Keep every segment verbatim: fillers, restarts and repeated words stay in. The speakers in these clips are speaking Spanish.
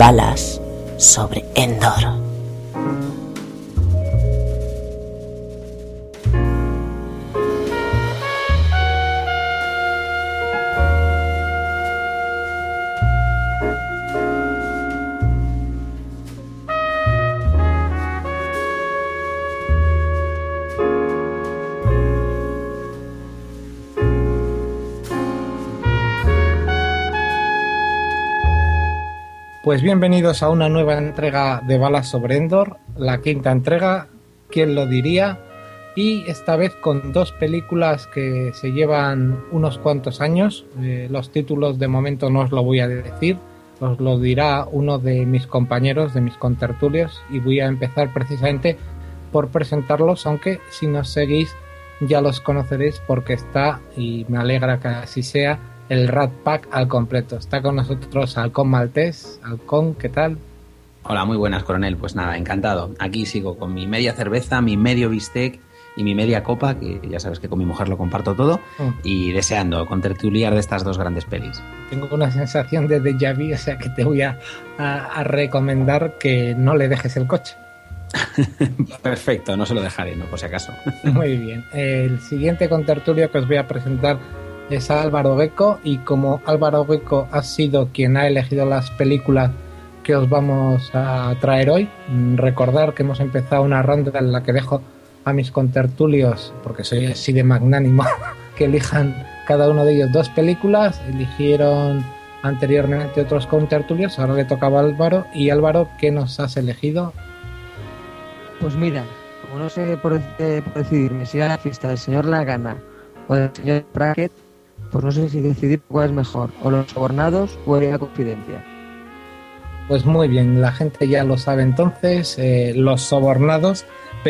balas sobre Endor. Pues bienvenidos a una nueva entrega de Balas sobre Endor, la quinta entrega, ¿quién lo diría? Y esta vez con dos películas que se llevan unos cuantos años. Eh, los títulos de momento no os lo voy a decir, os lo dirá uno de mis compañeros, de mis contertulios, y voy a empezar precisamente por presentarlos, aunque si nos seguís ya los conoceréis porque está, y me alegra que así sea, el Rat Pack al completo. Está con nosotros Halcón Maltés. Halcón, ¿qué tal? Hola, muy buenas, coronel. Pues nada, encantado. Aquí sigo con mi media cerveza, mi medio bistec y mi media copa, que ya sabes que con mi mujer lo comparto todo, mm. y deseando contertuliar de estas dos grandes pelis. Tengo una sensación de déjà vu, o sea que te voy a, a, a recomendar que no le dejes el coche. Perfecto, no se lo dejaré, no por si acaso. Muy bien. El siguiente contertulio que os voy a presentar es Álvaro Gueco, y como Álvaro Gueco ha sido quien ha elegido las películas que os vamos a traer hoy, recordar que hemos empezado una ronda en la que dejo a mis contertulios, porque soy así de magnánimo, que elijan cada uno de ellos dos películas. Eligieron anteriormente otros contertulios, ahora le tocaba a Álvaro. Y Álvaro, ¿qué nos has elegido? Pues mira, como no sé por, eh, por decidirme si era la fiesta del señor Lagana o del señor Brackett, pues no sé si decidir cuál es mejor, o Los Sobornados o La Confidencia. Pues muy bien, la gente ya lo sabe entonces. eh, Los Sobornados,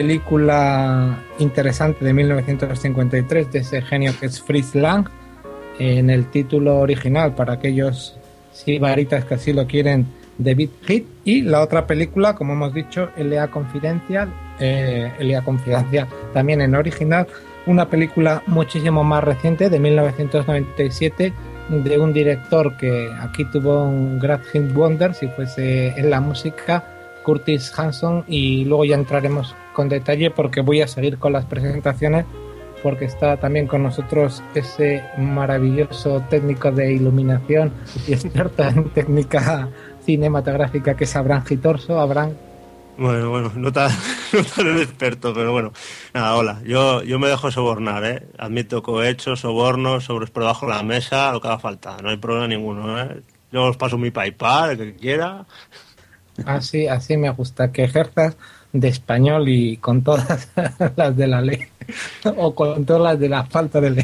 película interesante de mil novecientos cincuenta y tres de ese genio que es Fritz Lang, en el título original, para aquellos sibaritas que así lo quieren, David Hit. Y la otra película, como hemos dicho, L A Confidencial, eh, L A Confidencial también en original, una película muchísimo más reciente, de mil novecientos noventa y siete, de un director que aquí tuvo un gran hit wonder, si fuese en la música, Curtis Hanson. Y luego ya entraremos con detalle porque voy a seguir con las presentaciones, porque está también con nosotros ese maravilloso técnico de iluminación y experto en técnica cinematográfica que es Abraham Gitorso. Abraham. Bueno, bueno, no tan, no tan el experto, pero bueno. Nada, hola, yo, yo me dejo sobornar, ¿eh? Admito que he hecho sobornos, sobres por debajo de la mesa, lo que haga falta, no hay problema ninguno, ¿eh? Yo os paso mi PayPal, el que quiera. Así, así me gusta, que ejerzas de español y con todas las de la ley, o con todas las de la falta de ley.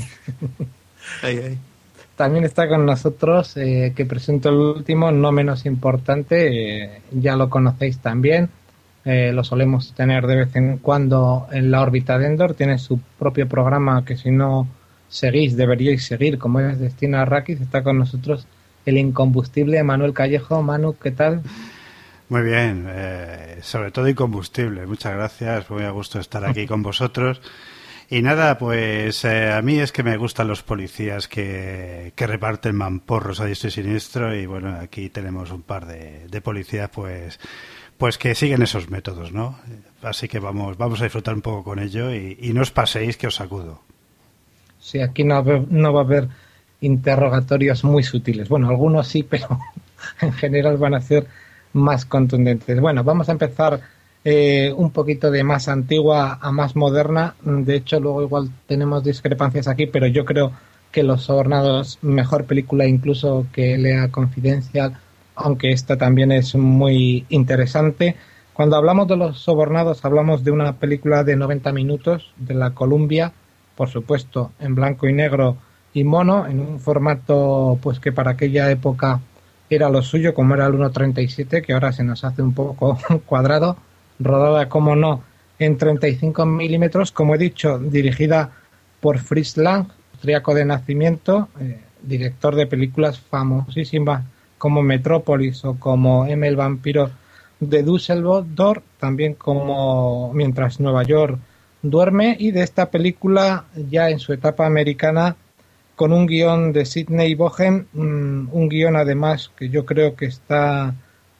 Ay, ay. También está con nosotros, eh, que presento el último, no menos importante, eh, ya lo conocéis también. Eh, lo solemos tener de vez en cuando en la órbita de Endor. Tiene su propio programa que si no seguís deberíais seguir, como es Destino Arrakis. Está con nosotros el incombustible Manuel Callejo. Manu, ¿qué tal? Muy bien, eh, sobre todo incombustible. Muchas gracias, muy a gusto estar aquí con vosotros. Y nada, pues eh, a mí es que me gustan los policías que, que reparten mamporros a diestro y siniestro. Y bueno, aquí tenemos un par de, de policías pues... pues que siguen esos métodos, ¿no? Así que vamos vamos a disfrutar un poco con ello y, y no os paséis, que os sacudo. Sí, aquí no, no va a haber interrogatorios muy sutiles. Bueno, algunos sí, pero en general van a ser más contundentes. Bueno, vamos a empezar eh, un poquito de más antigua a más moderna. De hecho, luego igual tenemos discrepancias aquí, pero yo creo que Los Sobornados, mejor película incluso que L A Confidencial, aunque esta también es muy interesante. Cuando hablamos de Los Sobornados hablamos de una película de noventa minutos de la Columbia, por supuesto en blanco y negro y mono, en un formato pues que para aquella época era lo suyo, como era el uno treinta y siete, que ahora se nos hace un poco cuadrado, rodada como no en treinta y cinco milímetros, como he dicho, dirigida por Fritz Lang, austriaco de nacimiento, eh, director de películas famosísimas como Metrópolis o como M, el vampiro de Düsseldorf, también como Mientras Nueva York duerme, y de esta película ya en su etapa americana con un guión de Sidney Bogen, un guión además que yo creo que está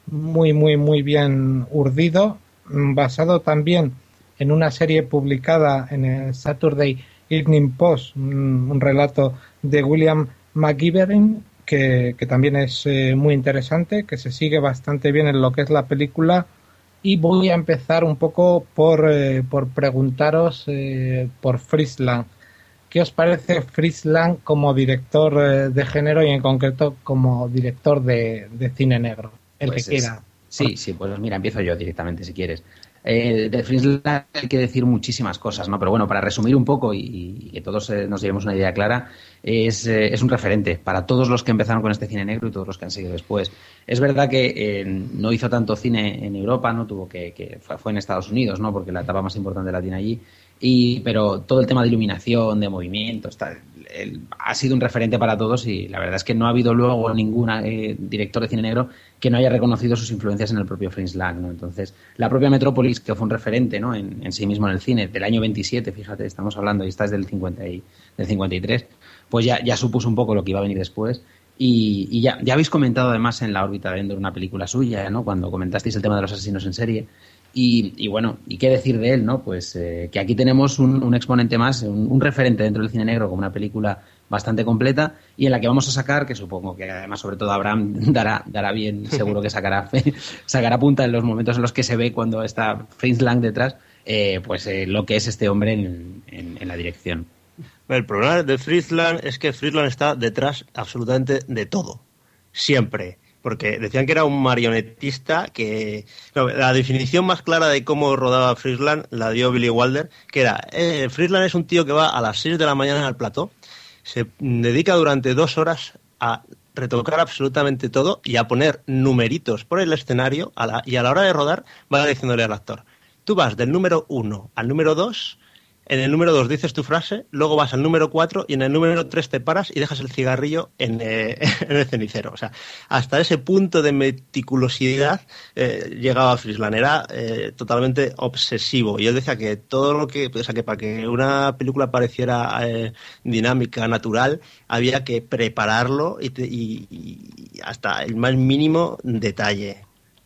muy, muy, muy bien urdido, basado también en una serie publicada en el Saturday Evening Post, un, un relato de William McGivern, que, que también es eh, muy interesante, que se sigue bastante bien en lo que es la película. Y voy a empezar un poco por, eh, por preguntaros eh, por Fritz Lang. ¿Qué os parece Fritz Lang como director eh, de género y en concreto como director de, de cine negro? El pues que es, quiera. Sí, sí, pues mira, empiezo yo directamente si quieres. Eh, de Fritz Lang hay que decir muchísimas cosas, ¿no? Pero bueno, para resumir un poco y, y que todos eh, nos llevemos una idea clara, es, eh, es un referente para todos los que empezaron con este cine negro y todos los que han seguido después. Es verdad que eh, no hizo tanto cine en Europa, no tuvo que, que fue, fue en Estados Unidos, ¿no? Porque la etapa más importante la tiene allí. Y, pero todo el tema de iluminación, de movimiento, está, él, ha sido un referente para todos y la verdad es que no ha habido luego ningún eh, director de cine negro que no haya reconocido sus influencias en el propio Fritz Lang, ¿no? Entonces, la propia Metrópolis, que fue un referente, ¿no? en, en sí mismo en el cine, del año veintisiete, fíjate, estamos hablando, y esta es del, cincuenta y, del cincuenta y tres, pues ya, ya supuso un poco lo que iba a venir después. Y, y ya, ya habéis comentado además en La órbita de Endor una película suya, ¿no? Cuando comentasteis el tema de los asesinos en serie. Y, y bueno, ¿y qué decir de él, no? Pues eh, que aquí tenemos un, un exponente más, un, un referente dentro del cine negro como una película bastante completa y en la que vamos a sacar, que supongo que además sobre todo Abraham dará, dará bien, seguro que sacará, sacará punta en los momentos en los que se ve cuando está Fritz Lang detrás, eh, pues eh, lo que es este hombre en, en, en la dirección. El problema de Fritz Lang es que Fritz Lang está detrás absolutamente de todo, siempre. Porque decían que era un marionetista que... No, la definición más clara de cómo rodaba Fritz Lang la dio Billy Wilder, que era, eh, Fritz Lang es un tío que va a las seis de la mañana al plató, se dedica durante dos horas a retocar absolutamente todo y a poner numeritos por el escenario a la, y a la hora de rodar va diciéndole al actor, tú vas del número uno al número dos... En el número dos dices tu frase, luego vas al número cuatro y en el número tres te paras y dejas el cigarrillo en, eh, en el cenicero. O sea, hasta ese punto de meticulosidad eh, llegaba Fritz Lang. Era eh, totalmente obsesivo. Y él decía que todo lo que... O sea, que para que una película pareciera eh, dinámica, natural, había que prepararlo y, te, y, y hasta el más mínimo detalle.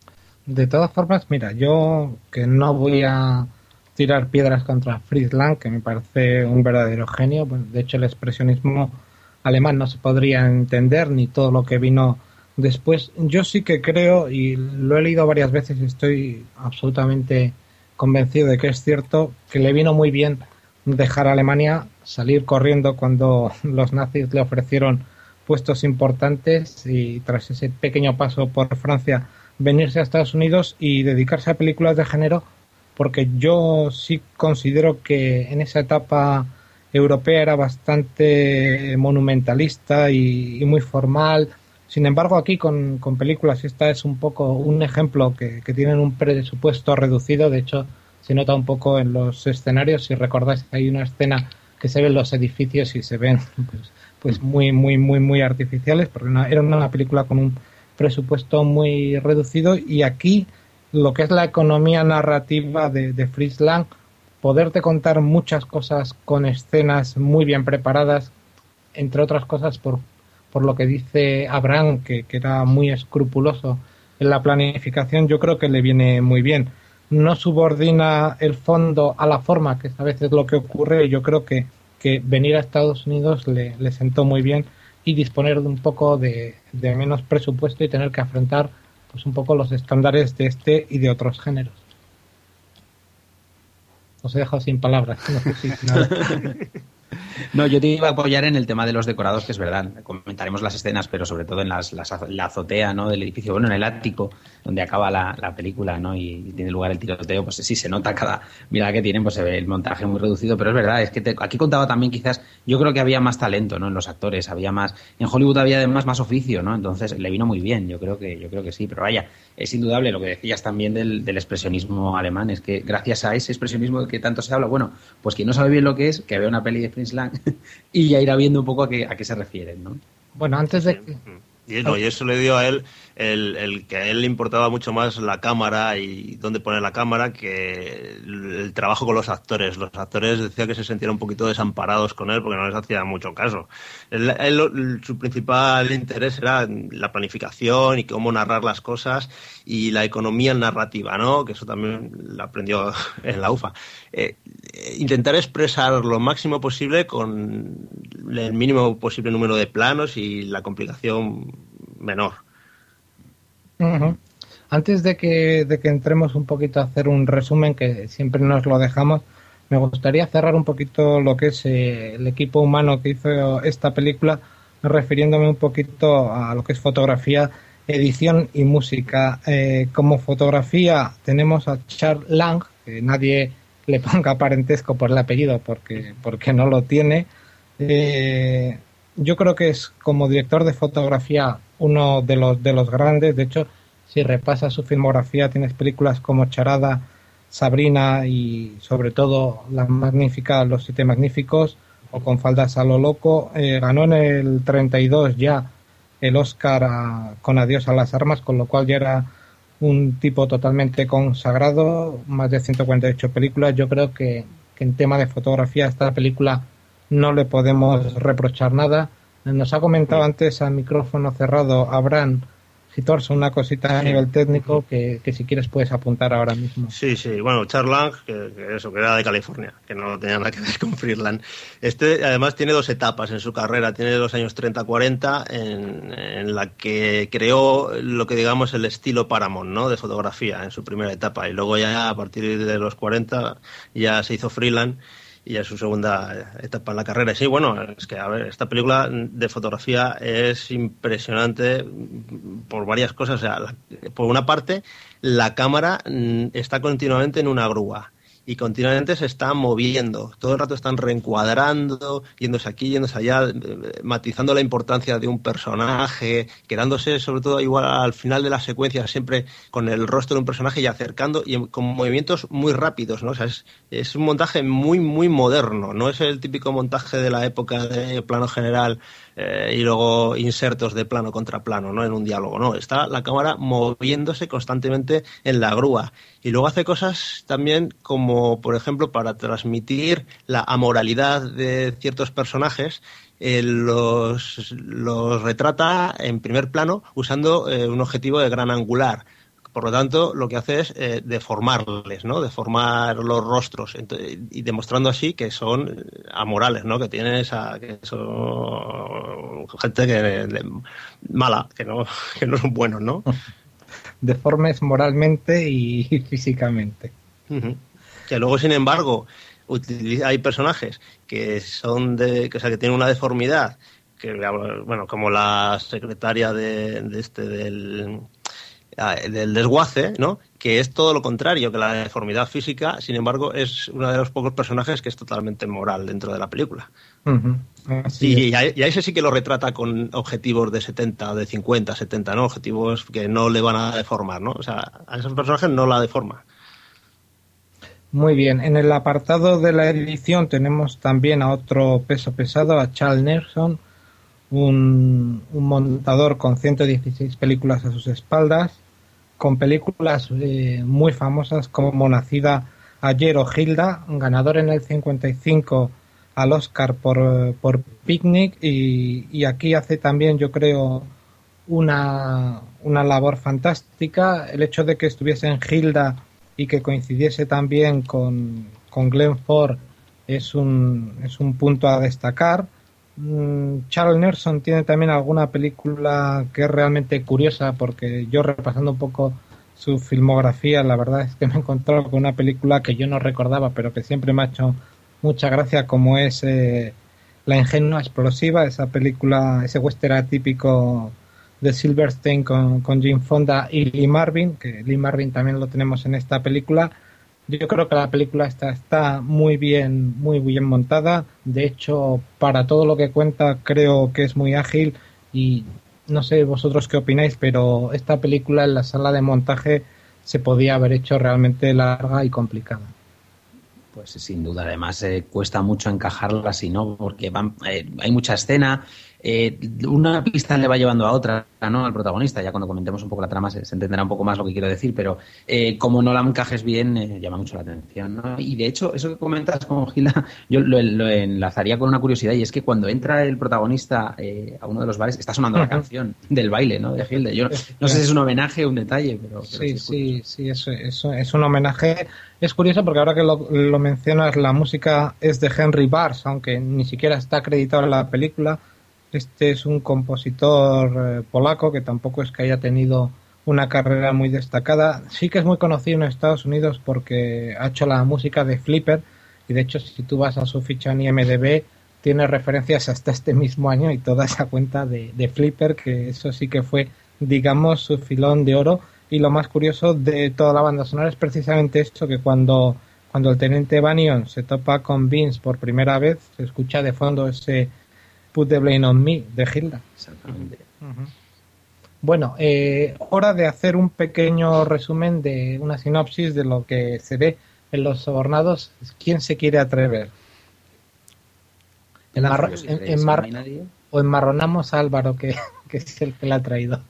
De todas formas, mira, yo que no voy a tirar piedras contra Fritz Lang, que me parece un verdadero genio. Bueno, de hecho, el expresionismo alemán no se podría entender, ni todo lo que vino después. Yo sí que creo, y lo he leído varias veces y estoy absolutamente convencido de que es cierto, que le vino muy bien dejar Alemania, salir corriendo cuando los nazis le ofrecieron puestos importantes y tras ese pequeño paso por Francia venirse a Estados Unidos y dedicarse a películas de género, porque yo sí considero que en esa etapa europea era bastante monumentalista y, y muy formal. Sin embargo, aquí con, con películas, esta es un poco un ejemplo que, que tienen un presupuesto reducido. De hecho, se nota un poco en los escenarios. Si recordáis, hay una escena que se ven los edificios y se ven pues, pues muy, muy, muy, muy artificiales, porque una, era una película con un presupuesto muy reducido. Y aquí lo que es la economía narrativa de, de Fritz Lang, poderte contar muchas cosas con escenas muy bien preparadas, entre otras cosas por, por lo que dice Abraham, que, que era muy escrupuloso en la planificación, yo creo que le viene muy bien. No subordina el fondo a la forma, que a veces es lo que ocurre, y yo creo que, que venir a Estados Unidos le, le sentó muy bien y disponer de un poco de, de menos presupuesto y tener que afrontar pues un poco los estándares de este y de otros géneros. Os he dejado sin palabras. No sé si nada. No, yo te iba a apoyar en el tema de los decorados, que es verdad. Comentaremos las escenas, pero sobre todo en las, las, la azotea, ¿no?, del edificio, bueno, en el ático, donde acaba la, la película, ¿no?, y tiene lugar el tiroteo, pues sí, se nota cada mirada que tienen, pues se ve el montaje muy reducido, pero es verdad, es que te, aquí contaba también quizás, yo creo que había más talento, ¿no?, en los actores, había más, en Hollywood había además más oficio, ¿no?, entonces le vino muy bien, yo creo que, yo creo que sí, pero vaya, es indudable lo que decías también del, del expresionismo alemán, es que gracias a ese expresionismo del que tanto se habla, bueno, pues quien no sabe bien lo que es, que vea una peli de Fritz Lang y ya irá viendo un poco a qué, a qué se refieren, ¿no? Bueno, antes de que, Y, no, y eso le dio a él el, el que a él le importaba mucho más la cámara y dónde poner la cámara que el, el trabajo con los actores. Los actores decía que se sentían un poquito desamparados con él porque no les hacía mucho caso. Él, él, su principal interés era la planificación y cómo narrar las cosas y la economía narrativa, ¿no? Que eso también lo aprendió en la U F A. Eh, intentar expresar lo máximo posible con el mínimo posible número de planos y la complicación menor. Uh-huh. Antes de que, de que entremos un poquito a hacer un resumen, que siempre nos lo dejamos, me gustaría cerrar un poquito lo que es eh, el equipo humano que hizo esta película, refiriéndome un poquito a lo que es fotografía, edición y música. Eh, como fotografía tenemos a Charles Lang, que nadie le ponga parentesco por el apellido porque, porque no lo tiene. Eh, yo creo que es, como director de fotografía, uno de los de los grandes. De hecho, si repasas su filmografía, tienes películas como Charada, Sabrina y sobre todo la magnífica Los Siete Magníficos o Con faldas a lo loco. Eh, ganó en el treinta y dos ya el Oscar a, con Adiós a las armas, con lo cual ya era un tipo totalmente consagrado, más de ciento cuarenta y ocho películas. Yo creo que, que en tema de fotografía a esta película no le podemos reprochar nada. Nos ha comentado antes a micrófono cerrado Abraham Gitorso una cosita a nivel técnico que, que si quieres puedes apuntar ahora mismo. Sí, sí, bueno, Charles Lang, que, que eso, que era de California, que no tenía nada que ver con Friedland. Este además tiene dos etapas en su carrera, tiene los años treinta cuarenta en, en la que creó lo que digamos el estilo Paramount, ¿no?, de fotografía en su primera etapa, y luego ya a partir de los cuarenta ya se hizo Friedland y ya su segunda etapa en la carrera. Y sí, bueno, es que, a ver, esta película de fotografía es impresionante por varias cosas. O sea, la, por una parte, la cámara está continuamente en una grúa y continuamente se está moviendo. Todo el rato están reencuadrando, yéndose aquí, yéndose allá, matizando la importancia de un personaje, quedándose sobre todo igual al final de la secuencia siempre con el rostro de un personaje y acercando y con movimientos muy rápidos, ¿no? O sea, es, es un montaje muy, muy moderno. No es el típico montaje de la época de plano general eh, y luego insertos de plano contra plano, ¿no?, en un diálogo. No, está la cámara moviéndose constantemente en la grúa. Y luego hace cosas también como, por ejemplo, para transmitir la amoralidad de ciertos personajes, eh, los, los retrata en primer plano usando eh, un objetivo de gran angular. Por lo tanto, lo que hace es eh, deformarles, ¿no?, deformar los rostros, entonces, y demostrando así que son amorales, ¿no?, que tienen esa, que son gente que de, mala, que no, que no son buenos, ¿no? Deformes moralmente y físicamente. Uh-huh. Que luego, sin embargo, hay personajes que son de, que, o sea, que tienen una deformidad, que bueno, como la secretaria de, de este del del desguace, ¿no?, que es todo lo contrario que la deformidad física. Sin embargo, es uno de los pocos personajes que es totalmente moral dentro de la película. Uh-huh. Y, y, a, y a ese sí que lo retrata con objetivos de setenta, de cincuenta, setenta, ¿no?, objetivos que no le van a deformar, ¿no? O sea, a esos personajes no la deforma. Muy bien. En el apartado de la edición tenemos también a otro peso pesado, a Charles Nelson, un, un montador con ciento dieciséis películas a sus espaldas, con películas eh, muy famosas como Nacida ayer o Hilda, ganador en el cincuenta y cinco al Oscar por, por Picnic, y, y aquí hace también, yo creo, una, una labor fantástica. El hecho de que estuviese en Hilda y que coincidiese también con, con Glenn Ford es un, es un punto a destacar. Charles Nelson tiene también alguna película que es realmente curiosa, porque yo, repasando un poco su filmografía, la verdad es que me he encontrado con una película que yo no recordaba pero que siempre me ha hecho mucha gracia, como es eh, La ingenua explosiva, esa película, ese western atípico de Silverstein con, con Jane Fonda y Lee Marvin, que Lee Marvin también lo tenemos en esta película. Yo creo que la película está, está muy bien, muy bien montada. De hecho, para todo lo que cuenta, creo que es muy ágil. Y no sé vosotros qué opináis, pero esta película en la sala de montaje se podía haber hecho realmente larga y complicada. Pues sin duda, además eh, cuesta mucho encajarla así, ¿no? Porque van, eh, hay mucha escena, Eh, una pista le va llevando a otra, ¿no? Al protagonista. Ya cuando comentemos un poco la trama se, se entenderá un poco más lo que quiero decir, pero eh, como no la encajes bien, eh, llama mucho la atención, ¿no? Y de hecho, eso que comentas con Gila, yo lo, lo enlazaría con una curiosidad, y es que cuando entra el protagonista eh, a uno de los bares, está sonando la canción del baile, ¿no? De Hilde. Yo no sé si es un homenaje o un detalle, pero... pero sí, sí, sí, sí, eso, eso es un homenaje. Es curioso porque ahora que lo, lo mencionas, la música es de Henry Bars, aunque ni siquiera está acreditado en la película. Este es un compositor eh, polaco que tampoco es que haya tenido una carrera muy destacada. Sí que es muy conocido en Estados Unidos porque ha hecho la música de Flipper, y de hecho si tú vas a su ficha en I M D B tiene referencias hasta este mismo año y toda esa cuenta de, de Flipper, que eso sí que fue, digamos, su filón de oro. Y lo más curioso de toda la banda sonora es precisamente esto, que cuando, cuando el teniente Bannion se topa con Vince por primera vez, se escucha de fondo ese Put the Blame on Me de Hilda. Exactamente. Uh-huh. Bueno, eh, hora de hacer un pequeño resumen de una sinopsis de lo que se ve en Los Sobornados. ¿Quién se quiere atrever? Enmarro, en, enmar, o enmarronamos a Álvaro, que, que es el que la ha traído.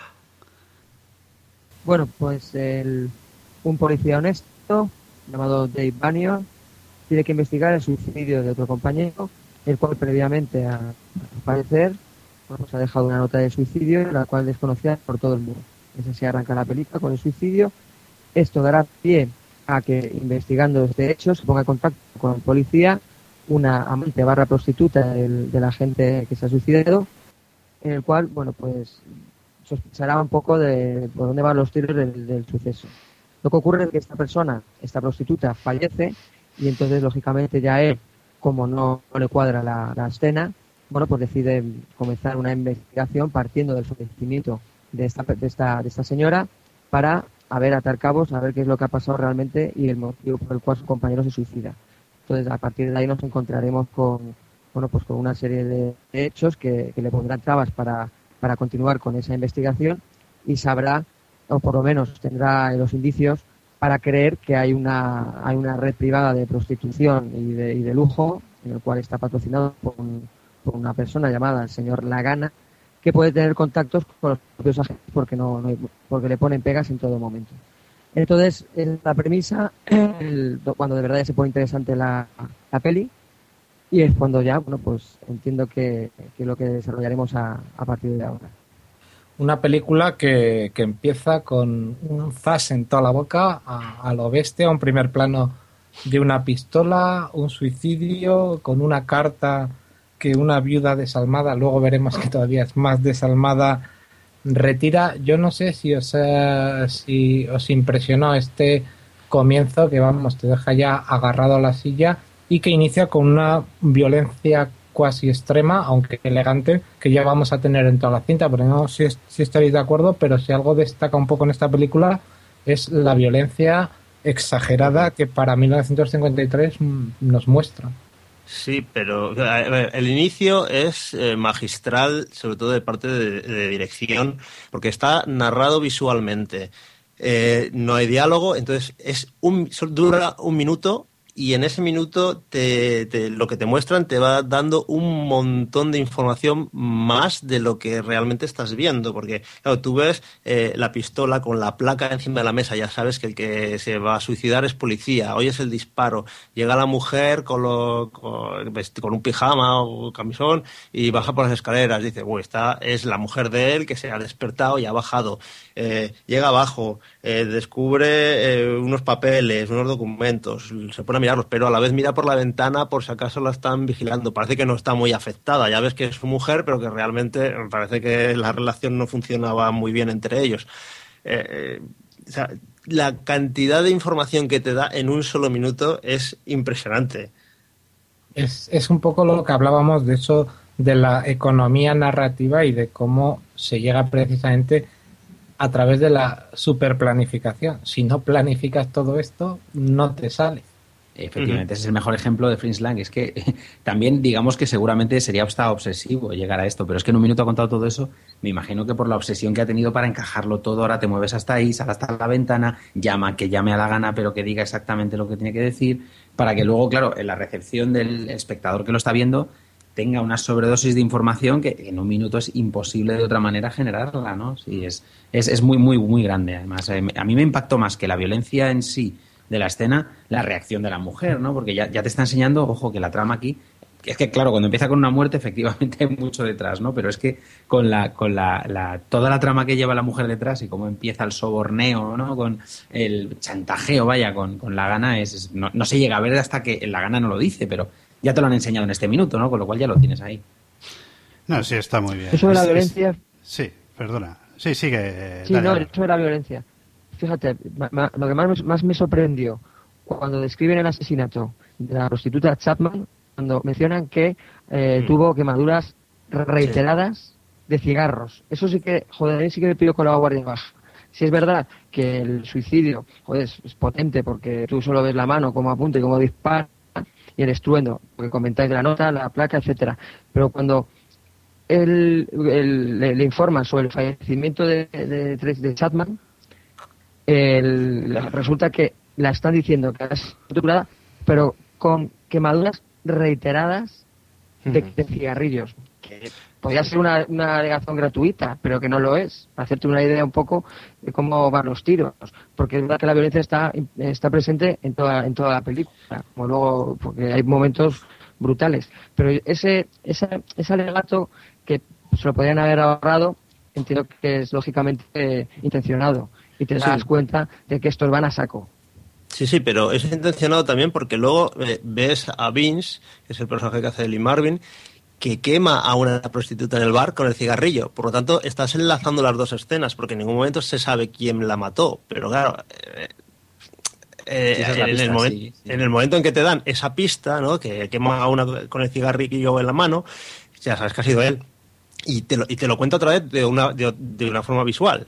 Bueno, pues el, un policía honesto llamado Dave Bannion tiene que investigar el suicidio de otro compañero, el cual previamente a, a parecer bueno, pues ha dejado una nota de suicidio, la cual desconocía por todo el mundo. Ese se arranca la película con el suicidio. Esto dará pie a que, investigando este hecho, se ponga en contacto con el policía, una amante barra prostituta del, de la gente que se ha suicidado, en el cual, bueno, pues sospechará un poco de por dónde van los tiros del, del suceso. Lo que ocurre es que esta persona, esta prostituta, fallece, y entonces, lógicamente, ya él, como no, no le cuadra la, la escena, bueno, pues decide comenzar una investigación partiendo del fallecimiento de esta, de esta, de esta señora para a ver, atar cabos, a ver qué es lo que ha pasado realmente y el motivo por el cual su compañero se suicida. Entonces, a partir de ahí nos encontraremos con, bueno, pues con una serie de hechos que, que le pondrán trabas para, para continuar con esa investigación, y sabrá, o por lo menos tendrá los indicios para creer que hay una hay una red privada de prostitución y de, y de lujo, en el cual está patrocinado por, un, por una persona llamada el señor Lagana, que puede tener contactos con los propios agentes porque no, no porque le ponen pegas en todo momento. Entonces, es la premisa, el, cuando de verdad ya se pone interesante la, la peli, y es cuando ya, bueno, pues entiendo que, que es lo que desarrollaremos a, a partir de ahora. Una película que, que empieza con un zas en toda la boca, a, a lo bestia, un primer plano de una pistola, un suicidio, con una carta que una viuda desalmada, luego veremos que todavía es más desalmada, retira. Yo no sé si os, eh, si os impresionó este comienzo, que vamos, te deja ya agarrado a la silla, y que inicia con una violencia cuasi extrema, aunque elegante, que ya vamos a tener en toda la cinta, pero no sé si, si estaréis de acuerdo, pero si algo destaca un poco en esta película es la violencia exagerada que para mil novecientos cincuenta y tres nos muestra. Sí, pero a ver, el inicio es eh, magistral, sobre todo de parte de, de dirección, porque está narrado visualmente. Eh, no hay diálogo, entonces es un, dura un minuto, y en ese minuto te, te, lo que te muestran te va dando un montón de información más de lo que realmente estás viendo, porque claro, tú ves eh, la pistola con la placa encima de la mesa, ya sabes que el que se va a suicidar es policía, oyes el disparo, llega la mujer con, lo, con, con un pijama o camisón y baja por las escaleras, dice, uy, esta es la mujer de él que se ha despertado y ha bajado, eh, llega abajo, eh, descubre eh, unos papeles, unos documentos, se pone a mirarlos, pero a la vez mira por la ventana por si acaso la están vigilando. Parece que no está muy afectada, ya ves que es su mujer, pero que realmente parece que la relación no funcionaba muy bien entre ellos. Eh, eh, o sea, la cantidad de información que te da en un solo minuto es impresionante. Es, es un poco lo que hablábamos de eso, de la economía narrativa y de cómo se llega precisamente a través de la superplanificación. Si no planificas todo esto, no te sale. Efectivamente, uh-huh. Ese es el mejor ejemplo de Fritz Lang. Es que eh, también digamos que seguramente sería hasta obsesivo llegar a esto, pero es que en un minuto ha contado todo eso. Me imagino que por la obsesión que ha tenido para encajarlo todo, ahora te mueves hasta ahí, sal hasta la ventana, llama, que llame a la gana, pero que diga exactamente lo que tiene que decir, para que luego, claro, en la recepción del espectador que lo está viendo, tenga una sobredosis de información que en un minuto es imposible de otra manera generarla, ¿no? Sí, es, es, es muy, muy, muy grande. Además, a mí me impactó más que la violencia en sí de la escena, la reacción de la mujer, ¿no? Porque ya, ya te está enseñando, ojo, que la trama aquí, es que claro, cuando empieza con una muerte, efectivamente hay mucho detrás, ¿no? Pero es que con la, con la, la toda la trama que lleva la mujer detrás y cómo empieza el soborneo, ¿no? Con el chantajeo, vaya, con, con la gana, es, es no, no se llega a ver hasta que la gana no lo dice, pero ya te lo han enseñado en este minuto, ¿no? Con lo cual ya lo tienes ahí. No, sí, está muy bien. Eso de la es, violencia... Es, sí, perdona. Sí, sigue. Sí, dale, no, eso de la violencia. Fíjate, ma, ma, lo que más, más me sorprendió cuando describen el asesinato de la prostituta Chapman, cuando mencionan que eh, mm. tuvo quemaduras reiteradas sí. de cigarros. Eso sí que, joder, sí que me pidió con la guardia baja. Si es verdad que el suicidio, joder, es, es potente porque tú solo ves la mano, cómo apunta y cómo dispara, y el estruendo, porque comentáis de la nota, la placa, etcétera. Pero cuando él, él, le, le informan sobre el fallecimiento de, de, de, de Chapman, el, resulta que la están diciendo que es torturada, pero con quemaduras reiteradas de, de cigarrillos, que podría ser una, una alegación gratuita, pero que no lo es, para hacerte una idea un poco de cómo van los tiros, porque es verdad que la violencia está está presente en toda en toda la película, como luego, porque hay momentos brutales, pero ese ese, ese alegato que se lo podrían haber ahorrado, entiendo que es lógicamente eh, intencionado, y te das sí. cuenta de que estos van a saco. Sí, sí, pero es intencionado también porque luego eh, ves a Vince, que es el personaje que hace Lee Marvin, que quema a una prostituta en el bar con el cigarrillo. Por lo tanto, estás enlazando las dos escenas, porque en ningún momento se sabe quién la mató. Pero claro, eh, eh, en, pista, el momen- sí, sí. en el momento en que te dan esa pista, ¿no? Que quema a una con el cigarrillo en la mano, ya sabes que ha sido él. Y te lo, y te lo cuenta otra vez de una, de, de una forma visual,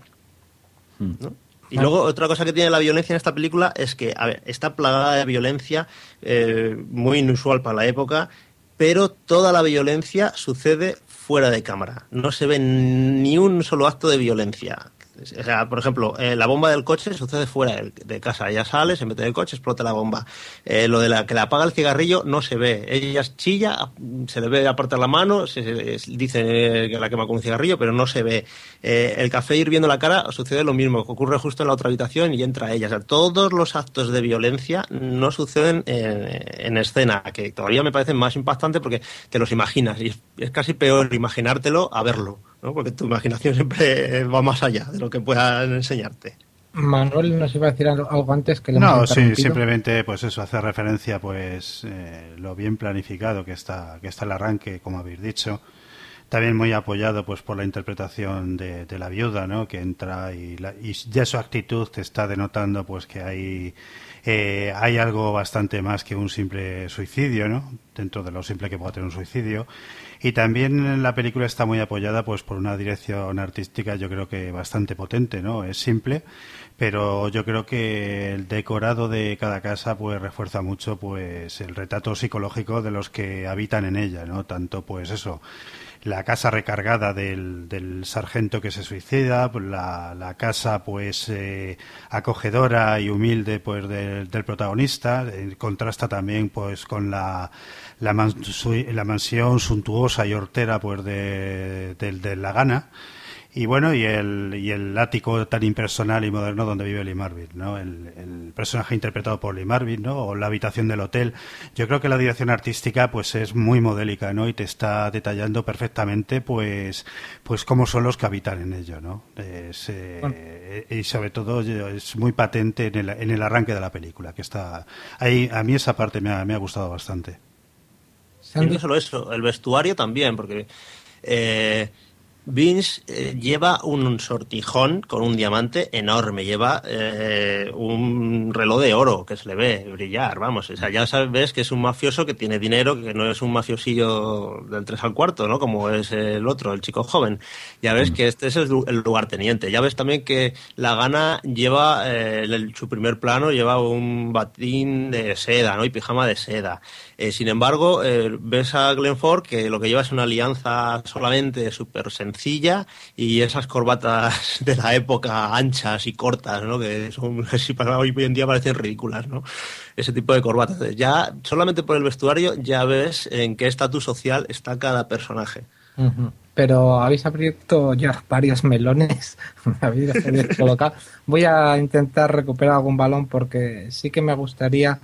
¿no? Y luego otra cosa que tiene la violencia en esta película es que, a ver, está plagada de violencia, eh, muy inusual para la época, pero toda la violencia sucede fuera de cámara. No se ve ni un solo acto de violencia. O sea, por ejemplo, eh, la bomba del coche sucede fuera de, de casa. Ella sale, se mete en el coche, explota la bomba. Eh, lo de la que le apaga el cigarrillo no se ve. Ella chilla, se le ve apartar la mano, se, se dice que la quema con un cigarrillo, pero no se ve. Eh, el café hirviendo la cara sucede lo mismo, que ocurre justo en la otra habitación y entra ella. O sea, todos los actos de violencia no suceden en, en escena, que todavía me parecen más impactantes porque te los imaginas. Y es, es casi peor imaginártelo a verlo, ¿no? Porque tu imaginación siempre va más allá de lo que puedan enseñarte. Manuel nos iba a decir algo antes que le no sí simplemente pues eso, hace referencia pues eh, lo bien planificado que está que está el arranque, como habéis dicho, también muy apoyado pues por la interpretación de, de la viuda, ¿no? Que entra y, la, y ya su actitud te está denotando pues que hay eh, hay algo bastante más que un simple suicidio, ¿no? Dentro de lo simple que puede tener un suicidio. Y también la película está muy apoyada pues por una dirección artística, yo creo que bastante potente, ¿no? Es simple, pero yo creo que el decorado de cada casa pues refuerza mucho pues el retrato psicológico de los que habitan en ella, ¿no? Tanto pues eso, la casa recargada del, del sargento que se suicida, la, la casa pues eh, acogedora y humilde pues de, del protagonista, eh, contrasta también pues con la la, man, su, la mansión suntuosa y hortera pues de, de, de la gana. Y bueno, y el, y el ático tan impersonal y moderno donde vive Lee Marvin, ¿no? El, el personaje interpretado por Lee Marvin, ¿no? O la habitación del hotel. Yo creo que la dirección artística, pues, es muy modélica, ¿no? Y te está detallando perfectamente, pues, pues cómo son los que habitan en ello, ¿no? Es, eh, bueno. Y sobre todo es muy patente en el, en el arranque de la película, que está ahí. A mí esa parte me ha, me ha gustado bastante. Y no solo eso, el vestuario también, porque eh, Vince eh, lleva un sortijón con un diamante enorme, lleva eh, un reloj de oro que se le ve brillar, vamos, o sea, ya sabes que es un mafioso que tiene dinero, que no es un mafiosillo del tres al cuarto, ¿no? Como es el otro, el chico joven. Ya ves que este es el lugarteniente. Ya ves también que la gana lleva, eh, el, su primer plano lleva un batín de seda, ¿no? Y pijama de seda. Eh, sin embargo, eh, ves a Glenn Ford que lo que lleva es una alianza solamente súper sencilla, sencilla y esas corbatas de la época anchas y cortas, ¿no? Que son, si para hoy en día parecen ridículas, ¿no? Ese tipo de corbatas. Ya, solamente por el vestuario, ya ves en qué estatus social está cada personaje. Uh-huh. Pero habéis abierto ya varios melones, me habéis descolocado. Voy a intentar recuperar algún balón porque sí que me gustaría,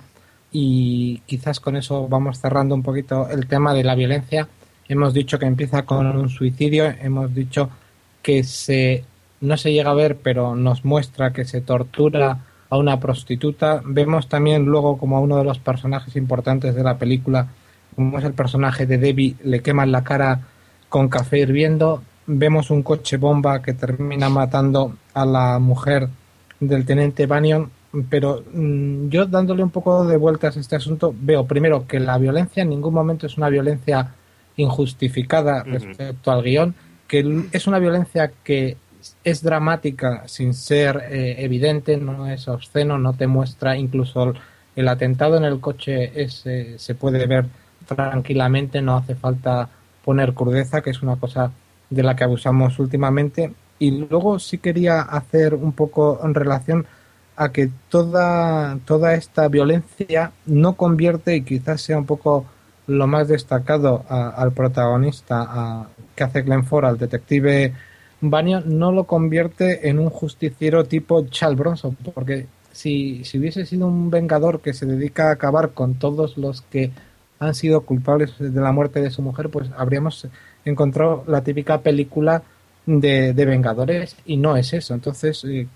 y quizás con eso vamos cerrando un poquito el tema de la violencia. Hemos dicho que empieza con un suicidio, hemos dicho que se no se llega a ver, pero nos muestra que se tortura a una prostituta. Vemos también luego como a uno de los personajes importantes de la película, como es el personaje de Debbie, le queman la cara con café hirviendo. Vemos un coche bomba que termina matando a la mujer del teniente Bannion, pero mmm, yo dándole un poco de vueltas a este asunto, veo primero que la violencia en ningún momento es una violencia injustificada respecto uh-huh. al guión, que es una violencia que es dramática sin ser eh, evidente, no es obsceno, no te muestra, incluso el, el atentado en el coche es, eh, se puede ver tranquilamente, no hace falta poner crudeza, que es una cosa de la que abusamos últimamente. Y luego sí quería hacer un poco en relación a que toda, toda esta violencia no convierte, y quizás sea un poco lo más destacado, a, al protagonista a, que hace Glenn Ford, al detective Bannion, no lo convierte en un justiciero tipo Charles Bronson, porque si, si hubiese sido un vengador que se dedica a acabar con todos los que han sido culpables de la muerte de su mujer, pues habríamos encontrado la típica película de, de Vengadores, y no es eso. Entonces eh,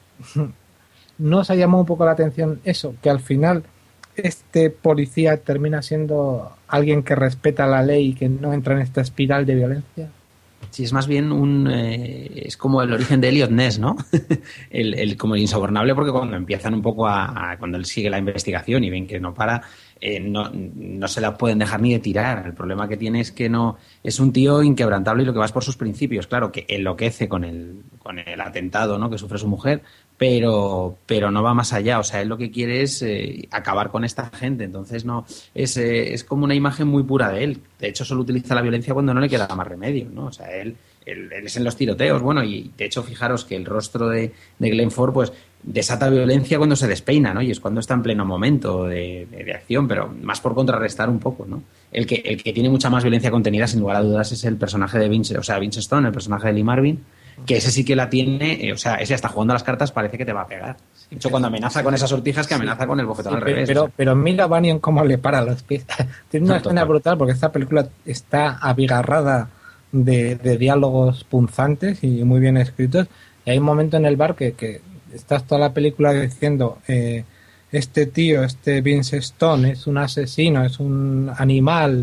nos ha llamado un poco la atención eso, que al final este policía termina siendo alguien que respeta la ley y que no entra en esta espiral de violencia. Sí, es más bien un... Eh, es como el origen de Elliot Ness, ¿no? el, el, como el insobornable, porque cuando empiezan un poco a, a... Cuando él sigue la investigación y ven que no para, eh, no, no se la pueden dejar ni de tirar. El problema que tiene es que no... Es un tío inquebrantable y lo que va es por sus principios. Claro, que enloquece con el, con el atentado, ¿no?, que sufre su mujer, pero pero no va más allá. O sea, él lo que quiere es eh, acabar con esta gente. Entonces no es, eh, es como una imagen muy pura de él. De hecho, solo utiliza la violencia cuando no le queda más remedio, ¿no? O sea, él, él, él es en los tiroteos. Bueno, y de hecho, fijaros que el rostro de, de Glenn Ford, pues, desata violencia cuando se despeina, ¿no? Y es cuando está en pleno momento de, de, de acción, pero más por contrarrestar un poco, ¿no? El que, el que tiene mucha más violencia contenida, sin lugar a dudas, es el personaje de Vince, o sea, Vince Stone, el personaje de Lee Marvin, que ese sí que la tiene, eh, o sea, ese hasta jugando a las cartas parece que te va a pegar. De hecho, cuando amenaza con esas sortijas, que amenaza con el bofetón sí, al pero, revés. Pero, pero mira a Bannion cómo le para los pies. Tiene una no, escena total. brutal, porque esta película está abigarrada de, de diálogos punzantes y muy bien escritos. Y hay un momento en el bar que, que estás toda la película diciendo eh, este tío, este Vince Stone es un asesino, es un animal,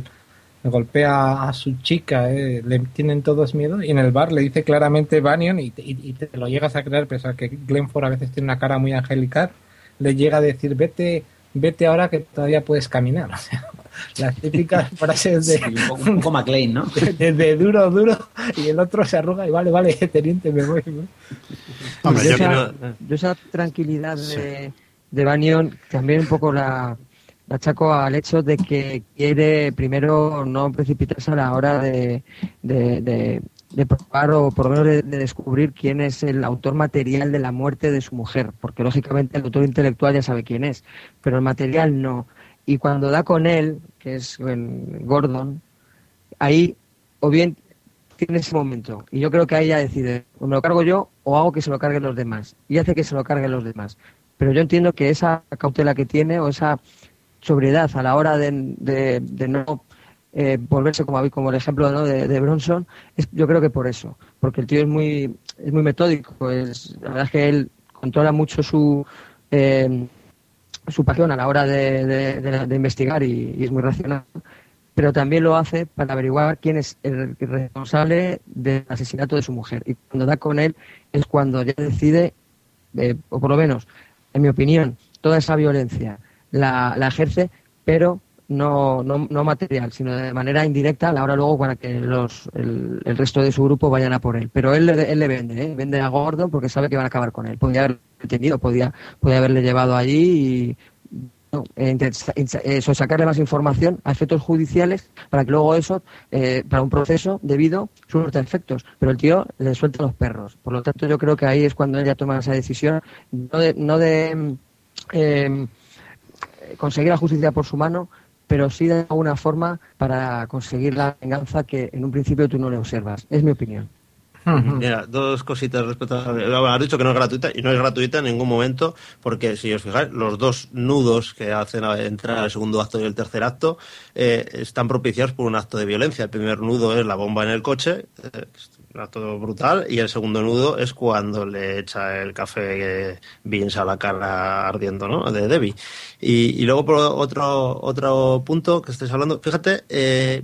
golpea a su chica, eh, le tienen todos miedo, y en el bar le dice claramente Bannion, y, y, y te lo llegas a creer, pese a que Glenn Ford a veces tiene una cara muy angelical, le llega a decir vete vete ahora que todavía puedes caminar. O sea, las típicas frases de... Sí, un poco, un poco McLean, ¿no? De, de, de duro, duro, y el otro se arruga y vale, vale, teniente, me voy. ¿no? Hombre, yo, yo, esa, yo esa tranquilidad de, de Bannion también un poco la... la achaco al hecho de que quiere primero no precipitarse a la hora de, de, de, de probar o por lo menos de, de descubrir quién es el autor material de la muerte de su mujer, porque lógicamente el autor intelectual ya sabe quién es, pero el material no. Y cuando da con él, que es Gordon, ahí o bien tiene ese momento, y yo creo que ahí ya decide, o me lo cargo yo o hago que se lo carguen los demás, y hace que se lo carguen los demás. Pero yo entiendo que esa cautela que tiene o esa sobriedad a la hora de, de, de no eh, volverse como como el ejemplo, ¿no?, de, de Bronson, es, yo creo que por eso, porque el tío es muy es muy metódico, es la verdad es que él controla mucho su eh, su pasión a la hora de, de, de, de investigar y, y es muy racional, pero también lo hace para averiguar quién es el responsable del asesinato de su mujer, y cuando da con él es cuando ya decide, eh, o por lo menos en mi opinión, toda esa violencia La, la ejerce, pero no, no, no material, sino de manera indirecta a la hora luego para que los, el, el resto de su grupo vayan a por él. Pero él, él le vende, ¿eh? vende a Gordon porque sabe que van a acabar con él. Podía haberle detenido, podía, podía haberle llevado allí y no, eh, eso, sacarle más información a efectos judiciales para que luego eso, eh, para un proceso debido, surta efectos. Pero el tío le suelta los perros. Por lo tanto, yo creo que ahí es cuando ella toma esa decisión, no de, no de eh, conseguir la justicia por su mano, pero sí de alguna forma para conseguir la venganza que en un principio tú no le observas. Es mi opinión. Mira, dos cositas respecto a... Has dicho que no es gratuita, y no es gratuita en ningún momento, porque si os fijáis, los dos nudos que hacen entrar al segundo acto y el tercer acto eh, están propiciados por un acto de violencia. El primer nudo es la bomba en el coche, eh, un acto brutal, y el segundo nudo es cuando le echa el café Beans a la cara ardiendo, ¿no?, de Debbie. Y, y luego por otro, otro punto que estáis hablando, fíjate, eh,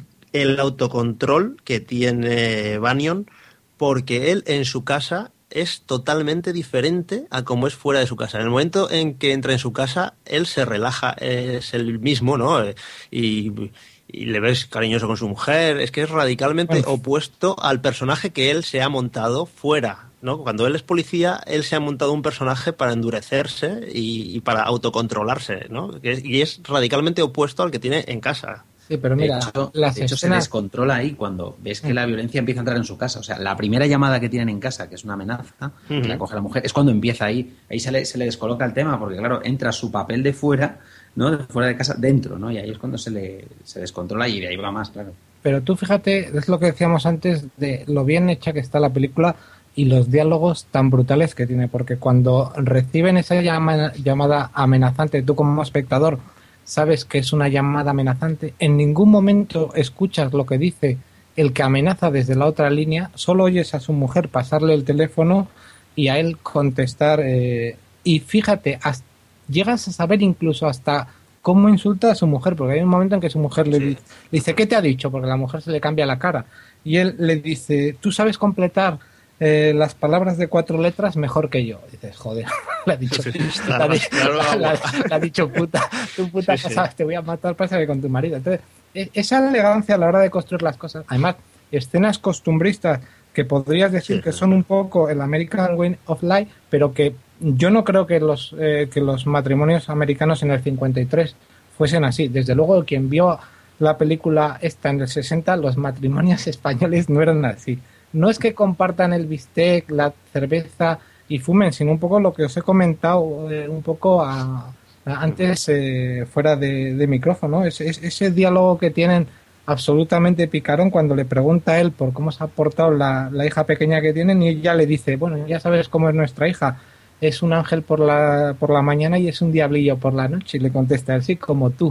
el autocontrol que tiene Bannion, porque él en su casa es totalmente diferente a como es fuera de su casa. En el momento en que entra en su casa, él se relaja, es el mismo, ¿no? Y, y le ves cariñoso con su mujer. Es que es radicalmente bueno. opuesto al personaje que él se ha montado fuera, ¿no? Cuando él es policía, él se ha montado un personaje para endurecerse y, y para autocontrolarse, ¿no? Y es radicalmente opuesto al que tiene en casa. Sí, pero mira, de hecho, las de hecho escenas... se descontrola ahí cuando ves que la violencia empieza a entrar en su casa. O sea, la primera llamada que tienen en casa, que es una amenaza, uh-huh. que la coge la mujer, es cuando empieza ahí. Ahí se le, se le descoloca el tema, porque claro, entra su papel de fuera, ¿no?, de fuera de casa, dentro, ¿no? Y ahí es cuando se le se descontrola y de ahí va más, claro. Pero tú fíjate, es lo que decíamos antes, de lo bien hecha que está la película y los diálogos tan brutales que tiene, porque cuando reciben esa llama, llamada amenazante, tú como espectador sabes que es una llamada amenazante, en ningún momento escuchas lo que dice el que amenaza desde la otra línea, solo oyes a su mujer pasarle el teléfono y a él contestar, eh, y fíjate, hasta, llegas a saber incluso hasta cómo insulta a su mujer, porque hay un momento en que su mujer le, sí. dice, le dice, ¿qué te ha dicho? Porque la mujer se le cambia la cara, y él le dice, ¿tú sabes completar Eh, las palabras de cuatro letras mejor que yo? Dices, joder, le ha dicho, sí, sí, la, la, la, la, la ha dicho puta, tu puta sí, casa, sí. te voy a matar, pásame con tu marido. Entonces, esa elegancia a la hora de construir las cosas, además, escenas costumbristas que podrías decir sí. que son un poco el American Way of Life, pero que yo no creo que los, eh, que los matrimonios americanos en el cincuenta y tres fuesen así. Desde luego, quien vio la película esta en el sesenta, los matrimonios españoles no eran así. No es que compartan el bistec, la cerveza y fumen, sino un poco lo que os he comentado eh, un poco a, a antes eh, fuera de, de micrófono. Es, es, ese diálogo que tienen absolutamente picarón cuando le pregunta a él por cómo se ha portado la, la hija pequeña que tienen y ella le dice, bueno, ya sabes cómo es nuestra hija, es un ángel por la, por la mañana y es un diablillo por la noche. Y le contesta él, sí, como tú.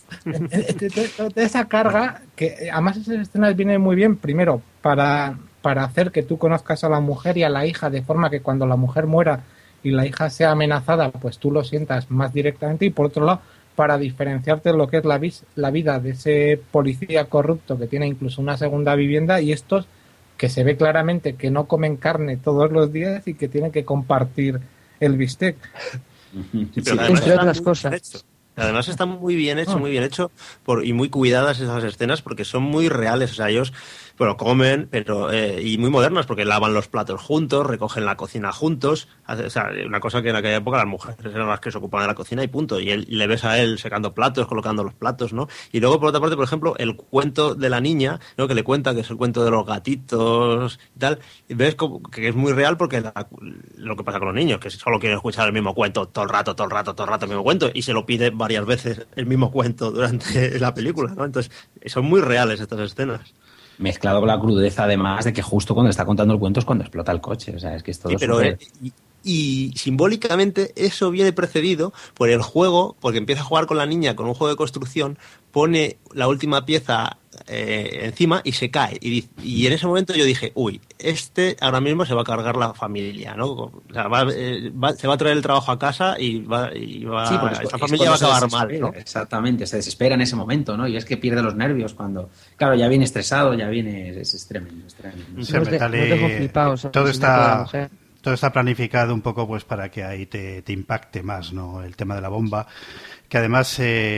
De esa carga, que además esas escenas vienen muy bien, primero, para... para hacer que tú conozcas a la mujer y a la hija de forma que cuando la mujer muera y la hija sea amenazada, pues tú lo sientas más directamente, y por otro lado, para diferenciarte de lo que es la, vis- la vida de ese policía corrupto que tiene incluso una segunda vivienda y estos que se ve claramente que no comen carne todos los días y que tienen que compartir el bistec. Sí, pero sí, entre otras cosas. Además está muy bien hecho, muy bien hecho por, y muy cuidadas esas escenas porque son muy reales. O sea, ellos, bueno, comen, pero eh, y muy modernas porque lavan los platos juntos, recogen la cocina juntos. O sea, una cosa que en aquella época las mujeres eran las que se ocupaban de la cocina y punto. Y él, le ves a él secando platos, colocando los platos, ¿no? Y luego, por otra parte, por ejemplo, el cuento de la niña, ¿no?, que le cuenta que es el cuento de los gatitos y tal. Y ves como, que es muy real porque la, lo que pasa con los niños, que solo quieren escuchar el mismo cuento todo el rato, todo el rato, todo el rato el mismo cuento y se lo pide varias veces el mismo cuento durante la película, ¿no? Entonces, son muy reales estas escenas. Mezclado con la crudeza, además, de que justo cuando está contando el cuento es cuando explota el coche. O sea, es que es todo sí, pero super... eh, y, y simbólicamente eso viene precedido por el juego, porque empieza a jugar con la niña con un juego de construcción, pone la última pieza eh, encima y se cae. Y, y en ese momento yo dije, uy, este ahora mismo se va a cargar la familia, ¿no? O sea, va, eh, va, se va a traer el trabajo a casa y va, y va sí, porque esta familia va a acabar mal, ¿no? Exactamente, se desespera en ese momento, ¿no? Y es que pierde los nervios cuando, claro, ya viene estresado, ya viene, es, es tremendo, es tremendo. Se me de, todo está todo está planificado un poco pues para que ahí te, te impacte más, ¿no? El tema de la bomba, que además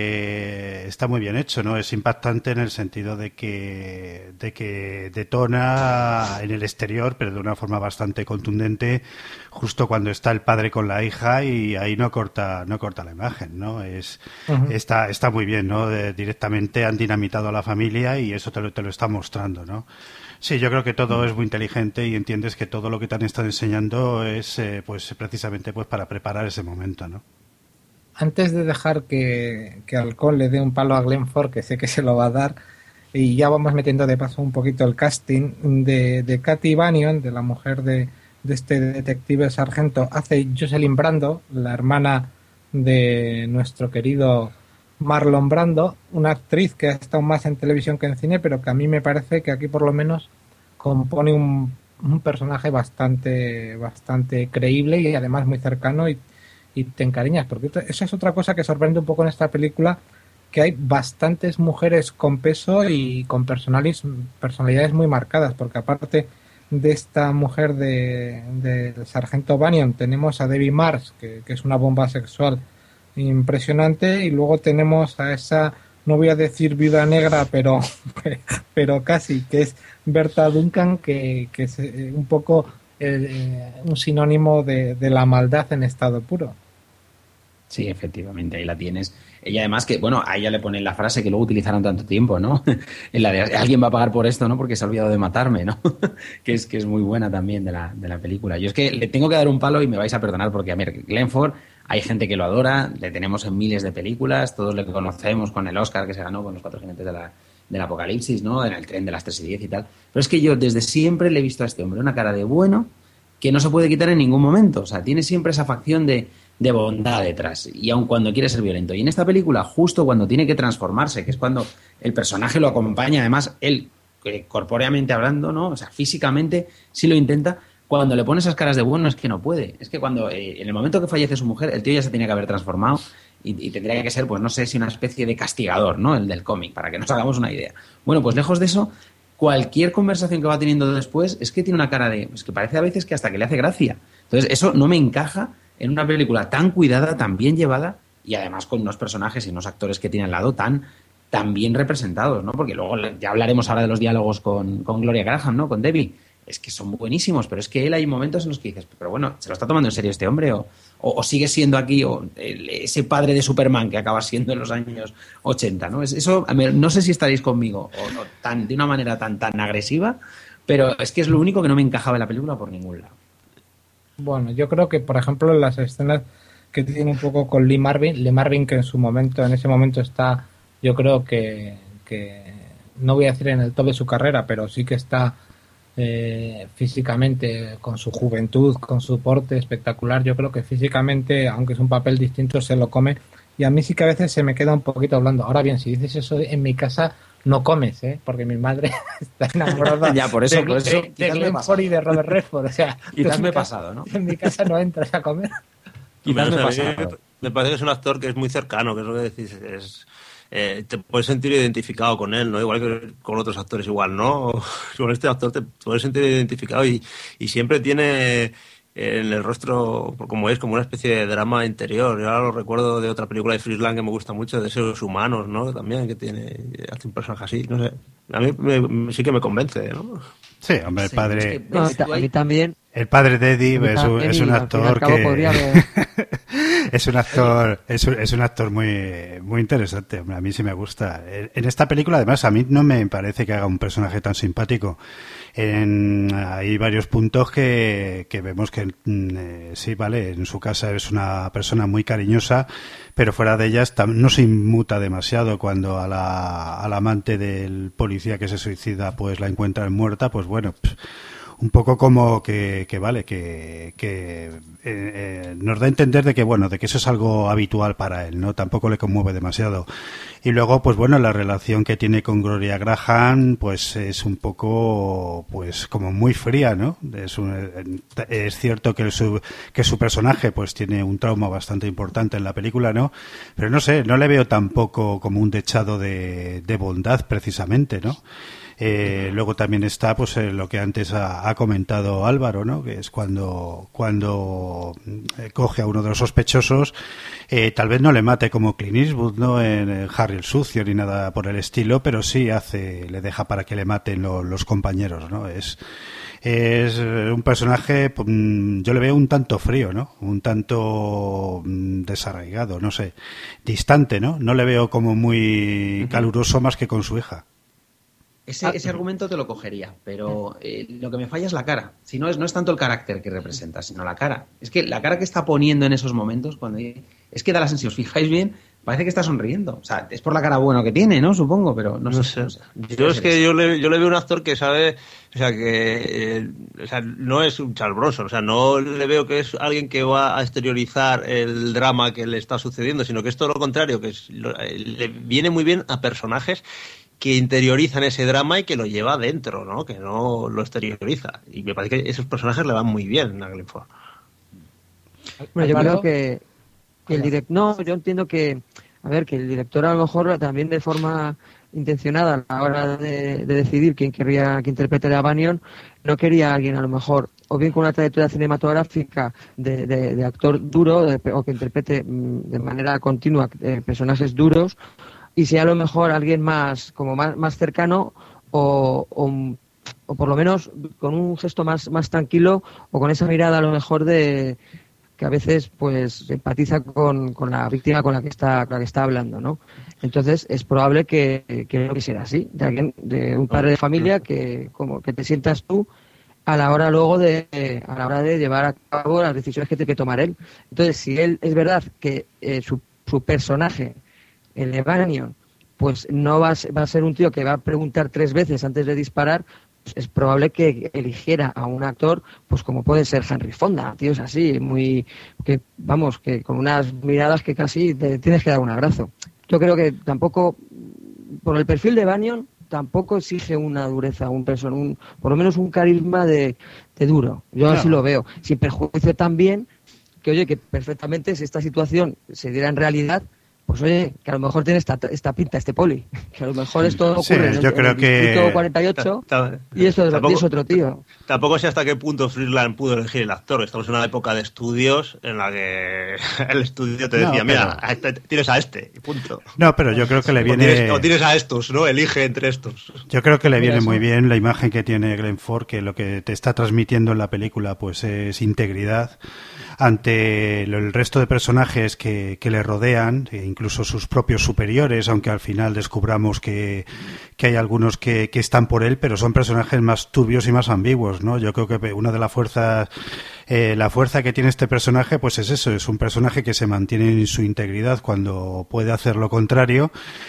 eh, está muy bien hecho, ¿no? Es impactante en el sentido de que, de que detona en el exterior, pero de una forma bastante contundente, justo cuando está el padre con la hija y ahí no corta, no corta la imagen, ¿no? Es, uh-huh. está, está muy bien, ¿no? De, directamente han dinamitado a la familia y eso te lo, te lo está mostrando, ¿no? Sí, yo creo que todo es muy inteligente y entiendes que todo lo que te han estado enseñando es, eh, pues, precisamente, pues, para preparar ese momento, ¿no? Antes de dejar que, que Halcón le dé un palo a Glenn Ford, que sé que se lo va a dar, y ya vamos metiendo de paso un poquito el casting de, de Katy Banion, de la mujer de, de este detective sargento, hace Jocelyn Brando, la hermana de nuestro querido Marlon Brando, una actriz que ha estado más en televisión que en cine, pero que a mí me parece que aquí por lo menos compone un, un personaje bastante, bastante creíble y además muy cercano y y te encariñas, porque esa es otra cosa que sorprende un poco en esta película, que hay bastantes mujeres con peso y con personalis, personalidades muy marcadas, porque aparte de esta mujer de, de sargento Banion tenemos a Debbie Marsh, que, que es una bomba sexual impresionante, y luego tenemos a esa, no voy a decir viuda negra, pero pero casi, que es Berta Duncan, que, que es un poco eh, un sinónimo de, de la maldad en estado puro. Sí, efectivamente, ahí la tienes. Ella además que, bueno, a ella le ponen la frase que luego utilizaron tanto tiempo, ¿no? En la de alguien va a pagar por esto, ¿no? Porque se ha olvidado de matarme, ¿no? que es que es muy buena también de la, de la película. Yo es que le tengo que dar un palo y me vais a perdonar porque, a ver, Glenn Ford, hay gente que lo adora, le tenemos en miles de películas, todos le conocemos con el Oscar que se ganó con Los Cuatro Jinetes de la, del Apocalipsis, ¿no? En el tren de las tres y diez y tal. Pero es que yo desde siempre le he visto a este hombre una cara de bueno que no se puede quitar en ningún momento. O sea, tiene siempre esa facción de de bondad detrás, y aun cuando quiere ser violento. Y en esta película, justo cuando tiene que transformarse, que es cuando el personaje lo acompaña, además, él, eh, corpóreamente hablando, ¿no? O sea, físicamente sí lo intenta, cuando le pone esas caras de bueno es que no puede. Es que cuando, eh, en el momento que fallece su mujer, el tío ya se tenía que haber transformado y, y tendría que ser, pues no sé si una especie de castigador, ¿no? El del cómic, para que nos hagamos una idea. Bueno, pues lejos de eso, cualquier conversación que va teniendo después es que tiene una cara de... Es que parece a veces que hasta que le hace gracia. Entonces, eso no me encaja en una película tan cuidada, tan bien llevada y además con unos personajes y unos actores que tiene al lado tan, tan bien representados, ¿no? Porque luego ya hablaremos ahora de los diálogos con, con Gloria Graham, ¿no? Con Debbie. Es que son buenísimos, pero es que él hay momentos en los que dices, pero bueno, ¿se lo está tomando en serio este hombre? ¿O, o, o sigue siendo aquí o el, ese padre de Superman que acaba siendo en los años ochenta, ¿no? Es, eso, a ver, no sé si estaréis conmigo o no, tan, de una manera tan, tan agresiva, pero es que es lo único que no me encajaba en la película por ningún lado. Bueno, yo creo que, por ejemplo, en las escenas que tiene un poco con Lee Marvin, Lee Marvin que en su momento, en ese momento está, yo creo que, que no voy a decir en el top de su carrera, pero sí que está eh, físicamente, con su juventud, con su porte espectacular. Yo creo que físicamente, aunque es un papel distinto, se lo come. Y a mí sí que a veces se me queda un poquito hablando. Ahora bien, si dices eso en mi casa, no comes, ¿eh? Porque mi madre está enamorada ya, por eso, de, por eso, de, de Glenn Ford y de Robert Redford. O sea, quizás me he pasado, ¿no? En mi casa no entras a comer. Quizás me he me, pasado. Me parece que es un actor que es muy cercano, que es lo que decís. Es, eh, te puedes sentir identificado con él, ¿no? Igual que con otros actores, igual, ¿no? Con este actor te puedes sentir identificado y, y siempre tiene en el rostro, como es, como una especie de drama interior. Yo ahora lo recuerdo de otra película de Friesland que me gusta mucho, de esos humanos, ¿no? También, que tiene, hace un personaje así, no sé. A mí me, sí que me convence, ¿no? Sí, hombre, el sí, padre... Es que, no, a mí también... El padre de Eddie es un, es un actor que... es un actor es un, es un actor muy muy interesante, hombre, a mí sí me gusta. En esta película, además, a mí no me parece que haga un personaje tan simpático. En, hay varios puntos que, que vemos que eh, sí, vale, en su casa es una persona muy cariñosa, pero fuera de ellas no se inmuta demasiado. Cuando a la, a la amante del policía que se suicida pues la encuentran muerta, pues bueno, pff, un poco como que, que vale, que, que eh, eh, nos da a entender de que bueno, de que eso es algo habitual para él, ¿no? Tampoco le conmueve demasiado. Y luego, pues bueno, la relación que tiene con Gloria Graham, pues es un poco, pues como muy fría, ¿no? Es, un, es cierto que su, que su personaje, pues tiene un trauma bastante importante en la película, ¿no? Pero no sé, no le veo tampoco como un dechado de, de bondad, precisamente, ¿no? Eh, luego también está pues eh, lo que antes ha, ha comentado Álvaro, ¿no? Que es cuando cuando eh, coge a uno de los sospechosos, eh, tal vez no le mate como Clint Eastwood, ¿no? En, en Harry el sucio ni nada por el estilo, pero sí hace le deja para que le maten lo, los compañeros, ¿no? Es es un personaje, yo le veo un tanto frío, ¿no? Un tanto desarraigado, no sé, distante, ¿no? No le veo como muy caluroso más que con su hija. Ese, ese argumento te lo cogería, pero eh, lo que me falla es la cara. Si no es, no es tanto el carácter que representa, sino la cara. Es que la cara que está poniendo en esos momentos, cuando es que da la sensación, si os fijáis bien, parece que está sonriendo. O sea, es por la cara buena que tiene, ¿no? Supongo, pero no, no sé. sé. No sé. Yo es que yo le, yo le veo un actor que sabe, o sea, que eh, o sea, no es un Charles Bronson, o sea, no le veo que es alguien que va a exteriorizar el drama que le está sucediendo, sino que es todo lo contrario, que es, lo, le viene muy bien a personajes que interiorizan ese drama y que lo lleva dentro, ¿no? Que no lo exterioriza. Y me parece que esos personajes le van muy bien a Glenn Ford. Bueno, yo creo que, que el director... No, yo entiendo que... A ver, que el director a lo mejor también de forma intencionada a la hora de, de decidir quién querría que interprete a Bannion, no quería a alguien a lo mejor o bien con una trayectoria cinematográfica de, de, de actor duro de, o que interprete de manera continua eh, personajes duros, y sea a lo mejor alguien más como más, más cercano o, o, o por lo menos con un gesto más, más tranquilo o con esa mirada a lo mejor de que a veces pues empatiza con, con la víctima con la que está con la que está hablando, ¿no? Entonces es probable que, que no quisiera así, de alguien, de un padre de familia que como que te sientas tú a la hora luego de a la hora de llevar a cabo las decisiones que tiene que tomar él. Entonces, si él es verdad que eh, su, su personaje, el de Bannion, pues no va a, ser, va a ser un tío que va a preguntar tres veces antes de disparar, pues es probable que eligiera a un actor, pues como puede ser Henry Fonda, tíos así, muy, que vamos, que con unas miradas que casi te tienes que dar un abrazo. Yo creo que tampoco, por el perfil de Bannion, tampoco exige una dureza, un person, un, por lo menos un carisma de, de duro. Yo claro. Así lo veo, sin perjuicio también que, oye, que perfectamente si esta situación se diera en realidad, pues oye, que a lo mejor tiene esta, esta pinta, este poli, que a lo mejor esto ocurre sí, en, yo el, creo en el que... distrito cuarenta y ocho y eso tampoco, es otro tío. Tampoco sé hasta qué punto Friedland pudo elegir el actor. Estamos en una época de estudios en la que el estudio te decía, no, mira, pero... este, tienes a este, y punto. No, pero yo creo que le viene... O tienes, o tienes a estos, ¿no? Elige entre estos. Yo creo que le viene muy bien la imagen que tiene Glenn Ford, que lo que te está transmitiendo en la película pues es integridad ante el resto de personajes que, que le rodean, e incluso sus propios superiores, aunque al final descubramos que, que hay algunos que, que están por él, pero son personajes más turbios y más ambiguos, ¿no? Yo creo que una de las fuerzas, eh, la fuerza que tiene este personaje, pues es eso, es un personaje que se mantiene en su integridad cuando puede hacer lo contrario,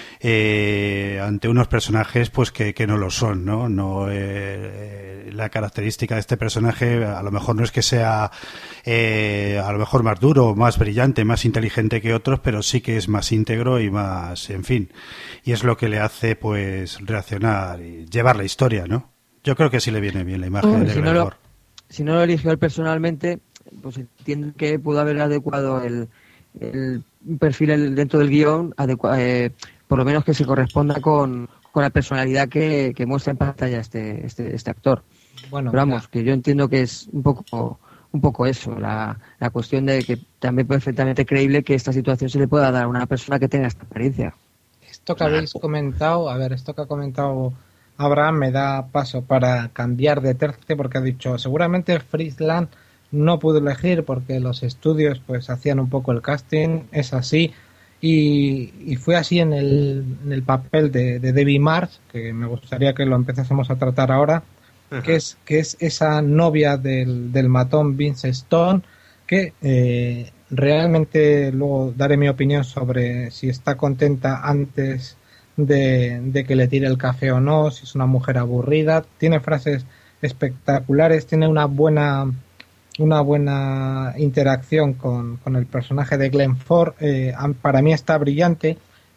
eh, ante unos personajes pues que, que no lo son, ¿no? No eh, la característica de este personaje a lo mejor no es que sea eh, a lo mejor más duro, más brillante, más inteligente que otros, pero sí que es más íntegro y más, en fin, y es lo que le hace pues reaccionar y llevar la historia, ¿no? Yo creo que sí le viene bien la imagen oh, de si Glenn no Ford. Si no lo eligió él personalmente, pues entiendo que pudo haber adecuado el, el perfil el, dentro del guión, adecua, eh, por lo menos que se corresponda con, con la personalidad que, que muestra en pantalla este, este, este actor. Bueno, pero vamos, que yo entiendo que es un poco un poco eso, la, la cuestión de que también es perfectamente creíble que esta situación se le pueda dar a una persona que tenga esta experiencia. Esto que habéis comentado, a ver, esto que ha comentado Abraham me da paso para cambiar de tercio, porque ha dicho, seguramente Friedland no pudo elegir porque los estudios pues hacían un poco el casting, es así, y, y fue así en el, en el papel de, de Debbie Marsh, que me gustaría que lo empezásemos a tratar ahora, uh-huh. que es que es esa novia del, del matón Vince Stone, que eh, realmente luego daré mi opinión sobre si está contenta antes de, de que le tire el café o no, si es una mujer aburrida. Tiene frases espectaculares, tiene una buena una buena interacción con, con el personaje de Glenn Ford. Eh, para mí está brillante,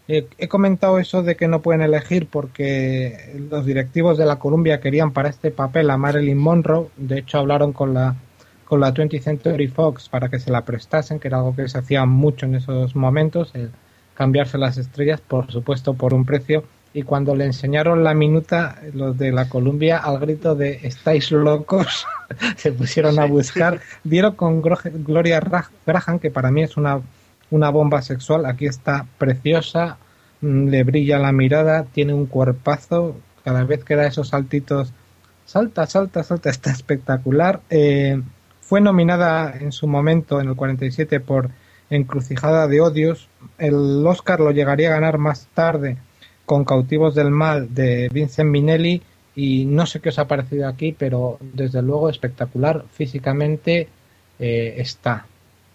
Eh, he comentado eso de que no pueden elegir porque los directivos de la Columbia querían para este papel a Marilyn Monroe. De hecho, hablaron con la con la twentieth Century Fox para que se la prestasen, que era algo que se hacía mucho en esos momentos, el cambiarse las estrellas, por supuesto, por un precio. Y cuando le enseñaron la minuta, los de la Columbia, al grito de "estáis locos", se pusieron a buscar. Dieron con Gloria Graham, que para mí es una, una bomba sexual. Aquí está preciosa, le brilla la mirada, tiene un cuerpazo. Cada vez que da esos saltitos, salta, salta, salta, está espectacular. Eh, fue nominada en su momento, en el cuarenta y siete, por Encrucijada de Odios. El Oscar lo llegaría a ganar más tarde con Cautivos del Mal, de Vincent Minnelli, y no sé qué os ha parecido aquí, pero desde luego espectacular físicamente eh, está.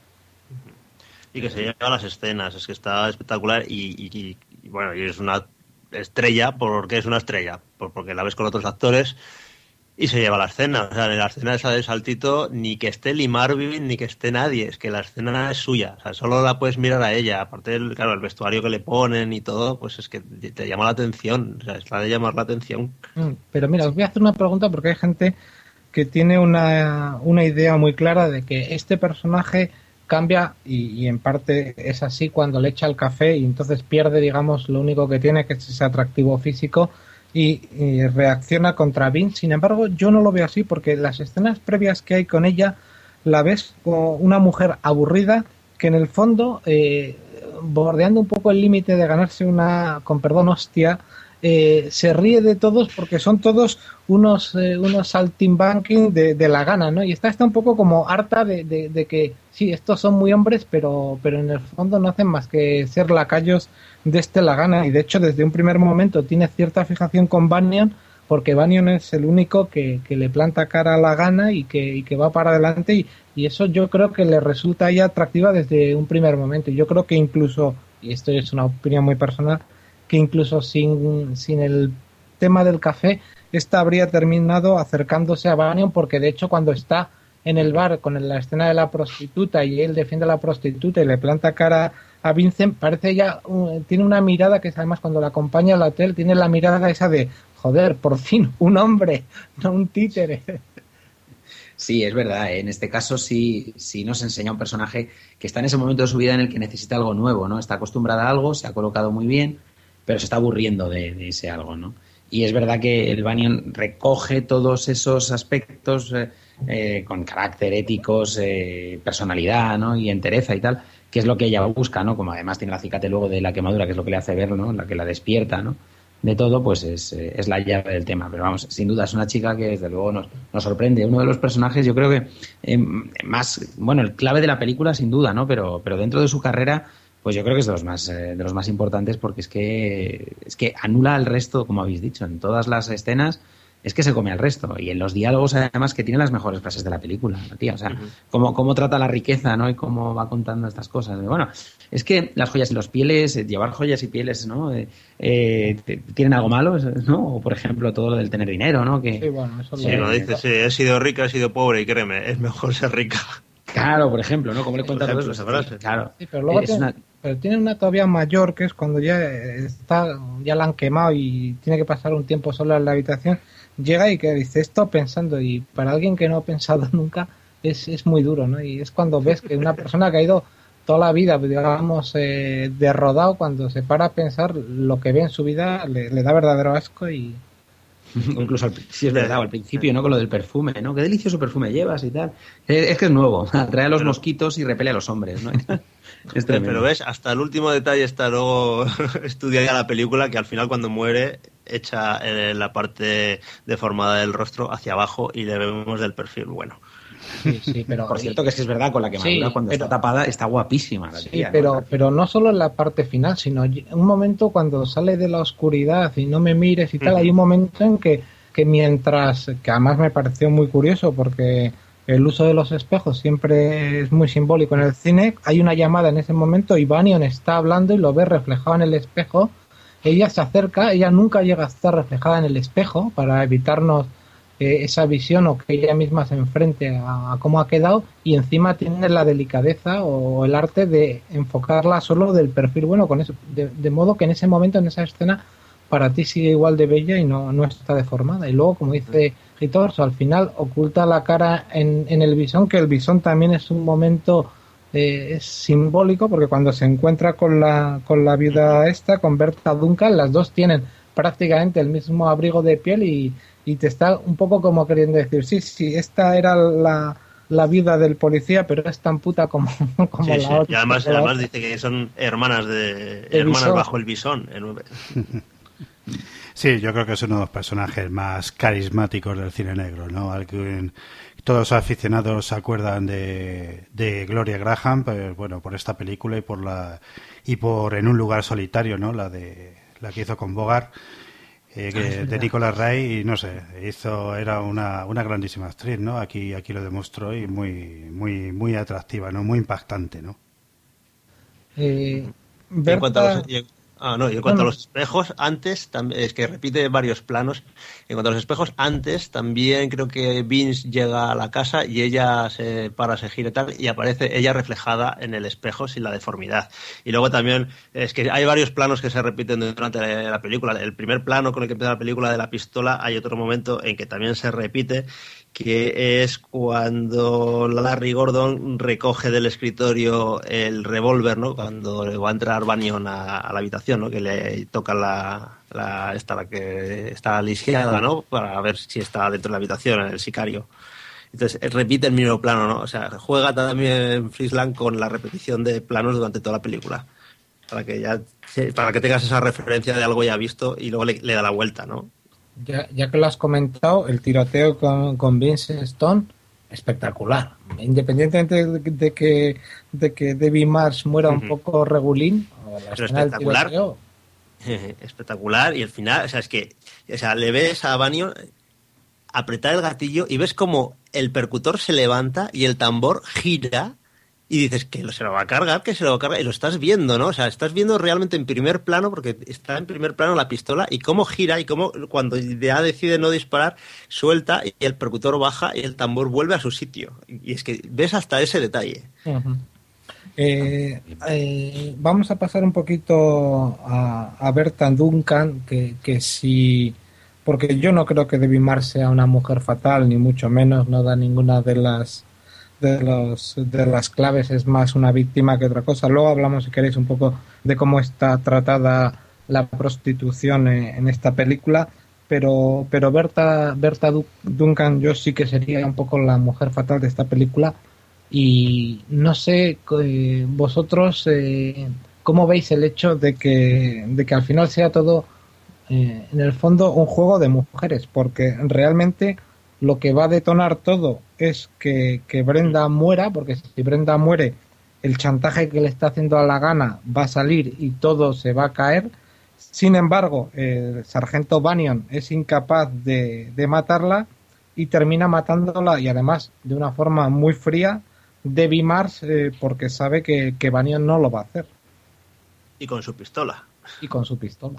Y que se lleva las escenas, es que está espectacular y, y, y bueno, y es una estrella porque es una estrella, porque la ves con otros actores y se lleva la escena. O sea, en la escena esa de saltito, ni que esté Lee Marvin ni que esté nadie, es que la escena es suya, o sea, solo la puedes mirar a ella. Aparte del, claro, el vestuario que le ponen y todo, pues es que te llama la atención, o sea, es la de llamar la atención. Pero mira, os voy a hacer una pregunta porque hay gente que tiene una, una idea muy clara de que este personaje cambia y, y en parte es así cuando le echa el café y entonces pierde, digamos, lo único que tiene, que es ese atractivo físico. Y, y reacciona contra Vince. Sin embargo, yo no lo veo así porque las escenas previas que hay con ella la ves como una mujer aburrida que en el fondo, eh, bordeando un poco el límite de ganarse una, con perdón, hostia, eh, se ríe de todos porque son todos unos eh, unos saltimbanquing de, de la gana, ¿no? Y está, está un poco como harta de, de, de que sí, estos son muy hombres, pero, pero en el fondo no hacen más que ser lacayos de este la gana. Y de hecho, desde un primer momento tiene cierta fijación con Banyan, porque Banyan es el único que, que le planta cara a la gana y que, y que va para adelante, y, y eso yo creo que le resulta ya atractiva desde un primer momento. Y yo creo que incluso, y esto es una opinión muy personal, que incluso sin, sin el tema del café, esta habría terminado acercándose a Banyan, porque de hecho cuando está en el bar con la escena de la prostituta y él defiende a la prostituta y le planta cara a Vincent, parece ya, uh, tiene una mirada que es, además, cuando la acompaña al hotel, tiene la mirada esa de, joder, por fin, un hombre, no un títere. Sí, es verdad, ¿eh? En este caso sí, sí nos enseña un personaje que está en ese momento de su vida en el que necesita algo nuevo, ¿no? Está acostumbrada a algo, se ha colocado muy bien, pero se está aburriendo de, de ese algo, ¿no? Y es verdad que el Banyan recoge todos esos aspectos eh, eh, con carácter, éticos, eh, personalidad, ¿no? Y entereza y tal, que es lo que ella busca, ¿no? Como además tiene el acicate luego de la quemadura, que es lo que le hace ver, ¿no? La que la despierta, ¿no? De todo, pues es, eh, es la llave del tema. Pero vamos, sin duda es una chica que desde luego nos, nos sorprende. Uno de los personajes, yo creo que eh, más, bueno, el clave de la película sin duda, ¿no? Pero, pero dentro de su carrera, pues yo creo que es de los más eh, de los más importantes, porque es que es que anula al resto, como habéis dicho, en todas las escenas es que se come al resto, y en los diálogos además que tiene las mejores frases de la película, tía, o sea, uh-huh. cómo, cómo trata la riqueza, ¿no? Y cómo va contando estas cosas. Bueno, es que las joyas y los pieles, eh, llevar joyas y pieles, ¿no? Eh, eh, tienen algo malo, ¿no? O por ejemplo todo lo del tener dinero, ¿no? Que sí, bueno, eso sí, lo, lo dice, sí, he sido rica, he sido pobre, y créeme, es mejor ser rica. Claro, por ejemplo, ¿no? Como le cuenta todo eso. Esa frase. Claro. Sí, pero luego es tiene, una... pero tiene una todavía mayor, que es cuando ya está, ya la han quemado y tiene que pasar un tiempo sola en la habitación. Llega y que dice, he estado pensando, y para alguien que no ha pensado nunca es, es muy duro, ¿no? Y es cuando ves que una persona que ha ido toda la vida, digamos, eh, de rodado, cuando se para a pensar lo que ve en su vida, le, le da verdadero asco. Y incluso al, sí es verdad, al principio, ¿no? Con lo del perfume, ¿no? Qué delicioso perfume llevas y tal. Es, es que es nuevo, atrae a los pero, mosquitos y repele a los hombres, ¿no? Es pero ves, hasta el último detalle está luego estudiada la película, que al final cuando muere echa eh, la parte deformada del rostro hacia abajo y le vemos del perfil bueno. Sí, sí, pero por cierto que es que es verdad, con la quemadura, sí, cuando pero, está tapada está guapísima la sí, tía, pero, ¿no? pero no solo en la parte final, sino un momento cuando sale de la oscuridad y no me mires y tal, uh-huh. Hay un momento en que, que mientras, que además me pareció muy curioso porque el uso de los espejos siempre es muy simbólico en el cine, hay una llamada en ese momento y Banyan está hablando y lo ve reflejado en el espejo, ella se acerca, ella nunca llega a estar reflejada en el espejo para evitarnos eh, esa visión o que ella misma se enfrente a, a cómo ha quedado, y encima tiene la delicadeza o el arte de enfocarla solo del perfil bueno, con eso, de, de modo que en ese momento, en esa escena, para ti sigue igual de bella y no, no está deformada. Y luego, como dice Ritorso, al final oculta la cara en, en el bisón, que el bisón también es un momento eh, es simbólico, porque cuando se encuentra con la, con la viuda esta, con Berta Duncan, las dos tienen prácticamente el mismo abrigo de piel y, y te está un poco como queriendo decir, sí, sí, esta era la, la viuda del policía, pero es tan puta como, como sí, la sí. otra. Y además, la además otra. dice que son hermanas de El hermanas bisón. bajo el bisón. En... Sí, yo creo que es uno de los personajes más carismáticos del cine negro, ¿no? Al que todos los aficionados se acuerdan de, de Gloria Graham, pues, bueno, por esta película y por la y por En un lugar solitario, ¿no? La de la que hizo con Bogart, eh, que, de Nicolas Ray, y no sé, hizo era una, una grandísima actriz, ¿no? Aquí aquí lo demostró y muy muy muy atractiva, ¿no? Muy impactante, ¿no? Eh, Y en cuanto a Berta... los, y- ah, no, y en cuanto No, no. a los espejos, antes, tam- es que repite varios planos. En cuanto a los espejos, antes también creo que Vince llega a la casa y ella se para, se gira y tal, y aparece ella reflejada en el espejo sin la deformidad. Y luego también, es que hay varios planos que se repiten durante la película. El primer plano con el que empieza la película de la pistola, hay otro momento en que también se repite, que es cuando Larry Gordon recoge del escritorio el revólver, ¿no? Cuando va a entrar Bannion a, a la habitación, ¿no? Que le toca la, la esta la que está lisiada, ¿no? Para ver si está dentro de la habitación, el sicario. Entonces repite el mismo plano, ¿no? O sea, juega también Friesland con la repetición de planos durante toda la película, para que ya para que tengas esa referencia de algo ya visto y luego le, le da la vuelta, ¿no? Ya, ya que lo has comentado, el tiroteo con, con Vince Stone, espectacular. Independientemente de, de que de que Debbie Marsh muera un Ujú. poco regulín, o la Pero escena del espectacular. tiroteo, Espectacular, y al final, o sea, es que, o sea, le ves a Bannion apretar el gatillo y ves como el percutor se levanta y el tambor gira y dices que se lo va a cargar, que se lo va a cargar, y lo estás viendo, ¿no? O sea, estás viendo realmente en primer plano, porque está en primer plano la pistola, y cómo gira, y cómo cuando ya decide no disparar, suelta, y el percutor baja y el tambor vuelve a su sitio. Y es que ves hasta ese detalle. uh-huh. Eh, eh, vamos a pasar un poquito a, a Berta Duncan, que, que si, porque yo no creo que Debbie Marsh sea una mujer fatal, ni mucho menos, no da ninguna de las de los de las claves, es más una víctima que otra cosa. Luego hablamos, si queréis, un poco de cómo está tratada la prostitución en, en esta película, pero pero Berta Berta Duncan yo sí que sería un poco la mujer fatal de esta película. Y no sé, eh, vosotros, eh, ¿cómo veis el hecho de que, de que al final sea todo, eh, en el fondo, un juego de mujeres? Porque realmente lo que va a detonar todo es que, que Brenda muera, porque si Brenda muere, el chantaje que le está haciendo a la gana va a salir y todo se va a caer. Sin embargo, el sargento Bannion es incapaz de, de matarla y termina matándola, y además de una forma muy fría, Debbie Marsh, eh, porque sabe que, que Bannion no lo va a hacer. Y con su pistola. Y con su pistola.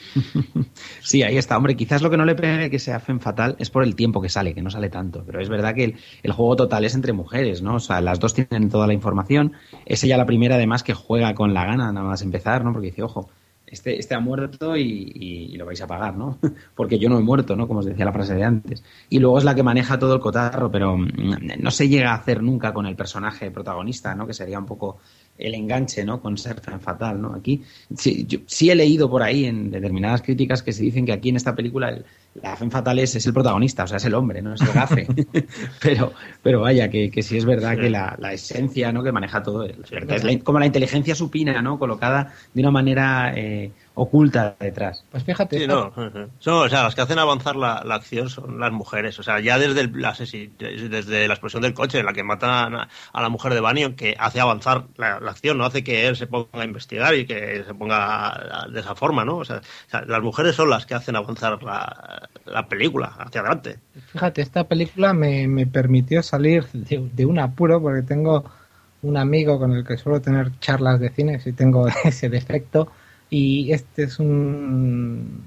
Sí, ahí está. Hombre, quizás lo que no le pega que sea femme fatal es por el tiempo que sale, que no sale tanto. Pero es verdad que el, el juego total es entre mujeres, ¿no? O sea, las dos tienen toda la información. Es ella la primera, además, que juega con la gana, nada más empezar, ¿no? Porque dice, ojo, este, este ha muerto y, y, y lo vais a pagar, ¿no? Porque yo no he muerto, ¿no? Como os decía la frase de antes. Y luego es la que maneja todo el cotarro, pero no se llega a hacer nunca con el personaje protagonista, ¿no? Que sería un poco el enganche, ¿no? Con ser femme fatal, ¿no? Aquí sí, yo, sí he leído por ahí en determinadas críticas que se dicen que aquí en esta película el, la femme fatal es, es el protagonista, o sea, es el hombre, no es el gafe. pero pero vaya, que, que sí es verdad sí. que la, la esencia, ¿no? Que maneja todo, es, sí, verdad, es la, como la inteligencia supina, ¿no? Colocada de una manera eh, oculta detrás. Pues fíjate. Sí, no, son, o sea, las que hacen avanzar la, la acción son las mujeres, o sea, ya desde el, la, desde la explosión del coche en la que matan a, a la mujer de Bannion, que hace avanzar la, la acción, no hace que él se ponga a investigar y que se ponga de esa forma, ¿no? O sea, o sea las mujeres son las que hacen avanzar la, la película hacia adelante. Fíjate, esta película me, me permitió salir de, de un apuro, porque tengo un amigo con el que suelo tener charlas de cine, si tengo ese defecto, y este es un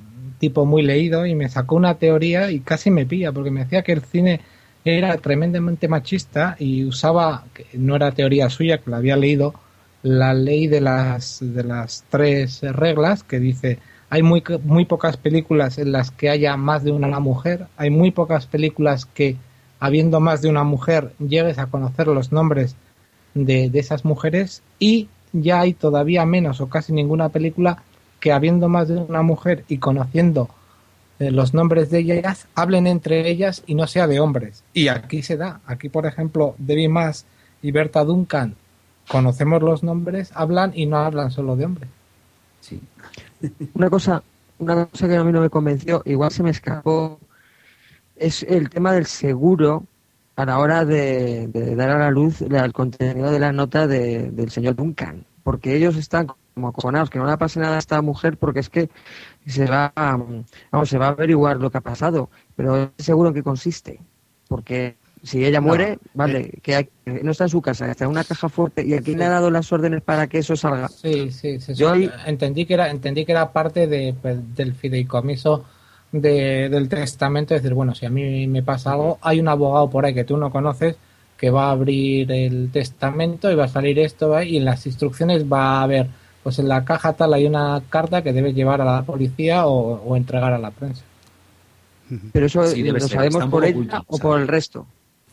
tipo muy leído y me sacó una teoría y casi me pilla, porque me decía que el cine era tremendamente machista y usaba, que no era teoría suya, que la había leído, la ley de las de las tres reglas, que dice: hay muy muy pocas películas en las que haya más de una mujer, hay muy pocas películas que, habiendo más de una mujer, llegues a conocer los nombres de, de esas mujeres, y ya hay todavía menos o casi ninguna película que, habiendo más de una mujer y conociendo eh, los nombres de ellas, hablen entre ellas y no sea de hombres. Y aquí se da. Aquí, por ejemplo, Debbie Maas y Berta Duncan, conocemos los nombres, hablan y no hablan solo de hombres. Sí. Una cosa, una cosa que a mí no me convenció, igual se me escapó, es el tema del seguro a la hora de, de dar a la luz el contenido de la nota de, del señor Duncan, porque ellos están como acojonados, que no le pase nada a esta mujer, porque es que se va, vamos, se va a averiguar lo que ha pasado, pero seguro en qué consiste, porque si ella muere, no, vale, eh, que hay, no está en su casa, está en una caja fuerte, y aquí sí. Le ha dado las órdenes para que eso salga. Sí, sí, sí. Yo sí. Entendí que era, entendí que era parte de, del fideicomiso de, del testamento, es decir, bueno, si a mí me pasa algo, hay un abogado por ahí que tú no conoces que va a abrir el testamento y va a salir esto, ¿eh? Y en las instrucciones va a haber, pues en la caja tal hay una carta que debes llevar a la policía o, o entregar a la prensa. Pero eso sí, lo ser. Sabemos por ella o por el resto.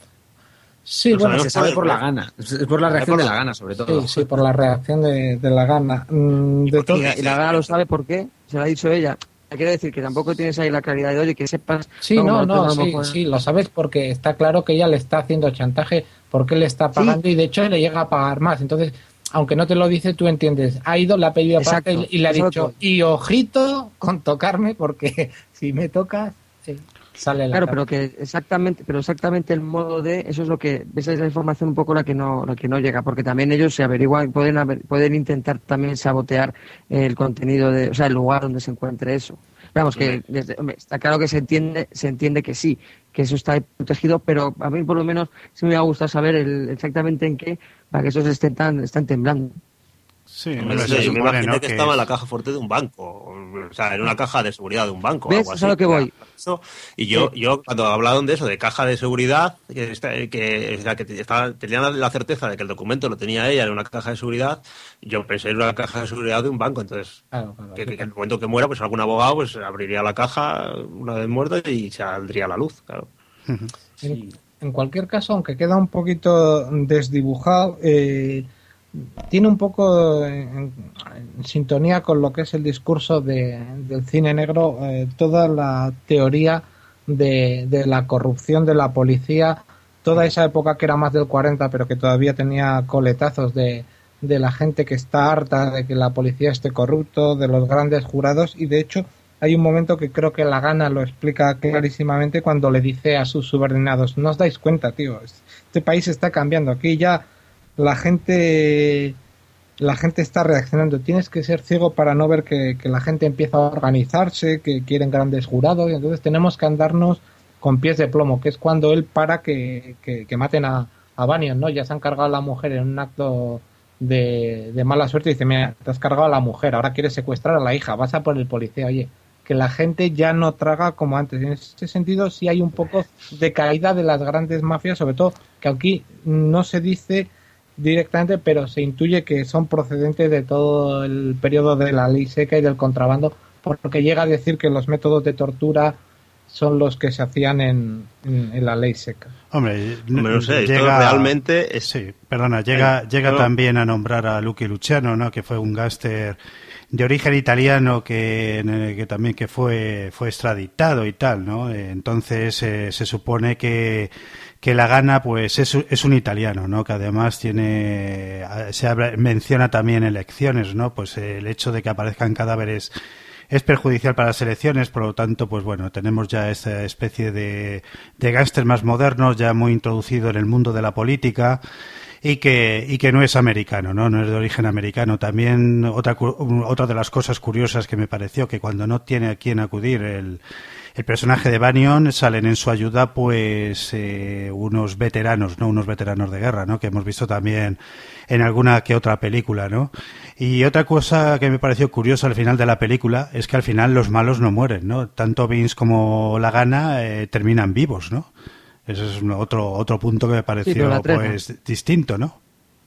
Sí, no, bueno, se sabe por la gana, es por la reacción por la... de la gana, sobre todo. Sí, sí, por la reacción de, de la gana. De todo... y, y la gana lo sabe por qué, se lo ha dicho ella. Quiero decir que tampoco tienes ahí la claridad de, oye, que sepas... Sí, no, no, no sí, sí, lo sabes porque está claro que ella le está haciendo chantaje porque le está pagando, sí. Y de hecho le llega a pagar más. Entonces, aunque no te lo dice, tú entiendes. Ha ido, le ha pedido parte y, y le ha dicho, y ojito con tocarme porque si me tocas... Sí. Sale la claro, cara. pero que exactamente, pero exactamente el modo de eso es lo que esa es la información un poco la que no la que no llega, porque también ellos se averiguan, pueden haber, pueden intentar también sabotear el contenido de, o sea, el lugar donde se encuentre eso. Vamos, que desde, hombre, está claro que se entiende, se entiende que sí, que eso está protegido, pero a mí por lo menos sí me va a gustar saber el, exactamente en qué, para que esos estén tan, están temblando. Sí, no, no sé, yo me imaginé ¿no? que, que estaba es... en la caja fuerte de un banco, o sea, en una caja de seguridad de un banco. ¿Ves? Algo así. Es a lo que voy. Y yo, sí. yo cuando hablaron de eso, de caja de seguridad, que, que, o sea, que estaba, tenían la certeza de que el documento lo tenía ella en una caja de seguridad, yo pensé en una caja de seguridad de un banco, entonces, claro, claro, que, que, que en el momento que muera, pues algún abogado pues abriría la caja una vez muerta y saldría a la luz, claro. Sí. En, en cualquier caso, aunque queda un poquito desdibujado, eh, tiene un poco en, en sintonía con lo que es el discurso de, del cine negro, eh, toda la teoría de, de la corrupción de la policía, toda esa época que era más del cuarenta pero que todavía tenía coletazos de, de la gente que está harta de que la policía esté corrupto, de los grandes jurados, y de hecho hay un momento que creo que la gana lo explica clarísimamente cuando le dice a sus subordinados: no os dais cuenta, tío, este país está cambiando, aquí ya la gente la gente está reaccionando, tienes que ser ciego para no ver que, que la gente empieza a organizarse, que quieren grandes jurados, y entonces tenemos que andarnos con pies de plomo, que es cuando él para que, que, que maten a, a Bannion, ¿no? Ya se han cargado a la mujer en un acto de, de mala suerte y dice: mira, te has cargado a la mujer, ahora quieres secuestrar a la hija, vas a por el policía. Oye, que la gente ya no traga como antes. En ese sentido sí hay un poco de caída de las grandes mafias, sobre todo que aquí no se dice directamente, pero se intuye que son procedentes de todo el periodo de la ley seca y del contrabando, porque llega a decir que los métodos de tortura son los que se hacían en, en, en la ley seca. Hombre, Hombre no sé, llega, realmente es... Sí, perdona, llega, llega no. también a nombrar a Lucky Luciano, ¿no? Que fue un gángster de origen italiano que, que también que fue fue extraditado y tal, ¿no? Entonces eh, se supone que que la gana pues es, es un italiano, ¿no? Que además tiene se habla, menciona también elecciones, ¿no? Pues el hecho de que aparezcan cadáveres es perjudicial para las elecciones, por lo tanto, pues bueno, tenemos ya esta especie de, de gángster más modernos, ya muy introducido en el mundo de la política. y que y que no es americano, ¿no? No es de origen americano. También otra otra de las cosas curiosas que me pareció, que cuando no tiene a quién acudir el el personaje de Bannion, salen en su ayuda pues eh, unos veteranos, ¿no? Unos veteranos de guerra, ¿no? Que hemos visto también en alguna que otra película, ¿no? Y otra cosa que me pareció curiosa al final de la película es que al final los malos no mueren, ¿no? Tanto Vince como Lagana eh, terminan vivos, ¿no? Ese es un otro otro punto que me pareció sí, pues distinto, ¿no?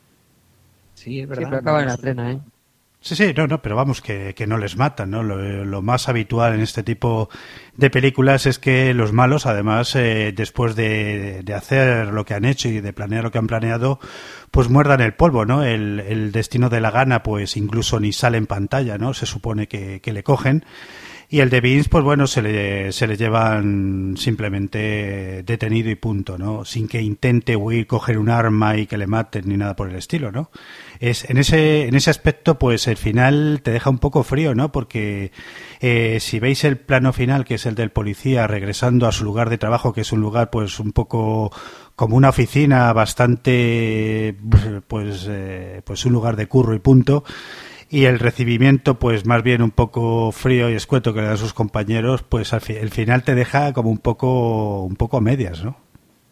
Sí, es verdad. Sí, pero acaba en la trena, ¿eh? Sí, sí, no, no, pero vamos, que, que no les matan, ¿no? Lo, lo más habitual en este tipo de películas es que los malos, además, eh, después de, de hacer lo que han hecho y de planear lo que han planeado, pues muerdan el polvo, ¿no? El, el destino de Lagana, pues incluso ni sale en pantalla, ¿no? Se supone que, que le cogen. Y el de Vince, pues bueno, se le, se le llevan simplemente detenido y punto, ¿no? Sin que intente huir, coger un arma y que le maten ni nada por el estilo, ¿no? Es, en ese, en ese aspecto, pues el final te deja un poco frío, ¿no? Porque eh, si veis el plano final, que es el del policía regresando a su lugar de trabajo, que es un lugar pues un poco como una oficina bastante, pues, eh, pues un lugar de curro y punto, y el recibimiento pues más bien un poco frío y escueto que le dan sus compañeros, pues al fi- el final te deja como un poco un poco a medias, ¿no?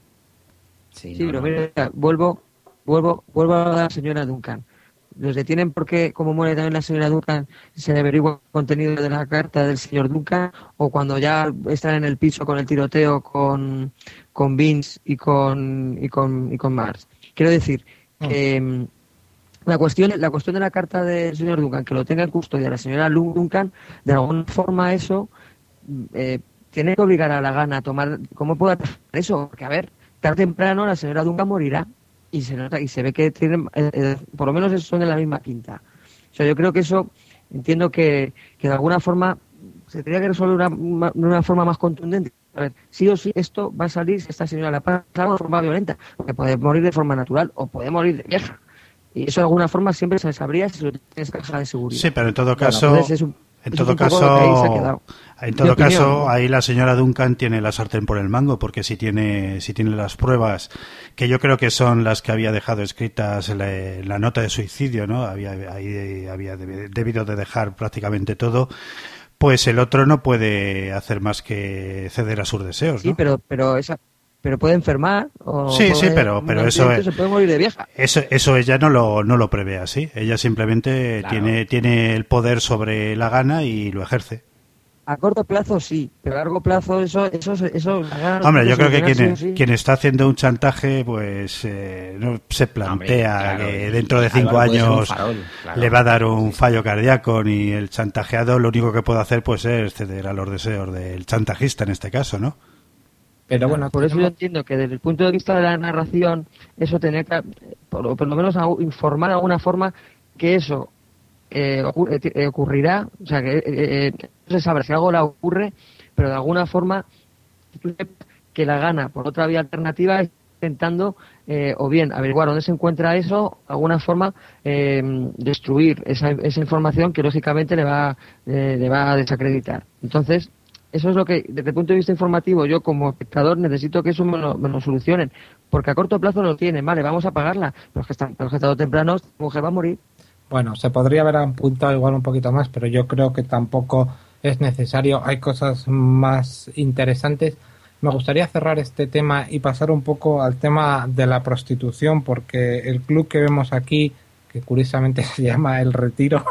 Sí, sí, pero mira, vuelvo vuelvo vuelvo a la señora Duncan. Los detienen porque, como muere también la señora Duncan, se averigua el contenido de la carta del señor Duncan, o cuando ya están en el piso con el tiroteo con, con Vince y con y con y con Mars. Quiero decir que mm. La cuestión, la cuestión de la carta del señor Duncan, que lo tenga en custodia la señora Duncan, de alguna forma eso eh, tiene que obligar a Lagana a tomar... ¿Cómo puede hacer eso? Porque, a ver, tarde o temprano la señora Duncan morirá y se nota y se ve que tienen, eh, eh, por lo menos son de la misma quinta. O sea, yo creo que eso, entiendo que, que de alguna forma se tendría que resolver de una, una forma más contundente. A ver, sí o sí esto va a salir si esta señora la pasa de forma violenta, porque puede morir de forma natural o puede morir de vieja. Y eso de alguna forma siempre se sabría si lo tienes caja de seguridad. Sí, pero en todo caso, bueno, es un, en es todo caso, en todo caso, ahí la señora Duncan tiene la sartén por el mango, porque si tiene, si tiene las pruebas, que yo creo que son las que había dejado escritas en la, en la nota de suicidio, ¿no? Había, ahí había debido de dejar prácticamente todo. Pues el otro no puede hacer más que ceder a sus deseos, ¿no? Sí, pero, pero esa. Pero puede enfermar o sí, puede, sí, pero, pero eso es, se puede morir de vieja. Eso, eso ella no lo, no lo prevé así. Ella simplemente claro. tiene, tiene el poder sobre Lagana y lo ejerce. A corto plazo sí, pero a largo plazo eso, eso, eso. Lagana Hombre, yo creo que quien, sí, sí. quien está haciendo un chantaje, pues eh, no se plantea Hombre, claro, que dentro de cinco años farol, claro. le va a dar un fallo cardíaco, ni el chantajeado lo único que puede hacer pues es ceder a los deseos del chantajista en este caso, ¿no? Pero bueno, por eso yo entiendo que desde el punto de vista de la narración, eso tenía que, por, por lo menos, informar de alguna forma que eso eh, ocurre, eh, ocurrirá, o sea, que eh, no se sabrá si algo le ocurre, pero de alguna forma que Lagana, por otra vía alternativa, intentando eh, o bien averiguar dónde se encuentra eso, de alguna forma eh, destruir esa, esa información que lógicamente le va, eh, le va a desacreditar. Entonces, eso es lo que, desde el punto de vista informativo, yo como espectador necesito que eso me lo, me lo solucionen, porque a corto plazo lo tienen, vale, vamos a pagarla, pero es que, está, pero es que tarde o temprano esta mujer va a morir. Bueno, se podría haber apuntado igual un poquito más, pero yo creo que tampoco es necesario, hay cosas más interesantes. Me gustaría cerrar este tema y pasar un poco al tema de la prostitución, porque el club que vemos aquí, que curiosamente se llama El Retiro,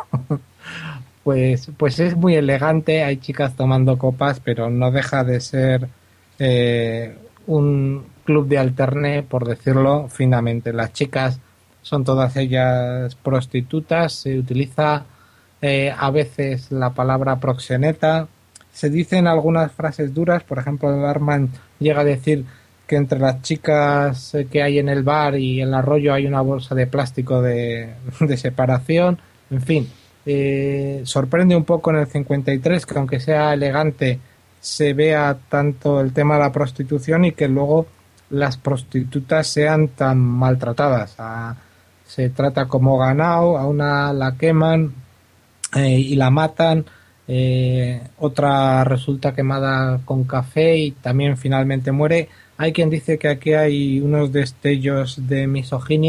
Pues, pues es muy elegante, hay chicas tomando copas, pero no deja de ser eh, un club de alterne, por decirlo finamente. Las chicas son todas ellas prostitutas, se utiliza eh, a veces la palabra proxeneta, se dicen algunas frases duras, por ejemplo, el barman llega a decir que entre las chicas que hay en el bar y en el arroyo hay una bolsa de plástico de, de separación, en fin. Eh, sorprende un poco en el cincuenta y tres que aunque sea elegante se vea tanto el tema de la prostitución y que luego las prostitutas sean tan maltratadas. A, se trata como ganado, a una la queman eh, y la matan, eh, otra resulta quemada con café y también finalmente muere. Hay quien dice que aquí hay unos destellos de misoginia.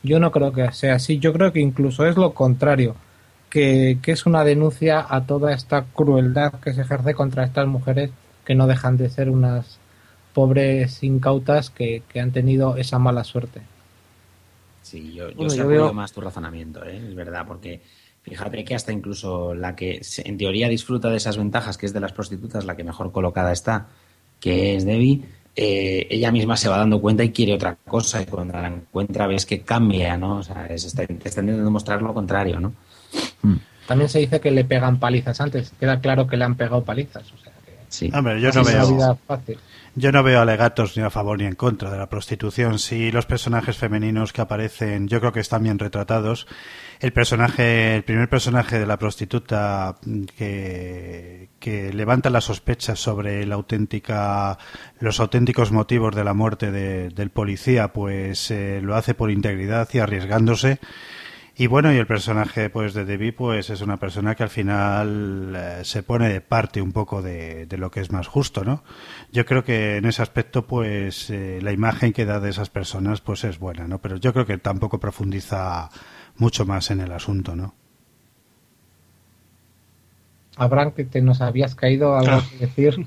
Yo no creo que sea así. Yo creo que incluso es lo contrario, que, que es una denuncia a toda esta crueldad que se ejerce contra estas mujeres que no dejan de ser unas pobres incautas que, que han tenido esa mala suerte. Sí, yo, yo Bueno, sí yo apoyo veo- más tu razonamiento, ¿eh? Es verdad, porque fíjate que hasta incluso la que se- en teoría disfruta de esas ventajas, que es de las prostitutas, la que mejor colocada está, que es Debbie, eh, ella misma se va dando cuenta y quiere otra cosa, y cuando la encuentra ves que cambia, ¿no? O sea, es, está, te está intentando mostrar lo contrario, ¿no? Mm, También se dice que le pegan palizas antes. Queda claro que le han pegado palizas. O sea, que sí. Hombre, yo así no es una veo... vida fácil. Yo no veo alegatos ni a favor ni en contra de la prostitución. Sí, los personajes femeninos que aparecen, yo creo que están bien retratados. El personaje, el primer personaje de la prostituta que, que levanta las sospechas sobre la auténtica, los auténticos motivos de la muerte de- del policía, pues eh, lo hace por integridad y arriesgándose. Y bueno, y el personaje pues de Debbie pues es una persona que al final eh, se pone de parte un poco de, de lo que es más justo, ¿no? Yo creo que en ese aspecto pues eh, la imagen que da de esas personas pues es buena, ¿no? Pero yo creo que tampoco profundiza mucho más en el asunto, ¿no? Abraham, que te nos habías caído algo Ah. que decir.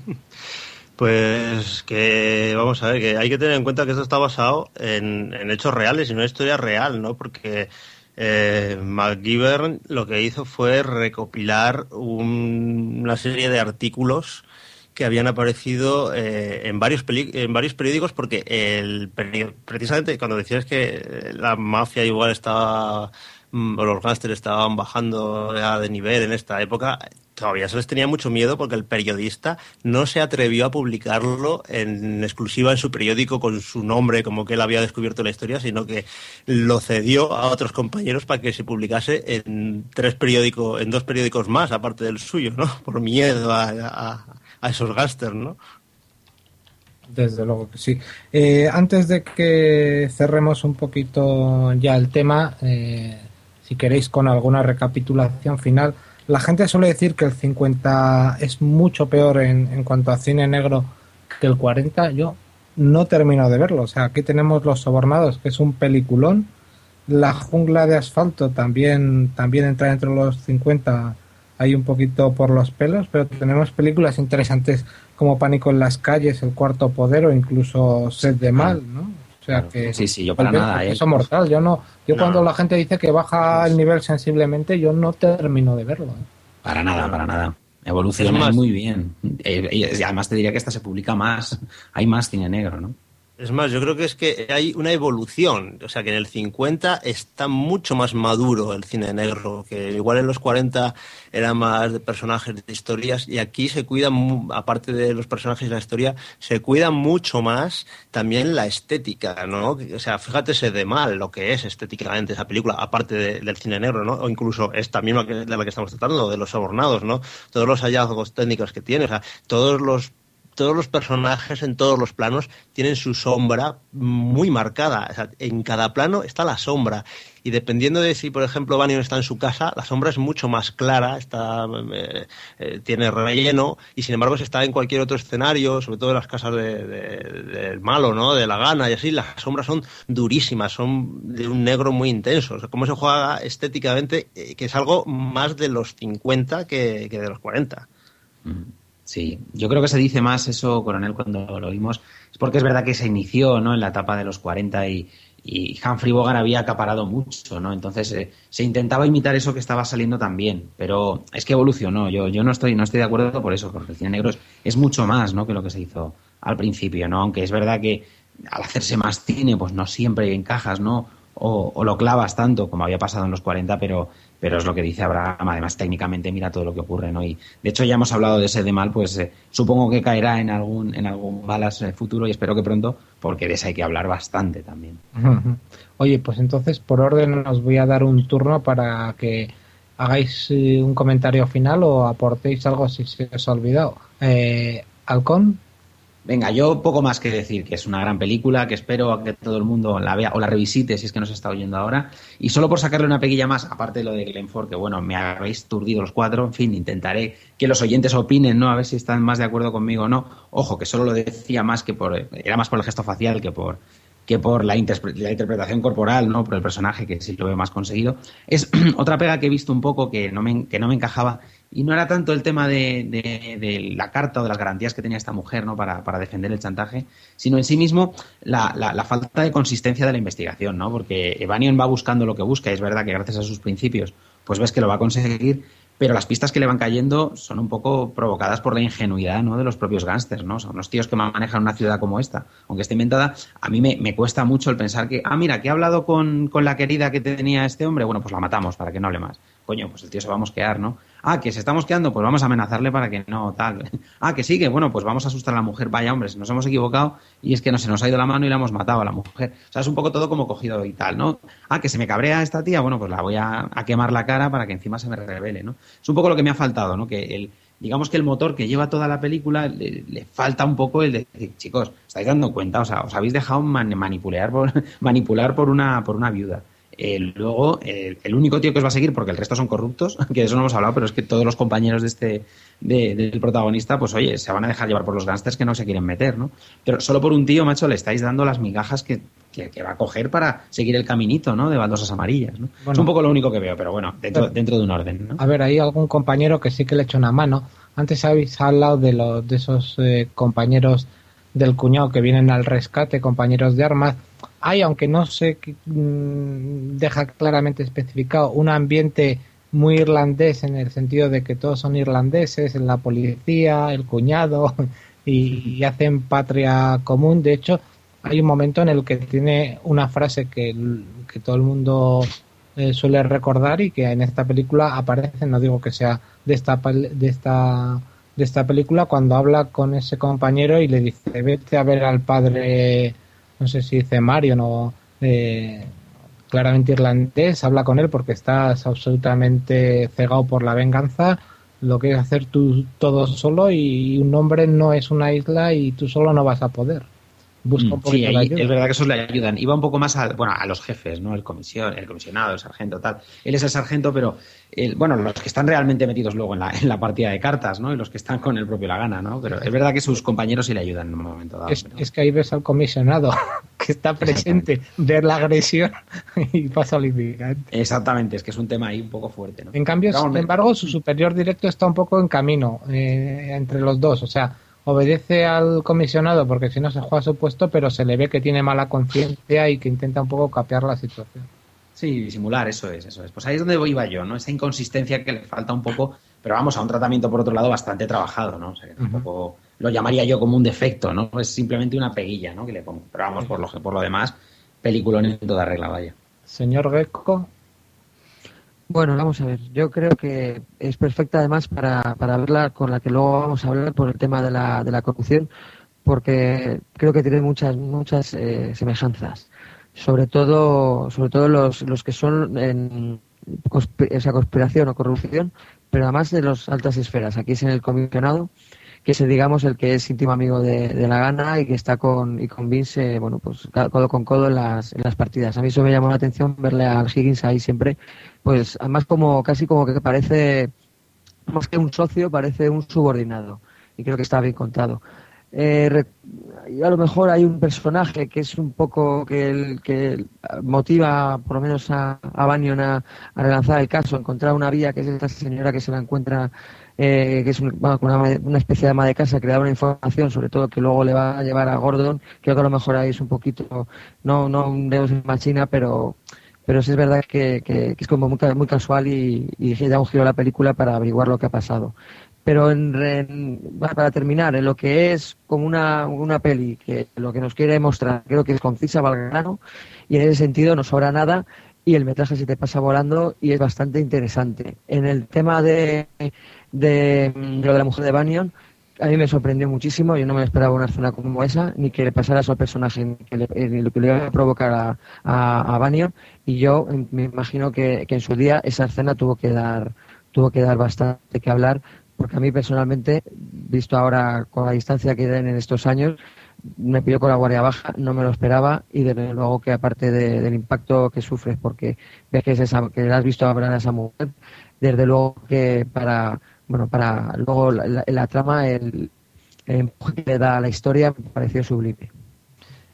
Pues que, vamos a ver, que hay que tener en cuenta que esto está basado en, en hechos reales y una historia real, ¿no? Porque eh, McGivern lo que hizo fue recopilar un- una serie de artículos que habían aparecido eh, en varios peli- en varios periódicos, porque el peri- precisamente cuando decías que la mafia igual estaba mm, o los gángsters estaban bajando ya de nivel en esta época, todavía se les tenía mucho miedo porque el periodista no se atrevió a publicarlo en exclusiva en su periódico con su nombre, como que él había descubierto la historia, sino que lo cedió a otros compañeros para que se publicase en tres periódicos, en dos periódicos más, aparte del suyo, ¿no? Por miedo a, a, a esos gángsters, ¿no? Desde luego que sí. Eh, antes de que cerremos un poquito ya el tema, eh, si queréis con alguna recapitulación final, la gente suele decir que el cincuenta es mucho peor en, en cuanto a cine negro que el cuarenta. Yo no termino de verlo. O sea, aquí tenemos Los Sobornados, que es un peliculón. La Jungla de Asfalto también, también entra entre los cincuenta, ahí un poquito por los pelos, pero tenemos películas interesantes como Pánico en las calles, El cuarto poder o incluso Sed de mal, ¿no? O sea Claro. que Sí, sí, yo para el nada, ¿eh? peso mortal. Yo no, yo No. cuando la gente dice que baja el nivel sensiblemente, yo no termino de verlo. ¿eh? Para nada, para nada. Evoluciona Es más- muy bien. Eh, y y además te diría que esta se publica más. Hay más cine negro, ¿no? Es más, yo creo que es que hay una evolución, o sea que en el cincuenta está mucho más maduro el cine negro, que igual en los cuarenta era más de personajes, de historias, y aquí se cuida, mu- aparte de los personajes y la historia, se cuida mucho más también la estética, ¿no? O sea, fíjate ese de mal, lo que es estéticamente esa película, aparte de- del cine negro, ¿no? O incluso esta misma que, de la que estamos tratando, de Los Sobornados, ¿no? Todos los hallazgos técnicos que tiene, o sea, todos los todos los personajes en todos los planos tienen su sombra muy marcada. O sea, en cada plano está la sombra. Y dependiendo de si, por ejemplo, Bannion está en su casa, la sombra es mucho más clara, está, eh, eh, tiene relleno, y sin embargo, si está en cualquier otro escenario, sobre todo en las casas de, de- del malo, ¿no? De la gana y así, las sombras son durísimas, son de un negro muy intenso. O sea, cómo se juega estéticamente, eh, que es algo más de los cincuenta que, que de los cuarenta. Mm. Sí, yo creo que se dice más eso, Coronel, cuando lo vimos. Es porque es verdad que se inició, ¿no?, en la etapa de los cuarenta y, y Humphrey Bogart había acaparado mucho, ¿no? Entonces eh, se intentaba imitar eso que estaba saliendo también, pero es que evolucionó. Yo, yo no estoy, no estoy de acuerdo por eso, porque el cine negro es, es mucho más, ¿no?, que lo que se hizo al principio, ¿no? Aunque es verdad que al hacerse más cine, pues no siempre encajas, ¿no? O, o lo clavas tanto como había pasado en los cuarenta, pero, pero es lo que dice Abraham. Además, técnicamente mira todo lo que ocurre, ¿no? Y de hecho ya hemos hablado de ese de mal, pues eh, supongo que caerá en algún en algún balas eh, futuro, y espero que pronto, porque de ese hay que hablar bastante también. Ujú. Oye, pues entonces por orden os voy a dar un turno para que hagáis eh, un comentario final o aportéis algo si se os ha olvidado. Eh, Halcón. Venga, yo poco más que decir, que es una gran película, que espero a que todo el mundo la vea o la revisite si es que nos está oyendo ahora. Y solo por sacarle una pequeña más, aparte de lo de Glenn Ford, que bueno, me habéis turdido los cuatro, en fin, intentaré que los oyentes opinen, ¿no? A ver si están más de acuerdo conmigo o no. Ojo, que solo lo decía más que por, era más por el gesto facial que por, que por la, la interpretación corporal, ¿no? Por el personaje, que sí lo veo más conseguido. Es otra pega que he visto un poco que no me, que no me encajaba, y no era tanto el tema de, de, de la carta o de las garantías que tenía esta mujer, ¿no? para, para defender el chantaje, sino en sí mismo la, la, la falta de consistencia de la investigación, ¿no? Porque Evanion va buscando lo que busca, y es verdad que gracias a sus principios pues ves que lo va a conseguir, pero las pistas que le van cayendo son un poco provocadas por la ingenuidad, ¿no? de los propios gángsters, ¿no? Son los tíos que manejan una ciudad como esta, aunque esté inventada. A mí me, me cuesta mucho el pensar que, ah, mira, que he hablado con, con la querida que tenía este hombre, bueno, pues la matamos para que no hable más. Coño, pues el tío se va a mosquear, ¿no? Ah, que se está mosqueando, pues vamos a amenazarle para que no, tal. Ah, que sigue, bueno, pues vamos a asustar a la mujer. Vaya, hombre, nos hemos equivocado y es que no se nos ha ido la mano y la hemos matado a la mujer. O sea, es un poco todo como cogido y tal, ¿no? Ah, que se me cabrea esta tía, bueno, pues la voy a, a quemar la cara para que encima se me revele, ¿no? Es un poco lo que me ha faltado, ¿no? Que el, digamos que el motor que lleva toda la película le, le falta un poco el de decir, chicos, ¿estáis dando cuenta? O sea, os habéis dejado man, manipular por, manipular por una, por una viuda. Eh, luego, eh, el único tío que os va a seguir, porque el resto son corruptos, que de eso no hemos hablado, pero es que todos los compañeros de este de, del protagonista, pues oye, se van a dejar llevar por los gángsters que no se quieren meter, ¿no? Pero solo por un tío, macho, le estáis dando las migajas que, que, que va a coger para seguir el caminito, ¿no? De baldosas amarillas, ¿no? Bueno, es un poco lo único que veo, pero bueno, dentro, pero, dentro de un orden, ¿no? A ver, hay algún compañero que sí que le echa una mano. Antes habéis hablado de, los, de esos eh, compañeros del cuñado que vienen al rescate, compañeros de armas. Hay, aunque no se mmm, deja claramente especificado, un ambiente muy irlandés en el sentido de que todos son irlandeses, la policía, el cuñado, y, y hacen patria común. De hecho, hay un momento en el que tiene una frase que, que todo el mundo eh, suele recordar y que en esta película aparece, no digo que sea de esta de esta de esta película, cuando habla con ese compañero y le dice, vete a ver al padre, no sé si dice Mario, no, eh, claramente irlandés, habla con él porque estás absolutamente cegado por la venganza, lo que es hacer tú todo solo, y un hombre no es una isla y tú solo no vas a poder. Busca un poquito sí, de ahí, ayuda. Es verdad que esos le ayudan. Iba un poco más a, bueno, a los jefes, ¿no? El comisión, el comisionado, el sargento, tal. Él es el sargento, pero el, bueno, los que están realmente metidos luego en la, en la partida de cartas, ¿no? Y los que están con el propio Lagana, ¿no? Pero es verdad que sus compañeros sí le ayudan en un momento dado. Es, pero... es que ahí ves al comisionado que está presente, ver la agresión y pasa olímpica. Exactamente, es que es un tema ahí un poco fuerte, ¿no? En cambio, pero, sin me... embargo, su superior directo está un poco en camino eh, entre los dos, o sea, obedece al comisionado porque si no se juega su puesto, pero se le ve que tiene mala conciencia y que intenta un poco capear la situación. Sí, disimular, eso es, eso es. Pues ahí es donde iba yo, ¿no? Esa inconsistencia que le falta un poco, pero vamos, a un tratamiento por otro lado bastante trabajado, ¿no? O sea, que tampoco uh-huh. lo llamaría yo como un defecto, ¿no? Es simplemente una peguilla, ¿no? Que le pongo. Pero vamos, por lo, por lo demás, peliculón en toda regla, vaya. Señor Gecko. Bueno, vamos a ver, yo creo que es perfecta además para, para verla, con la que luego vamos a hablar por el tema de la, de la corrupción, porque creo que tiene muchas muchas eh, semejanzas, sobre todo sobre todo los, los que son en esa conspiración o corrupción, pero además de las altas esferas. Aquí es en el comisionado, que es, digamos, el que es íntimo amigo de, de Lagana y que está con y con Vince, bueno, pues codo con codo en las, en las partidas. A mí eso me llamó la atención, verle a Higgins ahí siempre, pues además como casi como que parece, más que un socio, parece un subordinado, y creo que está bien contado. Eh, y a lo mejor hay un personaje que es un poco que, el, que motiva por lo menos a, a Bannion a, a relanzar el caso, encontrar una vía, que es esta señora que se la encuentra, eh, que es un, bueno, una, una especie de ama de casa que le da una información, sobre todo que luego le va a llevar a Gordon. Creo que a lo mejor ahí es un poquito, no, no un dedo sin machina, pero pero sí es verdad que, que, que es como muy, muy casual y, y da un giro a la película para averiguar lo que ha pasado. Pero en, en, para terminar, en lo que es como una, una peli, que lo que nos quiere mostrar, creo que es concisa, va al grano, y en ese sentido no sobra nada, y el metraje se te pasa volando y es bastante interesante. En el tema de, de, de lo de la mujer de Bannion, a mí me sorprendió muchísimo. Yo no me esperaba una escena como esa, ni que le pasara eso al personaje, ni, que le, ni lo que le iba a provocar a, a, a Bannion, y yo me imagino que, que en su día esa escena tuvo que dar tuvo que dar bastante que hablar, porque a mí personalmente, visto ahora con la distancia que den en estos años, me pilló con la guardia baja, no me lo esperaba, y desde luego que aparte de, del impacto que sufres porque ves que, es esa, que la has visto hablar a esa mujer, desde luego que para bueno para luego la, la, la trama, el, el empuje que le da a la historia me pareció sublime.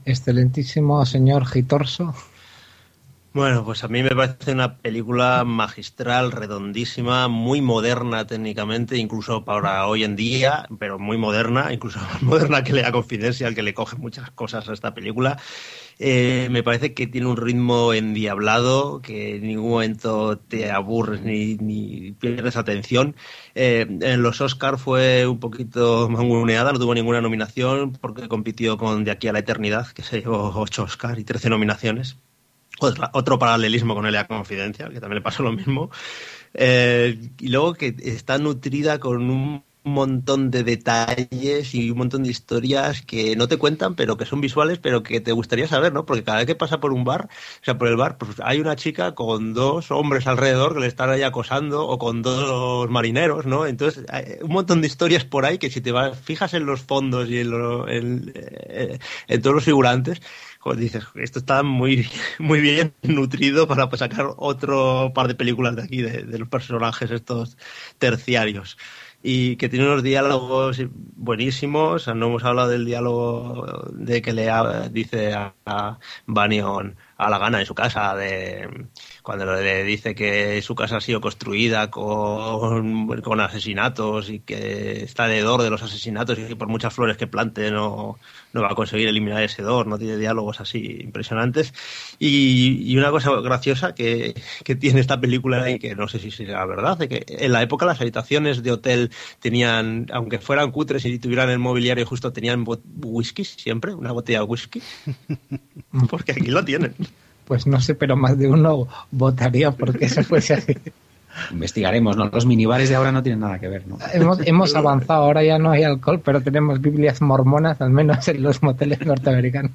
Excelentísimo señor Gitorso. Bueno, pues a mí me parece una película magistral, redondísima, muy moderna técnicamente, incluso para hoy en día, pero muy moderna, incluso más moderna que Lea Confidencial, que le coge muchas cosas a esta película. Eh, me parece que tiene un ritmo endiablado, que en ningún momento te aburres ni, ni pierdes atención. Eh, en los Oscars fue un poquito mangoneada, no tuvo ninguna nominación porque compitió con De aquí a la eternidad, que se llevó ocho Oscars y trece nominaciones. Otra, otro paralelismo con Lea Confidencial, que también le pasó lo mismo. Eh, y luego que está nutrida con un montón de detalles y un montón de historias que no te cuentan, pero que son visuales, pero que te gustaría saber, ¿no? Porque cada vez que pasa por un bar, o sea, por el bar, pues hay una chica con dos hombres alrededor que le están ahí acosando, o con dos marineros, ¿no? Entonces, hay un montón de historias por ahí que si te vas, fijas en los fondos y en, lo, en, eh, en todos los figurantes, pues dices, esto está muy, muy bien nutrido para pues, sacar otro par de películas de aquí, de, de los personajes estos terciarios. Y que tiene unos diálogos buenísimos. O sea, no hemos hablado del diálogo de que le dice a, a Bannion a la gana en su casa, de cuando le dice que su casa ha sido construida con, con asesinatos y que está de hedor de los asesinatos y que por muchas flores que plante no, no va a conseguir eliminar ese hedor. No tiene diálogos así impresionantes. Y, y una cosa graciosa que, que tiene esta película y que no sé si será verdad, de que en la época las habitaciones de hotel tenían, aunque fueran cutres y tuvieran el mobiliario justo, tenían whisky siempre, una botella de whisky, porque aquí lo tienen. Pues no sé, pero más de uno votaría porque eso fuese así. Investigaremos, ¿no? Los minibares de ahora no tienen nada que ver, ¿no? Hemos, hemos avanzado, ahora ya no hay alcohol, pero tenemos Biblias mormonas, al menos en los moteles norteamericanos.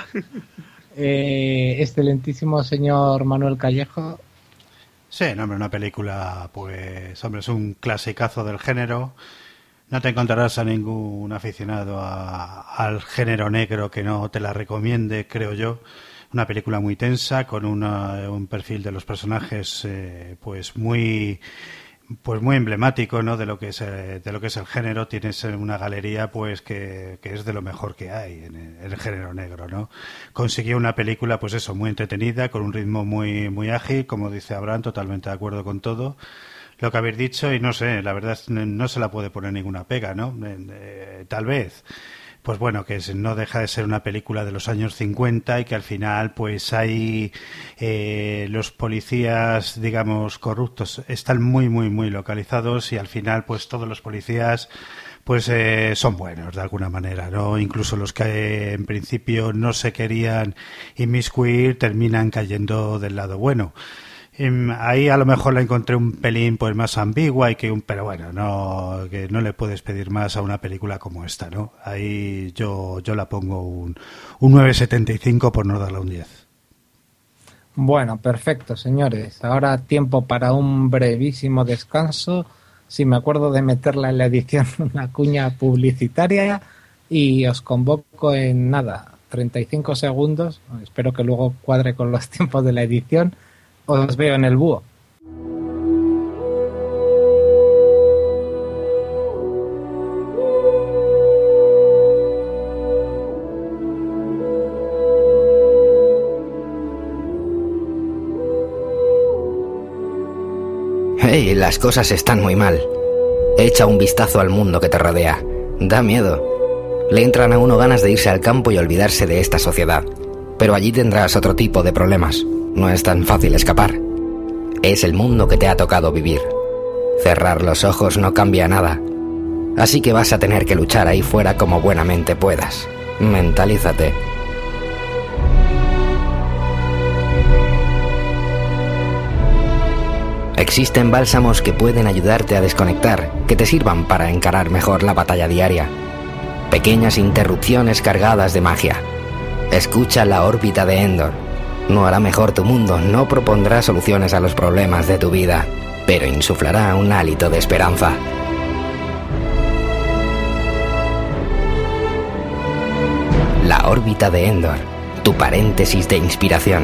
Eh, excelentísimo señor Manuel Callejo. Sí, no, hombre, una película, pues, hombre, es un clasicazo del género. No te encontrarás a ningún aficionado a, al género negro que no te la recomiende, creo yo. Una película muy tensa, con una, un perfil de los personajes, eh, pues muy, pues muy emblemático, ¿no? De lo que es, eh, de lo que es el género. Tienes una galería, pues, que, que es de lo mejor que hay en el, en el género negro, ¿no? Consiguió una película, pues eso, muy entretenida, con un ritmo muy, muy ágil, como dice Abraham, totalmente de acuerdo con todo lo que habéis dicho, y no sé, la verdad no se la puede poner ninguna pega, ¿no? Eh, eh, tal vez. Pues bueno, que no deja de ser una película de los años cincuenta y que al final pues hay eh, los policías, digamos, corruptos están muy, muy, muy localizados y al final pues todos los policías pues eh, son buenos de alguna manera, ¿no? Incluso los que eh, en principio no se querían inmiscuir terminan cayendo del lado bueno. Ahí a lo mejor la encontré un pelín pues más ambigua y que un pero bueno, no que no le puedes pedir más a una película como esta, ¿no? Ahí yo yo la pongo un un nueve setenta y cinco por no darle un diez. Bueno, perfecto, señores. Ahora tiempo para un brevísimo descanso. Si me acuerdo de meterla en la edición una cuña publicitaria y os convoco en nada, treinta y cinco segundos. Espero que luego cuadre con los tiempos de la edición. Os veo en el búho. Hey, las cosas están muy mal. Echa un vistazo al mundo que te rodea. Da miedo. Le entran a uno ganas de irse al campo y olvidarse de esta sociedad. Pero allí tendrás otro tipo de problemas. No es tan fácil escapar. Es el mundo que te ha tocado vivir. Cerrar los ojos no cambia nada. Así que vas a tener que luchar ahí fuera como buenamente puedas. Mentalízate. Existen bálsamos que pueden ayudarte a desconectar, que te sirvan para encarar mejor la batalla diaria. Pequeñas interrupciones cargadas de magia. Escucha La órbita de Endor. No hará mejor tu mundo, no propondrá soluciones a los problemas de tu vida, pero insuflará un hálito de esperanza. La órbita de Endor, tu paréntesis de inspiración.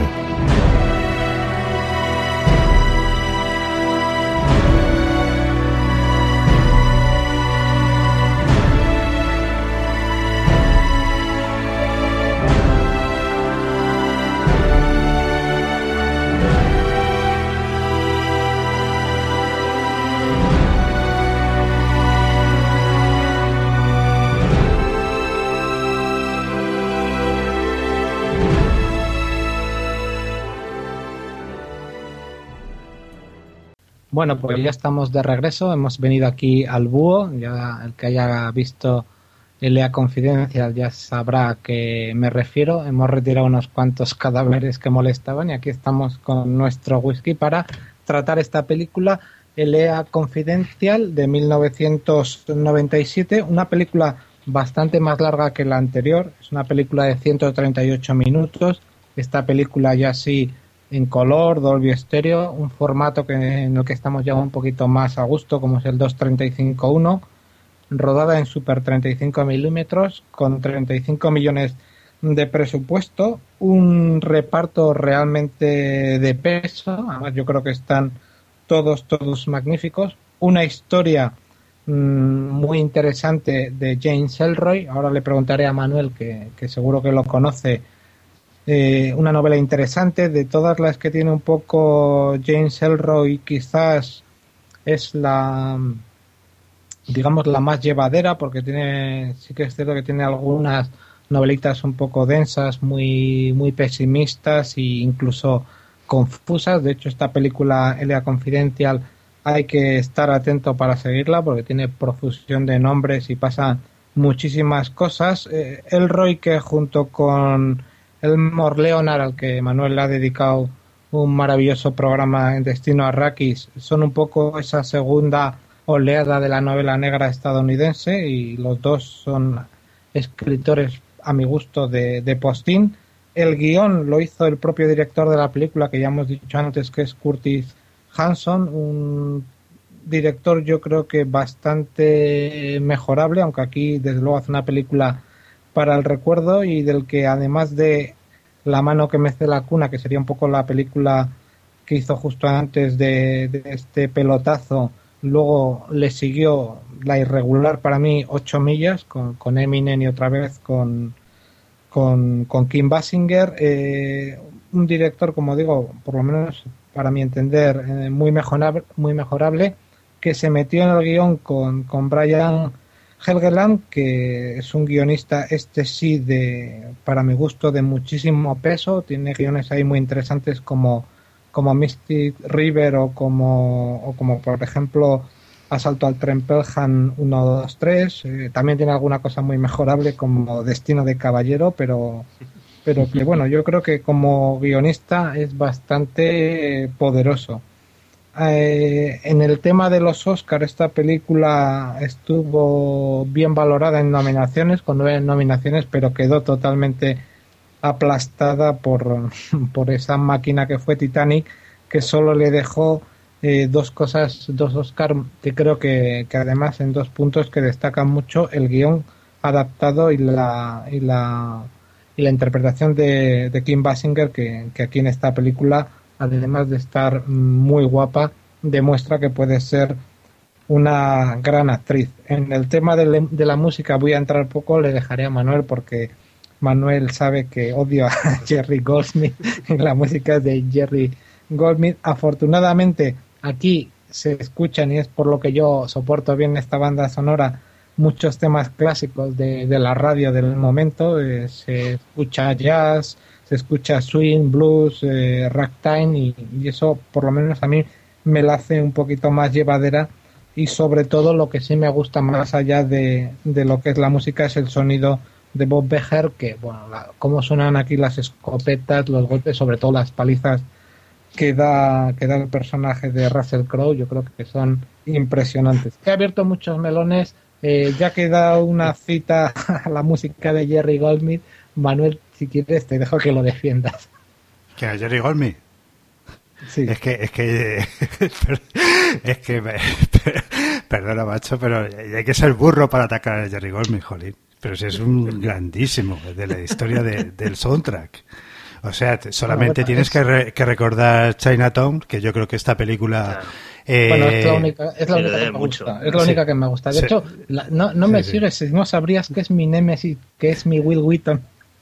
Bueno, pues ya estamos de regreso. Hemos venido aquí al búho. Ya el que haya visto L A Confidencial ya sabrá a qué me refiero. Hemos retirado unos cuantos cadáveres que molestaban y aquí estamos con nuestro whisky para tratar esta película L A Confidencial de mil novecientos noventa y siete. Una película bastante más larga que la anterior. Es una película de ciento treinta y ocho minutos. Esta película ya sí en color, Dolby Stereo, un formato que, en el que estamos ya un poquito más a gusto, como es el doscientos treinta y cinco uno, rodada en Super treinta y cinco milímetros, con treinta y cinco millones de presupuesto, un reparto realmente de peso, además yo creo que están todos, todos magníficos, una historia mmm, muy interesante de James Ellroy. Ahora le preguntaré a Manuel, que, que seguro que lo conoce. Eh, una novela interesante, de todas las que tiene un poco James Ellroy, quizás es la, digamos, la más llevadera, porque tiene, sí que es cierto que tiene algunas novelitas un poco densas, muy, muy pesimistas e incluso confusas. De hecho, esta película L A Confidencial hay que estar atento para seguirla, porque tiene profusión de nombres y pasan muchísimas cosas. Eh, Ellroy, que junto con Elmore Leonard, al que Manuel le ha dedicado un maravilloso programa en Destino Arrakis, son un poco esa segunda oleada de la novela negra estadounidense, y los dos son escritores a mi gusto de, de postín. El guión lo hizo el propio director de la película, que ya hemos dicho antes, que es Curtis Hanson, un director yo creo que bastante mejorable, aunque aquí desde luego hace una película para el recuerdo, y del que además de La mano que mece la cuna, que sería un poco la película que hizo justo antes de, de este pelotazo, luego le siguió la irregular para mí Ocho millas con, con Eminem y otra vez con, con, con Kim Basinger. Eh, un director, como digo, por lo menos para mi entender, eh, muy mejorable, muy mejorable, que se metió en el guión con, con Brian Helgeland, que es un guionista, este sí, de para mi gusto, de muchísimo peso. Tiene guiones ahí muy interesantes como, como Mystic River o como, o como por ejemplo Asalto al Tren Pelham uno, dos, tres. Eh, también tiene alguna cosa muy mejorable como Destino de Caballero, pero, pero que bueno, yo creo que como guionista es bastante eh, poderoso. Eh, en el tema de los Oscar, esta película estuvo bien valorada en nominaciones, con nueve nominaciones, pero quedó totalmente aplastada por, por esa máquina que fue Titanic, que solo le dejó eh, dos cosas, dos Oscar, que creo que, que además en dos puntos que destacan mucho: el guión adaptado y la y la, y la interpretación de, de Kim Basinger, que, que aquí en esta película, además de estar muy guapa, demuestra que puede ser una gran actriz. En el tema de, le, de la música voy a entrar poco, le dejaré a Manuel, porque Manuel sabe que odio a Jerry Goldsmith, la música es de Jerry Goldsmith. Afortunadamente aquí se escuchan, y es por lo que yo soporto bien esta banda sonora, muchos temas clásicos de, de la radio del momento. Eh, se escucha jazz, se escucha swing, blues, eh, ragtime, y, y eso por lo menos a mí me la hace un poquito más llevadera. Y sobre todo lo que sí me gusta más allá de, de lo que es la música es el sonido de Bob Beger, que bueno, la, cómo suenan aquí las escopetas, los golpes, sobre todo las palizas que da, que da el personaje de Russell Crowe, yo creo que son impresionantes. He abierto muchos melones, eh, ya que he dado una cita a la música de Jerry Goldsmith. Manuel, si quieres te dejo que lo defiendas. ¿Que a Jerry Goldsmith? Sí. Es que, es que, es que, perdona macho, pero hay que ser burro para atacar a Jerry Goldsmith, jolín. Pero si es un grandísimo de la historia de, del soundtrack. O sea, solamente bueno, bueno, tienes es... que, re, que recordar Chinatown, que yo creo que esta película... Claro. Eh, bueno, es la única, es la única que me mucho. gusta. Es la sí. única que me gusta. De sí. hecho, la, no, no sí, me sí. sigues, si no sabrías que es mi Nemesis, que es mi Will Wheaton.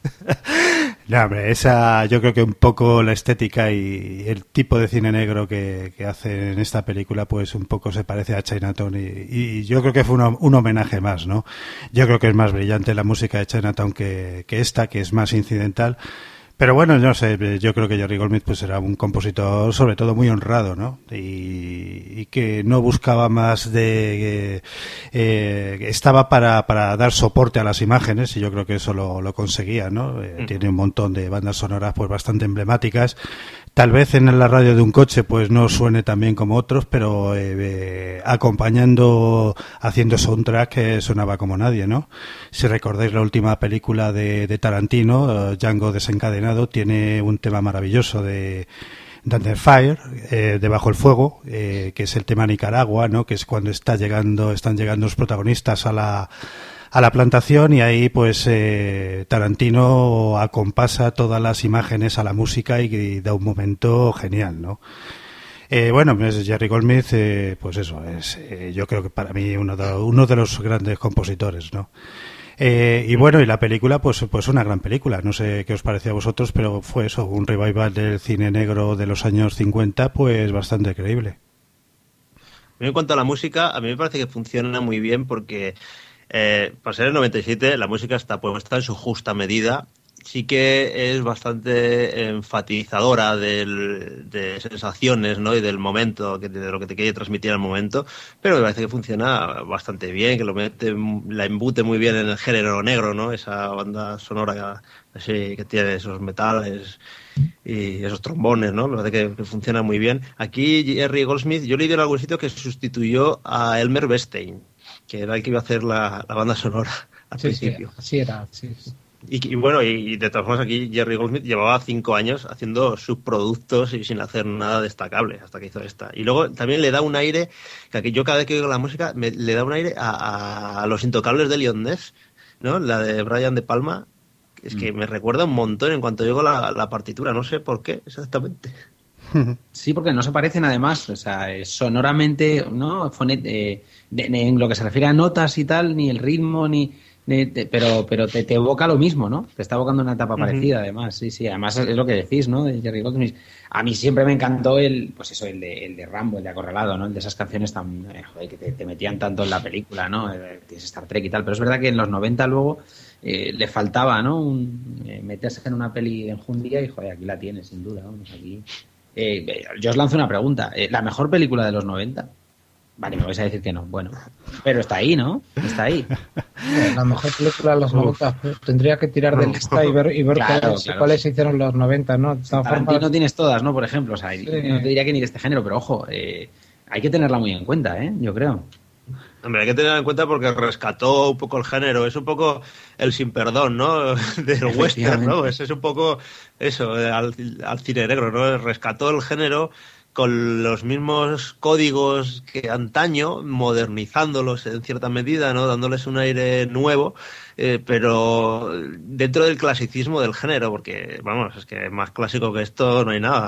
No, hombre, esa yo creo que un poco la estética y el tipo de cine negro que, que hace en esta película, pues un poco se parece a Chinatown, y, y yo creo que fue un, un homenaje más, ¿no? Yo creo que es más brillante la música de Chinatown que, que esta, que es más incidental, Pero bueno, no sé, yo creo que Jerry Goldsmith pues era un compositor sobre todo muy honrado, ¿no? Y, y que no buscaba más de... Eh, eh, estaba para, para dar soporte a las imágenes y yo creo que eso lo, lo conseguía, ¿no? Eh, mm. Tiene un montón de bandas sonoras pues bastante emblemáticas. Tal vez en la radio de un coche pues no suene tan bien como otros, pero eh, eh, acompañando, haciendo soundtrack eh, sonaba como nadie, ¿no? Si recordáis la última película de, de Tarantino, uh, Django desencadenado, tiene un tema maravilloso de Under Fire, eh, debajo el fuego, eh, que es el tema Nicaragua, ¿no? Que es cuando está llegando, están llegando los protagonistas a la a la plantación y ahí pues eh, Tarantino acompasa todas las imágenes a la música y, y da un momento genial, ¿no? Eh, bueno, es Jerry Goldsmith, eh, pues eso, es eh, yo creo que para mí uno de, uno de los grandes compositores, ¿no? Eh, y bueno, y la película, pues, pues una gran película, no sé qué os parecía a vosotros, pero fue eso, un revival del cine negro de los años cincuenta, pues bastante creíble. En cuanto a la música, a mí me parece que funciona muy bien porque Eh, para ser el noventa y siete, la música está puesta en su justa medida. Sí que es bastante enfatizadora del, de sensaciones, ¿no? Y del momento, de lo que te quiere transmitir al momento, pero me parece que funciona bastante bien, que lo mete, la embute muy bien en el género negro, ¿no? Esa banda sonora así que tiene esos metales y esos trombones, ¿no? Me parece que, que funciona muy bien. Aquí Jerry Goldsmith, yo leí en algún sitio que sustituyó a Elmer Bernstein, que era el que iba a hacer la, la banda sonora al sí, principio. Sí, así era, sí, sí. Y, y bueno, y de todas formas aquí Jerry Goldsmith llevaba cinco años haciendo subproductos y sin hacer nada destacable hasta que hizo esta. Y luego también le da un aire, que aquí yo cada vez que oigo la música me, le da un aire a, a, a Los Intocables de Leon Ness, ¿no? La de Brian De Palma, es que mm. me recuerda un montón en cuanto oigo la, la partitura, no sé por qué exactamente. Sí, porque no se parecen además, o sea, sonoramente, ¿no? Fonet, eh, de, de, en lo que se refiere a notas y tal, ni el ritmo, ni de, de, pero pero te, te evoca lo mismo, ¿no? Te está evocando una etapa uh-huh. parecida, además, sí, sí, además es lo que decís, ¿no? De Jerry Goldsmith. A mí siempre me encantó el, pues eso, el de, el de Rambo, el de Acorralado, ¿no? El de esas canciones tan, eh, joder, que te, te metían tanto en la película, ¿no? Tienes Star Trek y tal, pero es verdad que en los noventa luego eh, le faltaba, ¿no? Un, eh, meterse en una peli enjundia y, joder, aquí la tienes, sin duda, vamos, aquí... Eh, yo os lanzo una pregunta. Eh, ¿La mejor película de los noventa? Vale, me vais a decir que no. Bueno, pero está ahí, ¿no? Está ahí. La mejor película de los noventa. Pues, tendría que tirar de lista y ver, y ver claro, cuáles, claro, cuáles sí. hicieron los noventa, ¿no? Tarantino no tienes todas, ¿no? Por ejemplo, o sea, sí. no te diría que ni de este género, pero ojo, eh, hay que tenerla muy en cuenta, ¿eh? Yo creo. Hombre, hay que tenerla en cuenta porque rescató un poco el género, es un poco el sin perdón, ¿no? Del western, ¿no? Es, es un poco eso, al, al cine negro, ¿no? Rescató el género con los mismos códigos que antaño, modernizándolos en cierta medida, ¿no? Dándoles un aire nuevo, eh, pero dentro del clasicismo del género, porque, vamos, es que más clásico que esto no hay nada.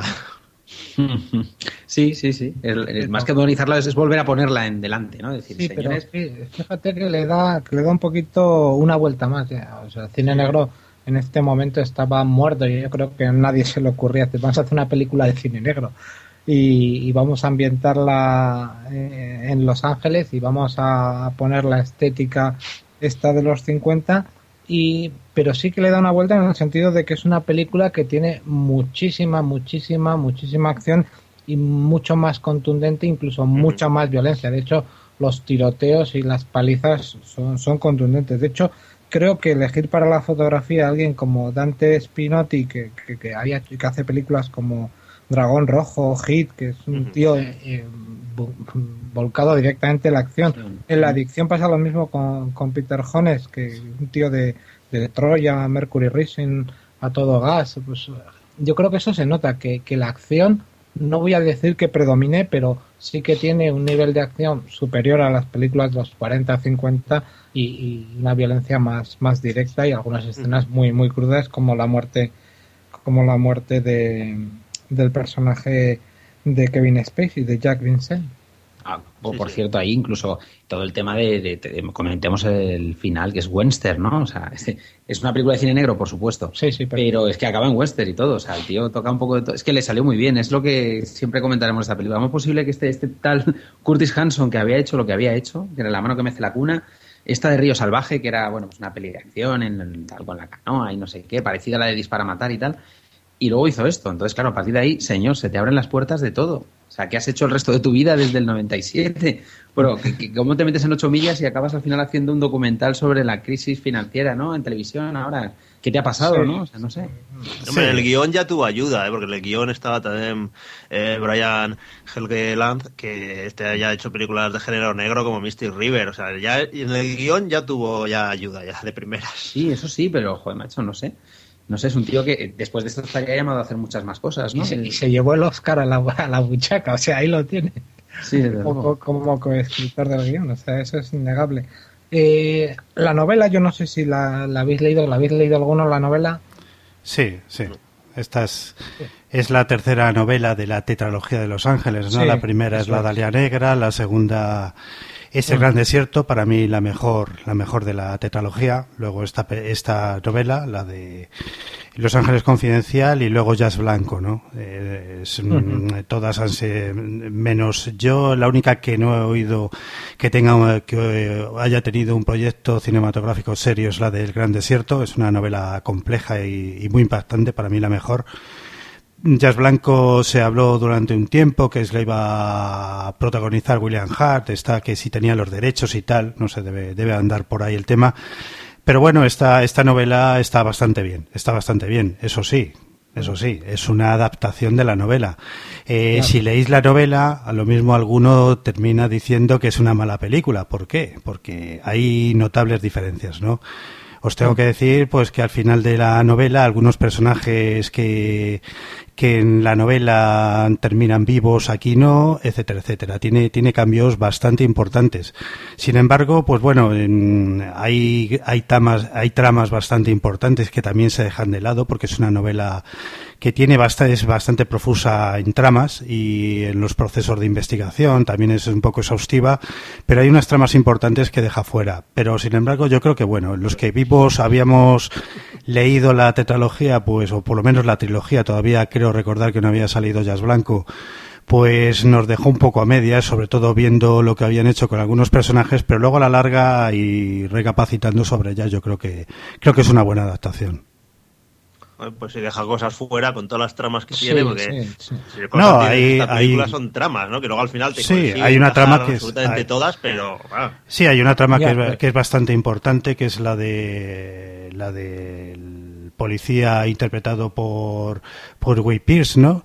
Sí, sí, sí. El, el, más que modernizarla es, es volver a ponerla en delante, ¿no? Decir, sí, señores... pero sí, fíjate que le da que le da un poquito una vuelta más. Ya. O sea, el cine negro en este momento estaba muerto y yo creo que a nadie se le ocurría decir, vamos a hacer una película de cine negro y, y vamos a ambientarla eh, en Los Ángeles y vamos a poner la estética esta de los cincuenta. Y, pero sí que le da una vuelta en el sentido de que es una película que tiene muchísima, muchísima, muchísima acción y mucho más contundente, incluso uh-huh. mucha más violencia. De hecho, los tiroteos y las palizas son, son contundentes. De hecho, creo que elegir para la fotografía a alguien como Dante Spinotti, que, que, que, haya, que hace películas como Dragón Rojo, Hit, que es un tío eh, volcado directamente en la acción. En la adicción pasa lo mismo con, con Peter Jones, que es un tío de, de Troya, Mercury Rising, A Todo Gas. Pues yo creo que eso se nota, que, que la acción, no voy a decir que predomine, pero sí que tiene un nivel de acción superior a las películas de los cuarenta, cincuenta y, y una violencia más, más directa y algunas escenas muy, muy crudas, como la muerte, como la muerte de del personaje de Kevin Spacey, de Jack Vincent. Ah, o sí, por sí. cierto, ahí incluso todo el tema de, de, de, de comentemos el final, que es western, ¿no? O sea, es, es una película de cine negro, por supuesto. Sí, sí, pero... pero es que acaba en western y todo. O sea, el tío toca un poco de todo. Es que le salió muy bien. Es lo que siempre comentaremos de esta película. ¿Cómo es posible que este, este tal Curtis Hanson, que había hecho lo que había hecho, que era La mano que mece la cuna, Esta de Río Salvaje, que era, bueno, pues una peli de acción, en, en, algo en la canoa y no sé qué, parecida a la de Dispara a Matar y tal. Y luego hizo esto. Entonces, claro, a partir de ahí, señor, se te abren las puertas de todo. O sea, ¿qué has hecho el resto de tu vida desde el noventa y siete? Bueno, que, que, ¿cómo te metes en ocho millas y acabas al final haciendo un documental sobre la crisis financiera, ¿no? En televisión ahora. ¿Qué te ha pasado, sí. no? O sea, no sé. Hombre, el guión ya tuvo ayuda, ¿eh? Porque en el guión estaba también eh, Brian Helgeland, que este haya hecho películas de género negro como Mystic River. O sea, ya en el guión ya tuvo ya ayuda, ya de primeras. Sí, eso sí, pero, joder, macho, no sé. No sé, es un tío que después de esto estaría llamado a hacer muchas más cosas, ¿no? Y se, y se llevó el Oscar a la, a la buchaca, o sea, ahí lo tiene. Sí, desde como, luego. como coescritor del guión, o sea, eso es innegable. Eh, la novela, yo no sé si la, la habéis leído, ¿la habéis leído alguno la novela? Sí, sí. Esta es, es la tercera novela de la tetralogía de Los Ángeles, ¿no? Sí, la primera es La Dalia Negra, la segunda es El Gran Desierto, para mí la mejor, la mejor de la tetralogía. Luego esta, esta novela, la de Los Ángeles Confidencial, y luego Jazz Blanco, ¿no? Eh, es, uh-huh. Todas han sido, menos yo, la única que no he oído que tenga que haya tenido un proyecto cinematográfico serio es la del Gran Desierto. Es una novela compleja y, y muy impactante, para mí la mejor. Jazz Blanco se habló durante un tiempo que la iba a protagonizar William Hart, está que si tenía los derechos y tal, no sé, debe, debe andar por ahí el tema. Pero bueno, esta, esta novela está bastante bien, está bastante bien, eso sí, eso sí, es una adaptación de la novela. Eh, claro. Si leéis la novela, a lo mismo alguno termina diciendo que es una mala película. ¿Por qué? Porque hay notables diferencias, ¿no? Os tengo que decir pues que al final de la novela algunos personajes que, que en la novela terminan vivos, aquí no, etcétera, etcétera. Tiene, tiene cambios bastante importantes. Sin embargo, pues bueno, en, hay, hay, tramas, hay tramas bastante importantes que también se dejan de lado porque es una novela que tiene bastante, es bastante profusa en tramas y en los procesos de investigación, también es un poco exhaustiva, pero hay unas tramas importantes que deja fuera. Pero sin embargo yo creo que bueno, los que vivos habíamos leído la tetralogía, pues, o por lo menos la trilogía, todavía creo recordar que no había salido Jazz Blanco, pues nos dejó un poco a medias, sobre todo viendo lo que habían hecho con algunos personajes, pero luego a la larga y recapacitando sobre ella, yo creo que creo que es una buena adaptación. Pues si deja cosas fuera con todas las tramas que sí, tiene, porque sí, sí. Si no, hay, esta película hay, son tramas, ¿no? Que luego al final te sí, hay una trama que es absolutamente hay, todas, pero ah. sí, hay una trama ya, que, es, que es bastante importante, que es la de la del policía interpretado por por Guy Pearce, ¿no?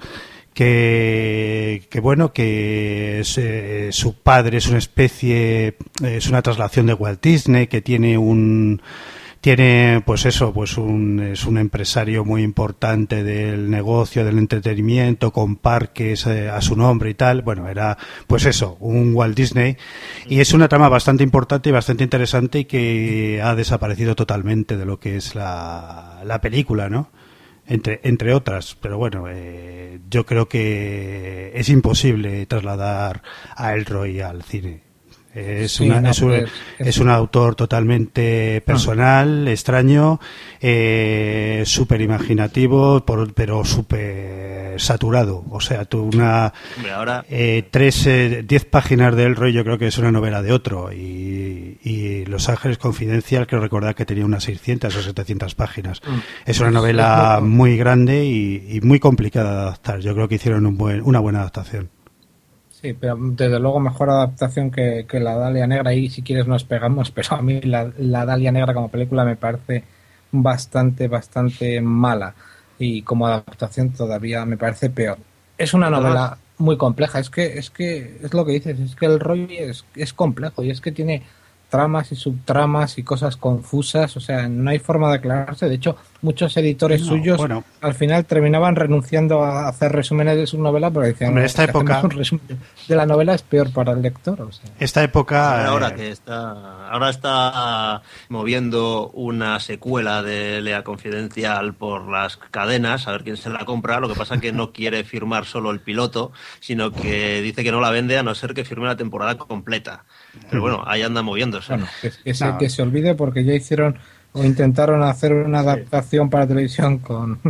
Que, que bueno, que es, eh, su padre es una especie, es una traslación de Walt Disney, que tiene un Tiene, pues eso, pues un, es un empresario muy importante del negocio, del entretenimiento, con parques eh, a su nombre y tal. Bueno, era, pues eso, un Walt Disney. Y es una trama bastante importante y bastante interesante y que ha desaparecido totalmente de lo que es la, la película, ¿no? Entre, entre otras. Pero bueno, eh, yo creo que es imposible trasladar a Elroy al cine. Es, sí, una, no, es, un, pues, es, es un autor totalmente personal, no. extraño, eh, súper imaginativo, por, pero súper saturado. O sea, tú una Hombre, ahora... eh, tres, eh, diez páginas de Elroy, yo creo que es una novela de otro. Y, y Los Ángeles Confidencial, creo recordar que tenía unas seiscientas o setecientas páginas. Mm. Es una novela muy grande y, y muy complicada de adaptar. Yo creo que hicieron un buen, una buena adaptación. Sí, pero desde luego mejor adaptación que, que La Dalia Negra. Y si quieres nos pegamos, pero a mí la, la Dalia Negra como película me parece bastante, bastante mala. Y como adaptación todavía me parece peor. Es una novela muy compleja. Es que es que es lo que dices, es que el rollo es, es complejo y es que tiene tramas y subtramas y cosas confusas, o sea, no hay forma de aclararse. De hecho, muchos editores no, suyos bueno. al final terminaban renunciando a hacer resúmenes de su novela porque decían, hombre, esta si época un resumen de la novela es peor para el lector. O sea. Esta época... Ahora que está ahora está moviendo una secuela de Lea Confidencial por las cadenas, a ver quién se la compra. Lo que pasa es que no quiere firmar solo el piloto, sino que dice que no la vende a no ser que firme la temporada completa. Pero bueno, ahí anda moviéndose. Bueno, que, que, se, no. que se olvide porque ya hicieron o intentaron hacer una adaptación sí. para televisión con,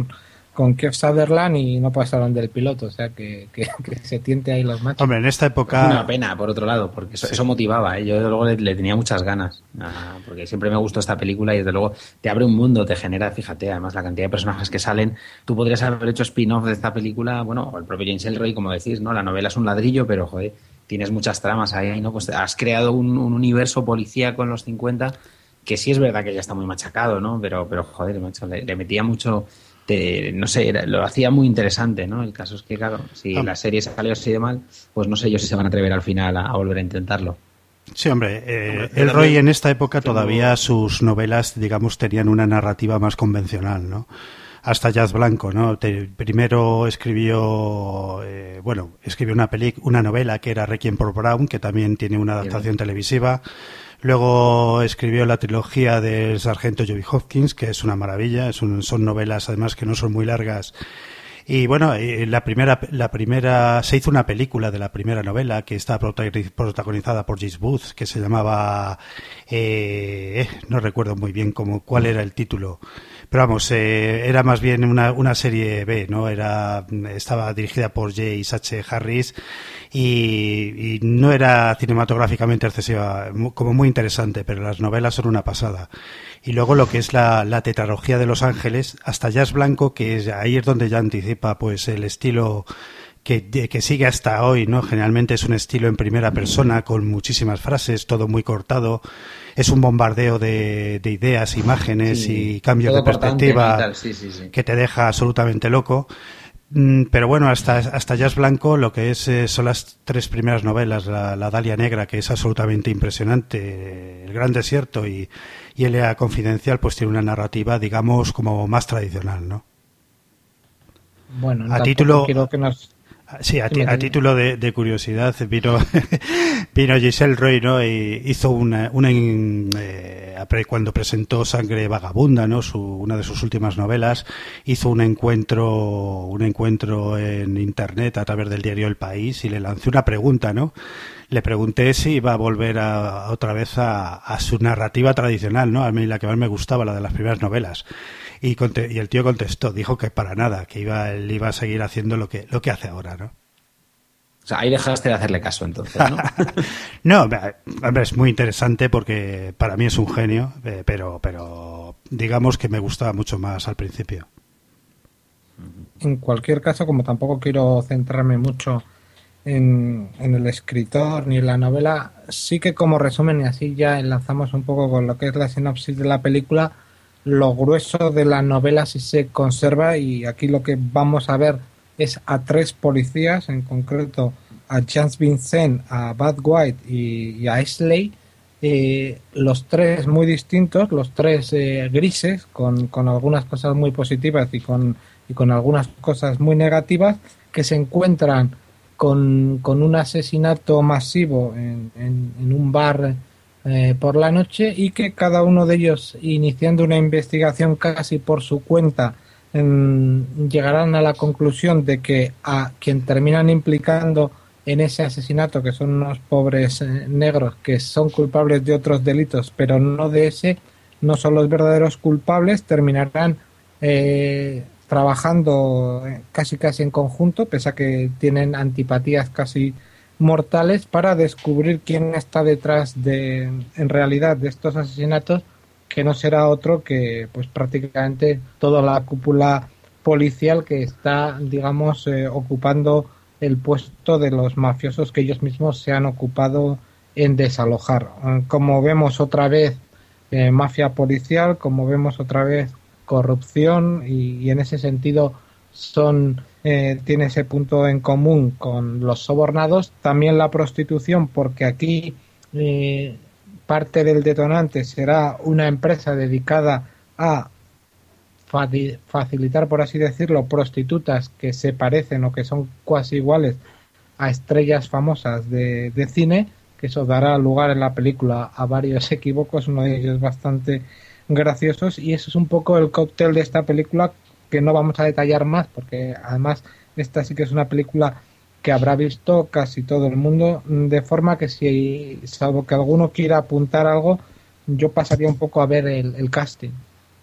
con Kiefer Sutherland y no pasaron del piloto, o sea que, que, que se tiente ahí los machos. Hombre, en esta época... Es una pena, por otro lado, porque eso, sí. eso motivaba, ¿eh? Yo desde luego le, le tenía muchas ganas, ah, porque siempre me gustó esta película y desde luego te abre un mundo, te genera, fíjate, además la cantidad de personajes que salen, tú podrías haber hecho spin-off de esta película, bueno, o el propio James Ellroy, como decís, ¿no? La novela es un ladrillo, pero joder, tienes muchas tramas ahí, ¿no? Pues has creado un, un universo policíaco en los cincuenta que sí es verdad que ya está muy machacado, ¿no? Pero, pero joder, macho, le, le metía mucho... Te, no sé, era, lo hacía muy interesante, ¿no? El caso es que, claro, si oh. la serie salió así de mal, pues no sé yo si se van a atrever al final a, a volver a intentarlo. Sí, hombre, eh, Ellroy en esta época todavía sus novelas, digamos, tenían una narrativa más convencional, ¿no? Hasta Jazz Blanco, ¿no? Te, primero escribió, eh, bueno, escribió una peli, una novela que era Requiem por Brown, que también tiene una adaptación televisiva. Luego escribió la trilogía del sargento Joby Hopkins, que es una maravilla, es un, son novelas además que no son muy largas. Y bueno, la primera, la primera, se hizo una película de la primera novela que está protagonizada por James Booth, que se llamaba, eh, no recuerdo muy bien cómo, cuál era el título. Pero vamos, eh, era más bien una, una serie B, ¿no? Era, estaba dirigida por James H. Harris y, y no era cinematográficamente excesiva, como muy interesante, pero las novelas son una pasada. Y luego lo que es la, la tetralogía de Los Ángeles, hasta Jazz Blanco, que es, ahí es donde ya anticipa pues el estilo que, que sigue hasta hoy, ¿no? Generalmente es un estilo en primera persona con muchísimas frases, todo muy cortado. Es un bombardeo de, de ideas, imágenes sí, y cambios de perspectiva sí, sí, sí. que te deja absolutamente loco. Pero bueno, hasta, hasta Jazz Blanco lo que es eh, son las tres primeras novelas, la, la Dalia Negra, que es absolutamente impresionante, El Gran Desierto y, y L A Confidencial, pues tiene una narrativa, digamos, como más tradicional, ¿no? Bueno, a título quiero que nos... Sí, a, ti, a título de, de curiosidad, vino, vino James Ellroy, ¿no? Y hizo una, una eh, cuando presentó Sangre Vagabunda, ¿no? Su, una de sus últimas novelas, hizo un encuentro, un encuentro en internet a través del diario El País y le lancé una pregunta, ¿no? Le pregunté si iba a volver a, a otra vez a, a su narrativa tradicional, ¿no? A mí la que más me gustaba, la de las primeras novelas. Y, y el tío contestó, dijo que para nada, que iba él iba a seguir haciendo lo que lo que hace ahora, ¿no? O sea, ahí dejaste de hacerle caso, entonces, ¿no? No, hombre, es muy interesante porque para mí es un genio, eh, pero pero digamos que me gustaba mucho más al principio. En cualquier caso, como tampoco quiero centrarme mucho en, en el escritor ni en la novela, sí que como resumen, y así ya enlazamos un poco con lo que es la sinopsis de la película, lo grueso de la novela sí se conserva y aquí lo que vamos a ver es a tres policías, en concreto a Chance Vincent, a Bud White y, y a Ashley, eh, los tres muy distintos, los tres eh, grises, con, con algunas cosas muy positivas y con, y con algunas cosas muy negativas, que se encuentran con, con un asesinato masivo en, en, en un bar Eh, por la noche y que cada uno de ellos, iniciando una investigación casi por su cuenta, en, llegarán a la conclusión de que a quien terminan implicando en ese asesinato, que son unos pobres eh, negros que son culpables de otros delitos pero no de ese, no son los verdaderos culpables, terminarán eh, trabajando casi casi en conjunto, pese a que tienen antipatías casi mortales, para descubrir quién está detrás de, en realidad, de estos asesinatos, que no será otro que pues prácticamente toda la cúpula policial que está, digamos, eh, ocupando el puesto de los mafiosos que ellos mismos se han ocupado en desalojar. Como vemos otra vez eh, mafia policial, como vemos otra vez corrupción y, y en ese sentido son eh, tiene ese punto en común con los sobornados, también la prostitución, porque aquí eh, parte del detonante será una empresa dedicada a facilitar, por así decirlo, prostitutas que se parecen o que son casi iguales a estrellas famosas de, de cine, que eso dará lugar en la película a varios equívocos, uno de ellos bastante graciosos, y eso es un poco el cóctel de esta película, que no vamos a detallar más porque además esta sí que es una película que habrá visto casi todo el mundo, de forma que si, salvo que alguno quiera apuntar algo, yo pasaría un poco a ver el, el casting.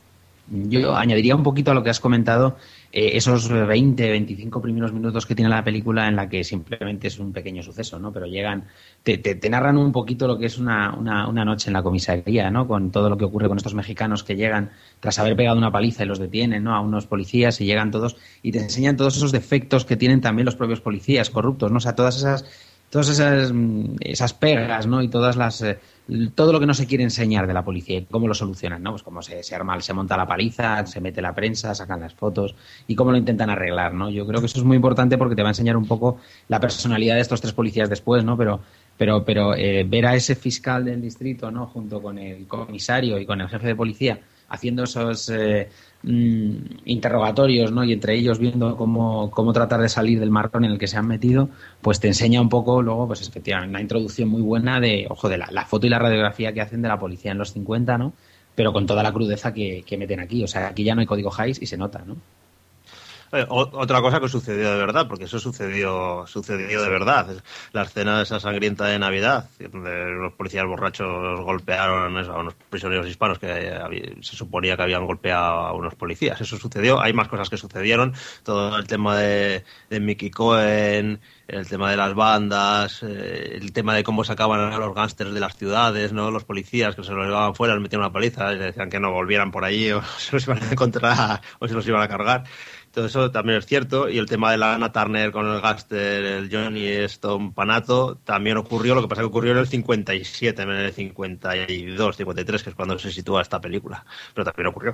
Yo añadiría un poquito a lo que has comentado, eh, esos veinte, veinticinco primeros minutos que tiene la película en la que simplemente es un pequeño suceso, ¿no? Pero llegan, te, te, te narran un poquito lo que es una, una, una noche en la comisaría, ¿no? Con todo lo que ocurre con estos mexicanos que llegan tras haber pegado una paliza y los detienen, ¿no? A unos policías y llegan todos y te enseñan todos esos defectos que tienen también los propios policías corruptos, ¿no? O sea, todas esas todas esas, esas pegas, ¿no? Y todas las eh, todo lo que no se quiere enseñar de la policía y cómo lo solucionan, ¿no? Pues cómo se, se arma, se monta la paliza, se mete la prensa, sacan las fotos y cómo lo intentan arreglar, ¿no? Yo creo que eso es muy importante porque te va a enseñar un poco la personalidad de estos tres policías después, ¿no? Pero pero pero eh, ver a ese fiscal del distrito, ¿no? Junto con el comisario y con el jefe de policía haciendo esos eh, mm, interrogatorios, ¿no? Y entre ellos viendo cómo, cómo tratar de salir del marrón en el que se han metido, pues te enseña un poco luego, pues efectivamente, una introducción muy buena de, ojo, de la, la foto y la radiografía que hacen de la policía en los cincuenta, ¿no? Pero con toda la crudeza que, que meten aquí. O sea, aquí ya no hay código Hays y se nota, ¿no? Eh, otra cosa que sucedió de verdad, porque eso sucedió sucedió de verdad. La escena de esa sangrienta de Navidad, donde los policías borrachos golpearon a unos prisioneros hispanos que había, se suponía que habían golpeado a unos policías. Eso sucedió. Hay más cosas que sucedieron. Todo el tema de, de Mickey Cohen, el tema de las bandas, eh, el tema de cómo sacaban a los gángsters de las ciudades, ¿no? Los policías que se los llevaban fuera, les metían una paliza, les decían que no volvieran por allí o se los iban a encontrar o se los iban a cargar. Todo eso también es cierto. Y el tema de la Anna Turner con el gángster, el Johnny Stone Panato, también ocurrió. Lo que pasa es que ocurrió en el cincuenta y siete, en el cincuenta y dos, cincuenta y tres, que es cuando se sitúa esta película. Pero también ocurrió.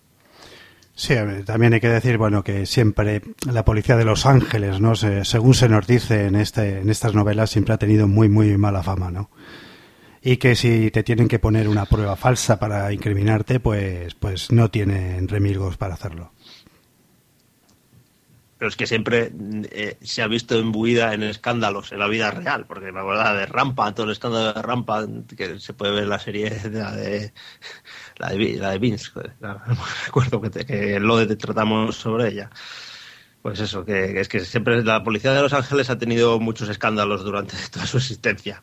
Sí, también hay que decir, bueno, que siempre la policía de Los Ángeles, ¿no? Se, según se nos dice en este, en estas novelas, siempre ha tenido muy, muy mala fama, ¿no? Y que si te tienen que poner una prueba falsa para incriminarte, pues, pues no tienen remilgos para hacerlo. Pero es que siempre eh, se ha visto imbuida en escándalos en la vida real, porque me acuerdo de Rampant, todo el escándalo de Rampant, que se puede ver en la serie de la de la de, la de Vince, no recuerdo que, te, que lo de tratamos sobre ella. Pues eso, que, que es que siempre la policía de Los Ángeles ha tenido muchos escándalos durante toda su existencia.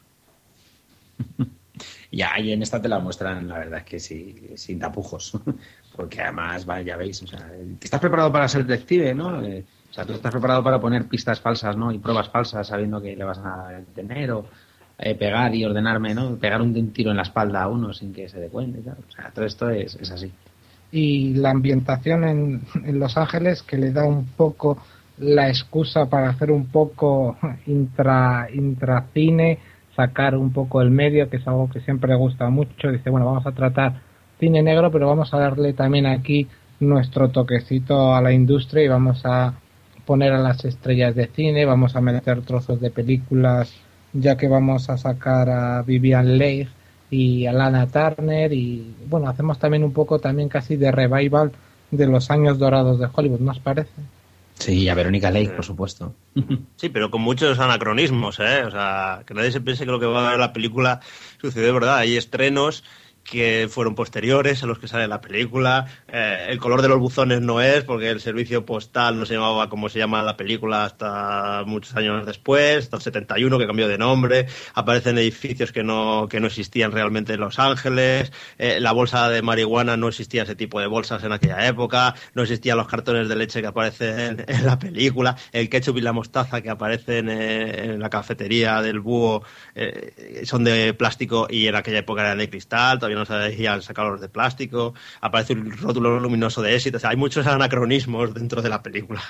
Ya, y en esta te la muestran, la verdad es que sí, sin tapujos. Porque además, vale, ya veis, o sea, estás preparado para ser detective, ¿no? Eh, o sea, tú estás preparado para poner pistas falsas, ¿no? Y pruebas falsas sabiendo que le vas a detener o eh, pegar y ordenarme, ¿no? Pegar un tiro en la espalda a uno sin que se dé cuenta y tal. O sea, todo esto es, es así. Y la ambientación en, en Los Ángeles, que le da un poco la excusa para hacer un poco intra intracine, sacar un poco el medio, que es algo que siempre gusta mucho. Dice, bueno, vamos a tratar cine negro, pero vamos a darle también aquí nuestro toquecito a la industria y vamos a poner a las estrellas de cine, vamos a meter trozos de películas, ya que vamos a sacar a Vivian Leigh y a Lana Turner, y bueno, hacemos también un poco también casi de revival de los años dorados de Hollywood, ¿no os parece? Sí, a Verónica Lake, por supuesto. Sí, pero con muchos anacronismos, ¿eh? O sea, que nadie se piense que lo que va a ver la película sucede de verdad. Hay estrenos que fueron posteriores a los que sale la película. Eh, el color de los buzones no es, porque el servicio postal no se llamaba como se llama la película hasta muchos años después, hasta el setenta y uno, que cambió de nombre. Aparecen edificios que no que no existían realmente en Los Ángeles. Eh, la bolsa de marihuana, no existía ese tipo de bolsas en aquella época. No existían los cartones de leche que aparecen en, en la película. El ketchup y la mostaza que aparecen en, en la cafetería del búho eh, son de plástico y en aquella época eran de cristal. Todavía no se habían sacado los de plástico. Aparece un rótulo luminoso de éxito. O sea, hay muchos anacronismos dentro de la película.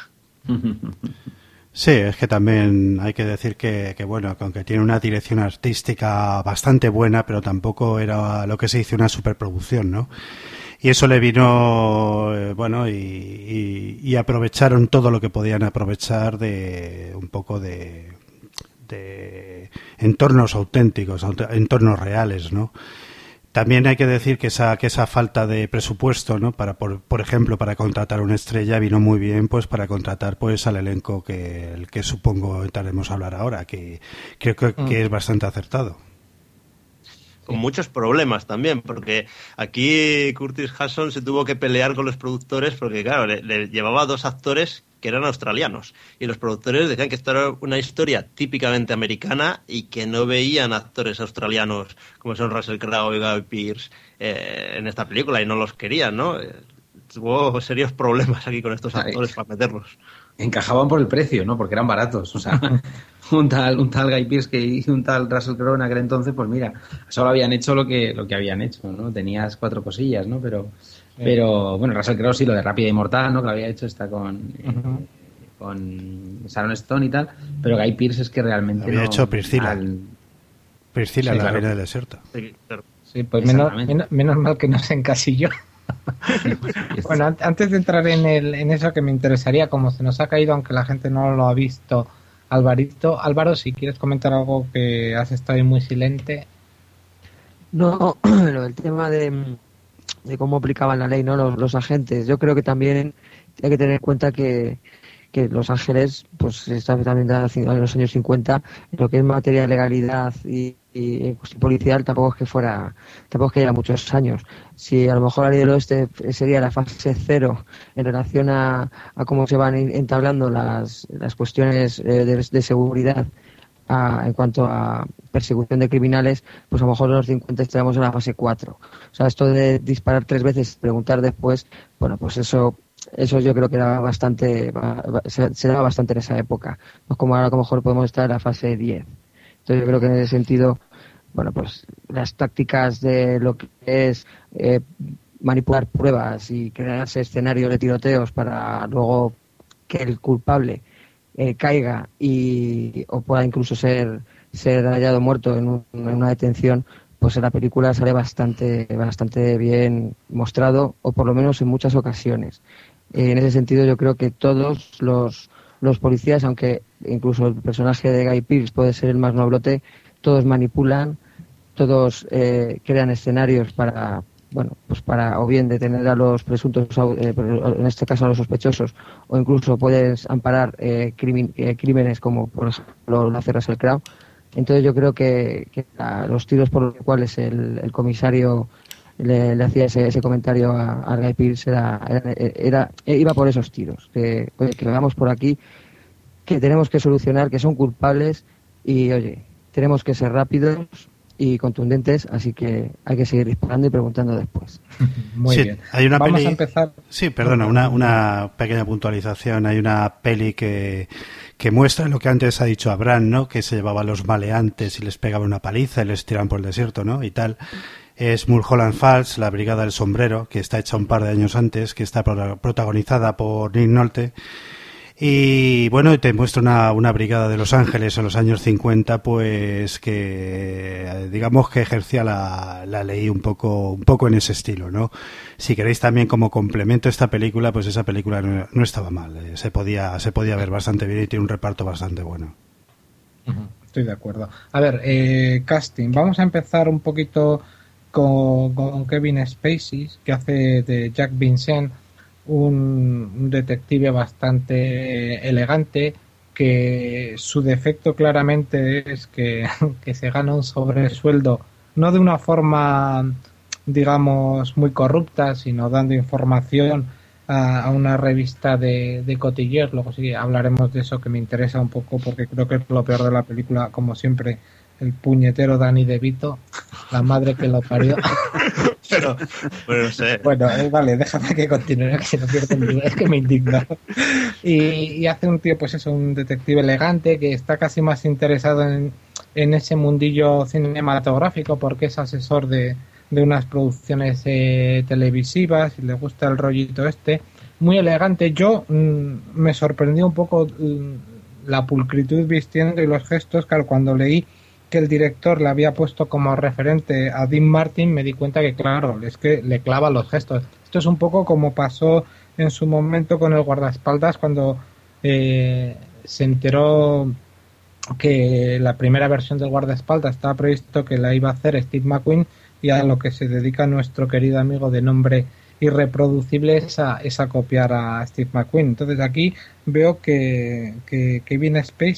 Sí, es que también hay que decir que, que bueno, que aunque tiene una dirección artística bastante buena, pero tampoco era lo que se dice una superproducción, ¿no? Y eso le vino, eh, bueno, y, y, y aprovecharon todo lo que podían aprovechar de un poco de, de entornos auténticos, entornos reales, ¿no? También hay que decir que esa que esa falta de presupuesto, ¿no? Para por, por ejemplo para contratar una estrella vino muy bien, pues para contratar pues al elenco que el que supongo entraremos a hablar ahora, que creo que, que es bastante acertado. con muchos problemas también, porque aquí Curtis Hudson se tuvo que pelear con los productores porque, claro, le, le llevaba dos actores que eran australianos y los productores decían que esto era una historia típicamente americana y que no veían actores australianos como son Russell Crowe y Guy Pearce eh, en esta película y no los querían, ¿no? Hubo serios problemas aquí con estos actores para meterlos. Encajaban por el precio, ¿no? Porque eran baratos. O sea, un tal, un tal Guy Pearce que y un tal Russell Crowe en aquel entonces, pues mira, solo habían hecho lo que lo que habían hecho, ¿no? Tenías cuatro cosillas, ¿no? Pero, pero bueno, Russell Crowe sí, lo de Rápida y Mortal, ¿no? Que lo había hecho está con, uh-huh. eh, con Sharon Stone y tal. Pero Guy Pearce es que realmente había no, hecho Priscila. Al... Priscila, sí, la claro. reina del desierto. Sí, claro. Sí, pues menos, menos, menos mal que no se encasilló. Bueno, antes de entrar en, el, en eso que me interesaría, como se nos ha caído, aunque la gente no lo ha visto, Alvarito, Álvaro, si quieres comentar algo que has estado ahí muy silente. No, lo del tema de, de cómo aplicaban la ley, ¿no? Los, los agentes. Yo creo que también hay que tener en cuenta que, que Los Ángeles, pues está también en los años cincuenta, en lo que es materia de legalidad y, y policial, tampoco es que fuera, tampoco es que haya muchos años. Si a lo mejor la ley del oeste sería la fase cero en relación a, a cómo se van entablando las, las cuestiones de, de seguridad a, en cuanto a persecución de criminales, pues a lo mejor en los cincuenta estaríamos en la fase cuatro. O sea, esto de disparar tres veces y preguntar después, bueno, pues eso eso yo creo que era bastante se, se daba bastante en esa época. No es como ahora, que a lo mejor podemos estar en la fase diez. Entonces yo creo que en ese sentido, bueno, pues las tácticas de lo que es eh, manipular pruebas y crearse escenarios de tiroteos para luego que el culpable eh, caiga y o pueda incluso ser ser hallado muerto en, un, en una detención, pues en la película sale bastante bastante bien mostrado, o por lo menos en muchas ocasiones. Eh, en ese sentido yo creo que todos los los policías, aunque incluso el personaje de Guy Pearce puede ser el más noblote, todos manipulan, todos eh, crean escenarios para, bueno, pues para o bien detener a los presuntos, eh, en este caso a los sospechosos, o incluso puedes amparar eh, crimin, eh, crímenes como por ejemplo lo hace Russell Crowe. Entonces yo creo que, que la, los tiros por los cuales el, el comisario le, le hacía ese, ese comentario a, a Guy Pearce era, era, era, iba por esos tiros, que, oye, que vamos por aquí, que tenemos que solucionar, que son culpables y oye, tenemos que ser rápidos y contundentes, así que hay que seguir disparando y preguntando después. Muy sí, bien. Hay una Vamos peli... a empezar. Sí, perdona, una, una pequeña puntualización. Hay una peli que, que muestra lo que antes ha dicho Abraham, ¿no? Que se llevaba a los maleantes y les pegaba una paliza y les tiraban por el desierto, ¿no? Y tal. Es Mulholland Falls, la Brigada del Sombrero, que está hecha un par de años antes, que está protagonizada por Nick Nolte. Y bueno, te muestra una, una brigada de Los Ángeles en los años cincuenta, pues que digamos que ejercía la, la ley un poco un poco en ese estilo, ¿no? Si queréis también como complemento a esta película, pues esa película no, no estaba mal, eh, se podía se podía ver bastante bien y tiene un reparto bastante bueno. Estoy de acuerdo. A ver, eh, casting. Vamos a empezar un poquito con, con Kevin Spacey, que hace de Jack Vincent, un, un detective bastante elegante, que su defecto claramente es que, que se gana un sobresueldo, no de una forma, digamos, muy corrupta, sino dando información a, a una revista de, de cotilleos. Luego sí hablaremos de eso, que me interesa un poco, porque creo que es lo peor de la película, como siempre, el puñetero Danny DeVito, la madre que lo parió. Pero, bueno, no sé. Bueno, eh, vale, déjame que continúe, que si no pierdo el nivel, es que me indigna. Y, y hace un tío, pues eso, un detective elegante que está casi más interesado en, en ese mundillo cinematográfico, porque es asesor de, de unas producciones eh, televisivas y le gusta el rollito este. Muy elegante. Yo mmm, me sorprendió un poco mmm, la pulcritud vistiendo y los gestos, claro, cuando leí que el director le había puesto como referente a Dean Martin, me di cuenta que, claro, es que le clava los gestos. Esto es un poco como pasó en su momento con el guardaespaldas, cuando eh, se enteró que la primera versión del guardaespaldas estaba previsto que la iba a hacer Steve McQueen, y a lo que se dedica nuestro querido amigo de nombre irreproducible es a, es a copiar a Steve McQueen. Entonces aquí veo que, que Kevin Spacey,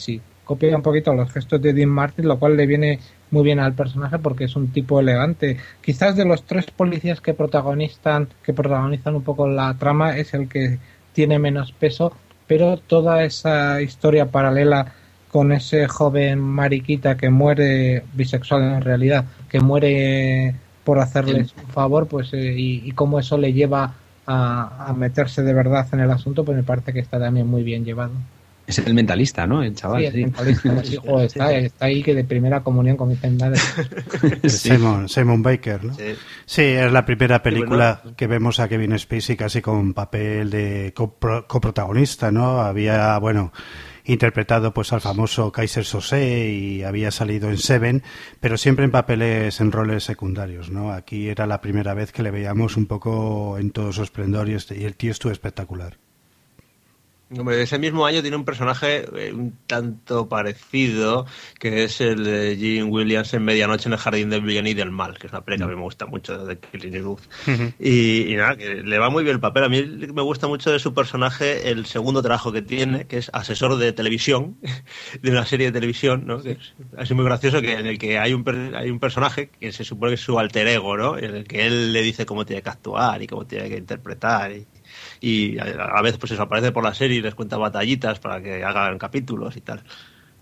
copia un poquito los gestos de Dean Martin, lo cual le viene muy bien al personaje porque es un tipo elegante. Quizás de los tres policías que protagonizan, que protagonizan un poco la trama es el que tiene menos peso, pero toda esa historia paralela con ese joven mariquita que muere, bisexual en realidad, que muere por hacerles un favor, pues eh, y, y cómo eso le lleva a, a meterse de verdad en el asunto, pues me parece que está también muy bien llevado. Es el mentalista, ¿no? El chaval. Sí, el sí. mentalista. Sí, joder, está, está ahí que de primera comunión con Vicente Madre. Sí. Simon, Simon Baker, ¿no? Sí. Sí, es la primera película bueno, que vemos a Kevin Spacey casi con papel de copro, coprotagonista, ¿no? Había, bueno, interpretado pues al famoso Kaiser Sosé y había salido en Seven, pero siempre en papeles, en roles secundarios, ¿no? Aquí era la primera vez que le veíamos un poco en todo su esplendor y, este, y el tío estuvo espectacular. Hombre, ese mismo año tiene un personaje eh, un tanto parecido, que es el de Gene Williams en Medianoche en el Jardín del Bien y del Mal, que es una película que a mí me gusta mucho de Killing Eve. Uh-huh. y, y nada, que le va muy bien el papel. A mí me gusta mucho de su personaje el segundo trabajo que tiene, que es asesor de televisión, de una serie de televisión, ¿no? Que es así muy gracioso, que en el que hay un, hay un personaje que se supone que es su alter ego, ¿no? En el que él le dice cómo tiene que actuar y cómo tiene que interpretar y... y a veces pues eso aparece por la serie y les cuenta batallitas para que hagan capítulos y tal.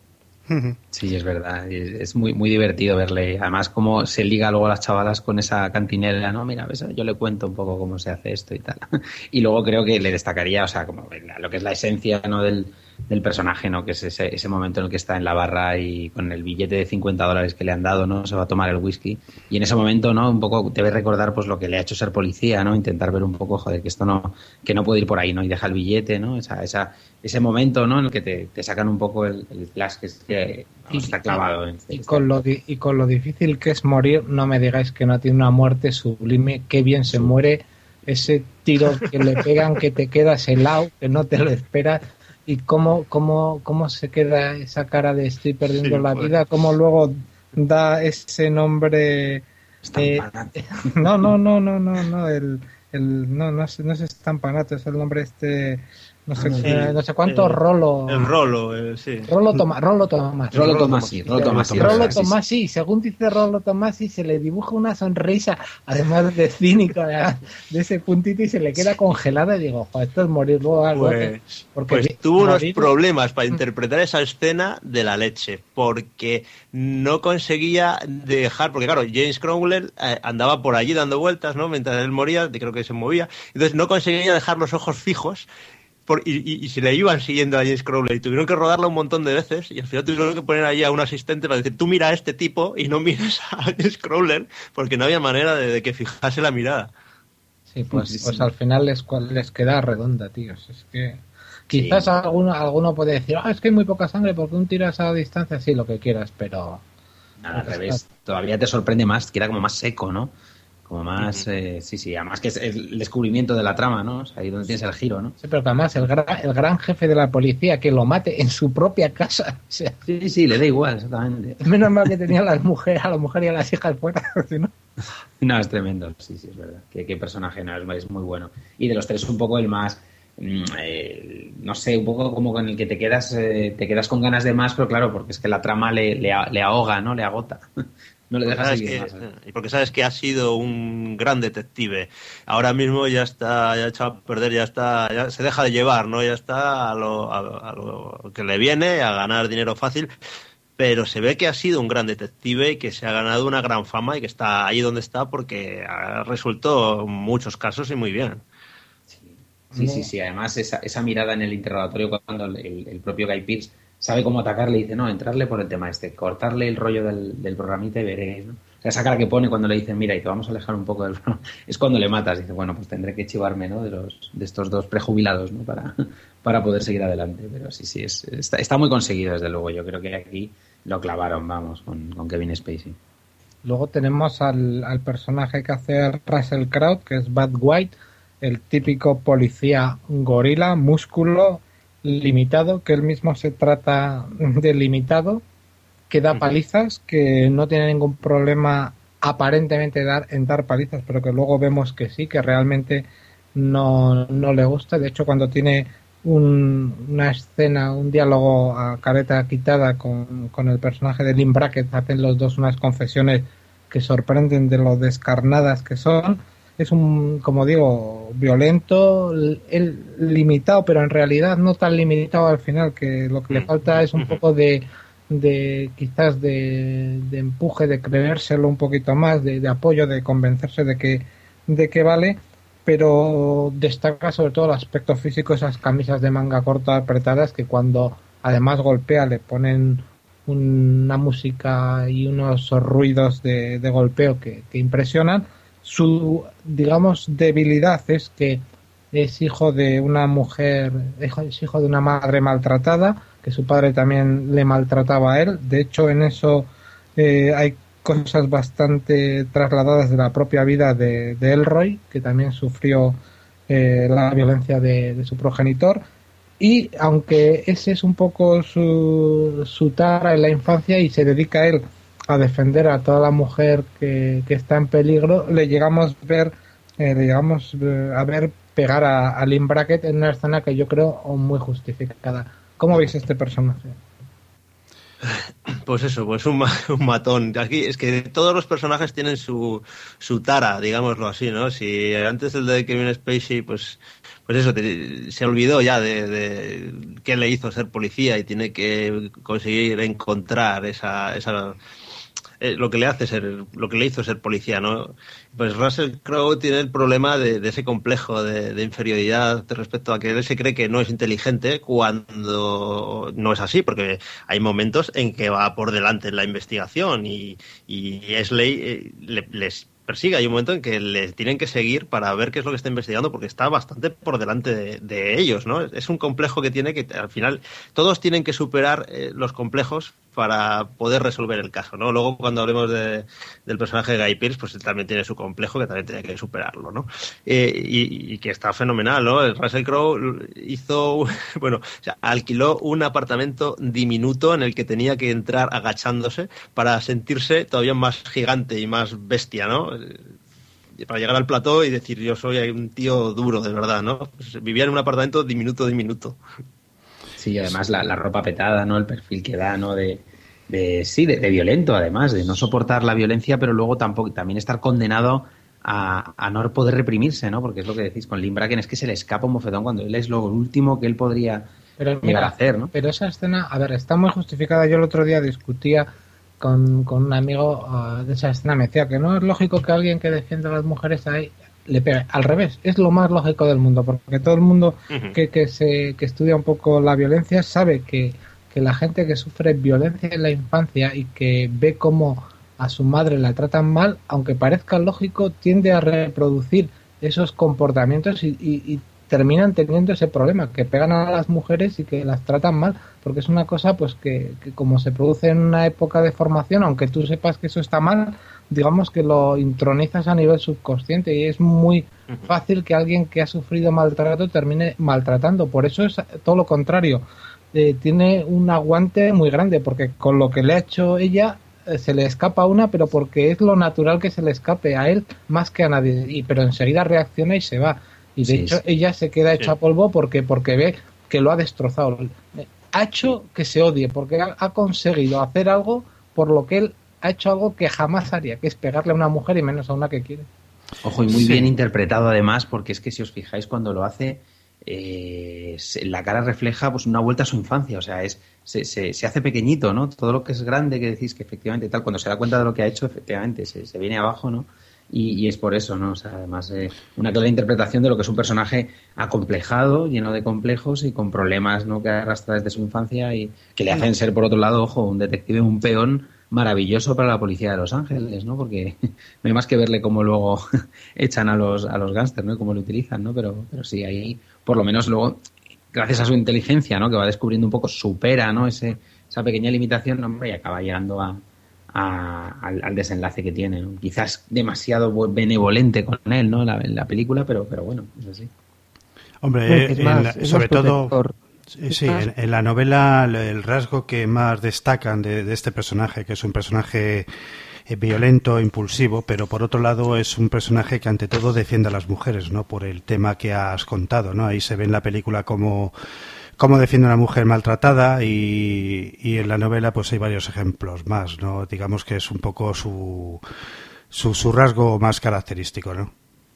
Sí, es verdad, es muy muy divertido verle, además cómo se liga luego a las chavalas con esa cantinera, no, mira, ves, yo le cuento un poco cómo se hace esto y tal, y luego creo que le destacaría, o sea, como lo que es la esencia, ¿no?, del, del personaje, ¿no?, que es ese, ese momento en el que está en la barra y con el billete de cincuenta dólares que le han dado, ¿no?, se va a tomar el whisky, y en ese momento, ¿no?, un poco debe recordar pues lo que le ha hecho ser policía, ¿no?, intentar ver un poco, joder, que esto no, que no puede ir por ahí, ¿no?, y deja el billete, ¿no?, esa, esa, ese momento, ¿no?, en el que te, te sacan un poco el, el flash que, es, que vamos, está clavado. En este, y, con lo di, y con lo difícil que es morir, no me digáis que no tiene una muerte sublime, qué bien se muere, ese tiro que le pegan, que te quedas helado, que no te lo esperas, y cómo, cómo, cómo se queda esa cara de estoy perdiendo sí, la pues. vida, cómo luego da ese nombre... Eh, no, no, no, no, no, no, el... El, no, no es, no es estampanato, es el nombre este, no sé, sí, eh, no sé cuánto, el, Rolo. El Rolo, eh, sí. Rolo, Toma, Rolo Tomasi. Rolo Tomasi. Rolo Tomasi. Rolo Tomasi. Según dice Rolo Tomasi, se le dibuja una sonrisa, además de cínico, de, de ese puntito, y se le queda congelada. Y digo, joder, esto es morir luego algo. Pues, porque pues tuvo morir... unos problemas para interpretar esa escena de la leche, porque no conseguía dejar, porque claro, James Cromwell eh, andaba por allí dando vueltas, ¿no?, mientras él moría, creo que se movía, entonces no conseguía dejar los ojos fijos por, y, y, y se le iban siguiendo a James Crowley y tuvieron que rodarla un montón de veces y al final tuvieron que poner ahí a un asistente para decir, tú mira a este tipo y no mires a James Crowley, porque no había manera de, de que fijase la mirada. Sí, pues, sí, sí. pues al final les, les queda redonda, tíos. Es que quizás sí. alguno, alguno puede decir, ah, es que hay muy poca sangre porque un tiro a esa distancia, sí, lo que quieras, pero... Nada, al revés, todavía te sorprende más, que era como más seco, ¿no? Como más, uh-huh. eh, sí, sí, además que es el descubrimiento de la trama, ¿no? O sea, ahí donde tienes el giro, ¿no? Sí, pero que además el gran, el gran jefe de la policía que lo mate en su propia casa. O sea, sí, sí, le da igual, exactamente. Menos mal que tenía a las mujeres, a la mujer y a las hijas fuera, ¿no? No, es tremendo, sí, sí, es verdad. Qué, qué personaje, no, es, es muy bueno. Y de los tres un poco el más, eh, no sé, un poco como con el que te quedas, eh, te quedas con ganas de más, pero claro, porque es que la trama le, le, le ahoga, ¿no? Le agota. No le dejas seguir más, ¿eh? Y porque sabes que ha sido un gran detective. Ahora mismo ya está, ya ha echado a perder, ya está, ya se deja de llevar, ¿no? Ya está a lo, a, a lo que le viene, a ganar dinero fácil. Pero se ve que ha sido un gran detective y que se ha ganado una gran fama y que está ahí donde está porque ha resuelto muchos casos y muy bien. Sí, sí, sí, sí. Además esa, esa mirada en el interrogatorio cuando el, el propio Guy Pearce sabe cómo atacarle y dice, no, entrarle por el tema este, cortarle el rollo del, del programita y veréis, ¿no? O sea, esa cara que pone cuando le dicen, mira, y te vamos a alejar un poco del programa, es cuando le matas, dice, bueno, pues tendré que chivarme, ¿no?, de los de estos dos prejubilados, ¿no?, para, para poder seguir adelante. Pero sí, sí, es, está, está muy conseguido, desde luego. Yo creo que aquí lo clavaron, vamos, con, con Kevin Spacey. Luego tenemos al, al personaje que hace Russell Crowe, que es Bud White, el típico policía gorila, músculo, limitado, que él mismo se trata de limitado, que da palizas, que no tiene ningún problema aparentemente dar, en dar palizas, pero que luego vemos que sí, que realmente no, no le gusta. De hecho, cuando tiene un, una escena, un diálogo a careta quitada con, con el personaje de Lynn Brackett. Hacen los dos unas confesiones que sorprenden de lo descarnadas que son. Es un, como digo, violento, el, limitado, pero en realidad no tan limitado al final, que lo que le falta es un poco de, de quizás de, de empuje, de creérselo un poquito más, de, de apoyo, de convencerse de que, de que vale, pero destaca sobre todo el aspecto físico, esas camisas de manga corta apretadas que cuando además golpea le ponen una música y unos ruidos de, de golpeo que, que impresionan. Su, digamos, debilidad es que es hijo de una mujer, es hijo de una madre maltratada, que su padre también le maltrataba a él. De hecho, en eso eh, hay cosas bastante trasladadas de la propia vida de, de Elroy, que también sufrió eh, la violencia de, de su progenitor. Y aunque ese es un poco su, su tara en la infancia y se dedica a él a defender a toda la mujer que, que está en peligro, le llegamos a ver, eh, le llegamos a ver pegar a, a Lynn Brackett en una escena que yo creo muy justificada. ¿Cómo veis este personaje? Pues eso, pues un, un matón. Aquí es que todos los personajes tienen su, su tara, digámoslo así, ¿no? Si antes el de Kevin Spacey, pues pues eso, te, se olvidó ya de, de qué le hizo ser policía y tiene que conseguir encontrar esa... esa Eh, lo que le hace ser, lo que le hizo ser policía, ¿no? Pues Russell Crowe tiene el problema de, de ese complejo de, de inferioridad respecto a que él se cree que no es inteligente cuando no es así, porque hay momentos en que va por delante en la investigación y, y Esley eh, le, les persigue. Hay un momento en que les tienen que seguir para ver qué es lo que está investigando, porque está bastante por delante de, de ellos, ¿no? Es un complejo que tiene que, al final, todos tienen que superar eh, los complejos para poder resolver el caso, ¿no? Luego, cuando hablemos de, del personaje de Guy Pearce, pues él también tiene su complejo que también tiene que superarlo, ¿no? Eh, y, y que está fenomenal, ¿no? El Russell Crowe hizo, bueno, o sea, alquiló un apartamento diminuto en el que tenía que entrar agachándose para sentirse todavía más gigante y más bestia, ¿no? Para llegar al plató y decir, yo soy un tío duro, de verdad, ¿no? Pues vivía en un apartamento diminuto, diminuto. Sí, y además la, la ropa petada, ¿no? El perfil que da, ¿no? De, de sí, de, de violento, además, de no soportar la violencia, pero luego tampoco también estar condenado a, a no poder reprimirse, ¿no? Porque es lo que decís con Lynn Brackett, es que se le escapa un bofetón cuando él es lo último que él podría pero, llegar mira, a hacer, ¿no? Pero esa escena, a ver, está muy justificada. Yo el otro día discutía con, con un amigo uh, de esa escena, me decía que no es lógico que alguien que defienda a las mujeres ahí le pegue. Al revés, es lo más lógico del mundo, porque todo el mundo uh-huh. que, que, se, que estudia un poco la violencia sabe que, que la gente que sufre violencia en la infancia y que ve cómo a su madre la tratan mal, aunque parezca lógico, tiende a reproducir esos comportamientos y, y, y terminan teniendo ese problema, que pegan a las mujeres y que las tratan mal, porque es una cosa pues que, que como se produce en una época de formación, aunque tú sepas que eso está mal, digamos que lo intronizas a nivel subconsciente y es muy fácil que alguien que ha sufrido maltrato termine maltratando. Por eso es todo lo contrario, eh, tiene un aguante muy grande, porque con lo que le ha hecho ella eh, se le escapa una, pero porque es lo natural que se le escape a él más que a nadie, y pero enseguida reacciona y se va. Y de sí, hecho sí. ella se queda hecha sí. polvo porque porque ve que lo ha destrozado. Ha hecho que se odie porque ha, ha conseguido hacer algo por lo que él ha hecho algo que jamás haría, que es pegarle a una mujer y menos a una que quiere. Ojo, y muy sí. bien interpretado además, porque es que si os fijáis cuando lo hace, eh, la cara refleja pues una vuelta a su infancia, o sea, es se, se, se hace pequeñito, ¿no? Todo lo que es grande que decís que efectivamente tal, cuando se da cuenta de lo que ha hecho, efectivamente se, se viene abajo, ¿no? Y, y es por eso, ¿no? O sea, además, eh, una clara interpretación de lo que es un personaje acomplejado, lleno de complejos y con problemas, ¿no? Que arrastra desde su infancia y que le hacen ser, por otro lado, ojo, un detective, un peón maravilloso para la policía de Los Ángeles, ¿no? Porque no hay más que verle cómo luego echan a los a los gángsters, ¿no? Y cómo lo utilizan, ¿no? Pero, pero sí, ahí, por lo menos luego, gracias a su inteligencia, ¿no? Que va descubriendo un poco, supera, ¿no? Ese, esa pequeña limitación, hombre, y acaba llegando a A, al, al desenlace que tiene, ¿no? Quizás demasiado benevolente con él, ¿no? La, la película, pero pero bueno, es así. Hombre, es más, la, sobre todo, sí, en, en la novela el rasgo que más destacan de, de este personaje, que es un personaje eh, violento, impulsivo, pero por otro lado es un personaje que ante todo defiende a las mujeres, ¿no? Por el tema que has contado, ¿no? Ahí se ve en la película cómo, cómo defiende a una mujer maltratada y, y en la novela pues hay varios ejemplos más, ¿no? Digamos que es un poco su, su, su rasgo más característico, ¿no?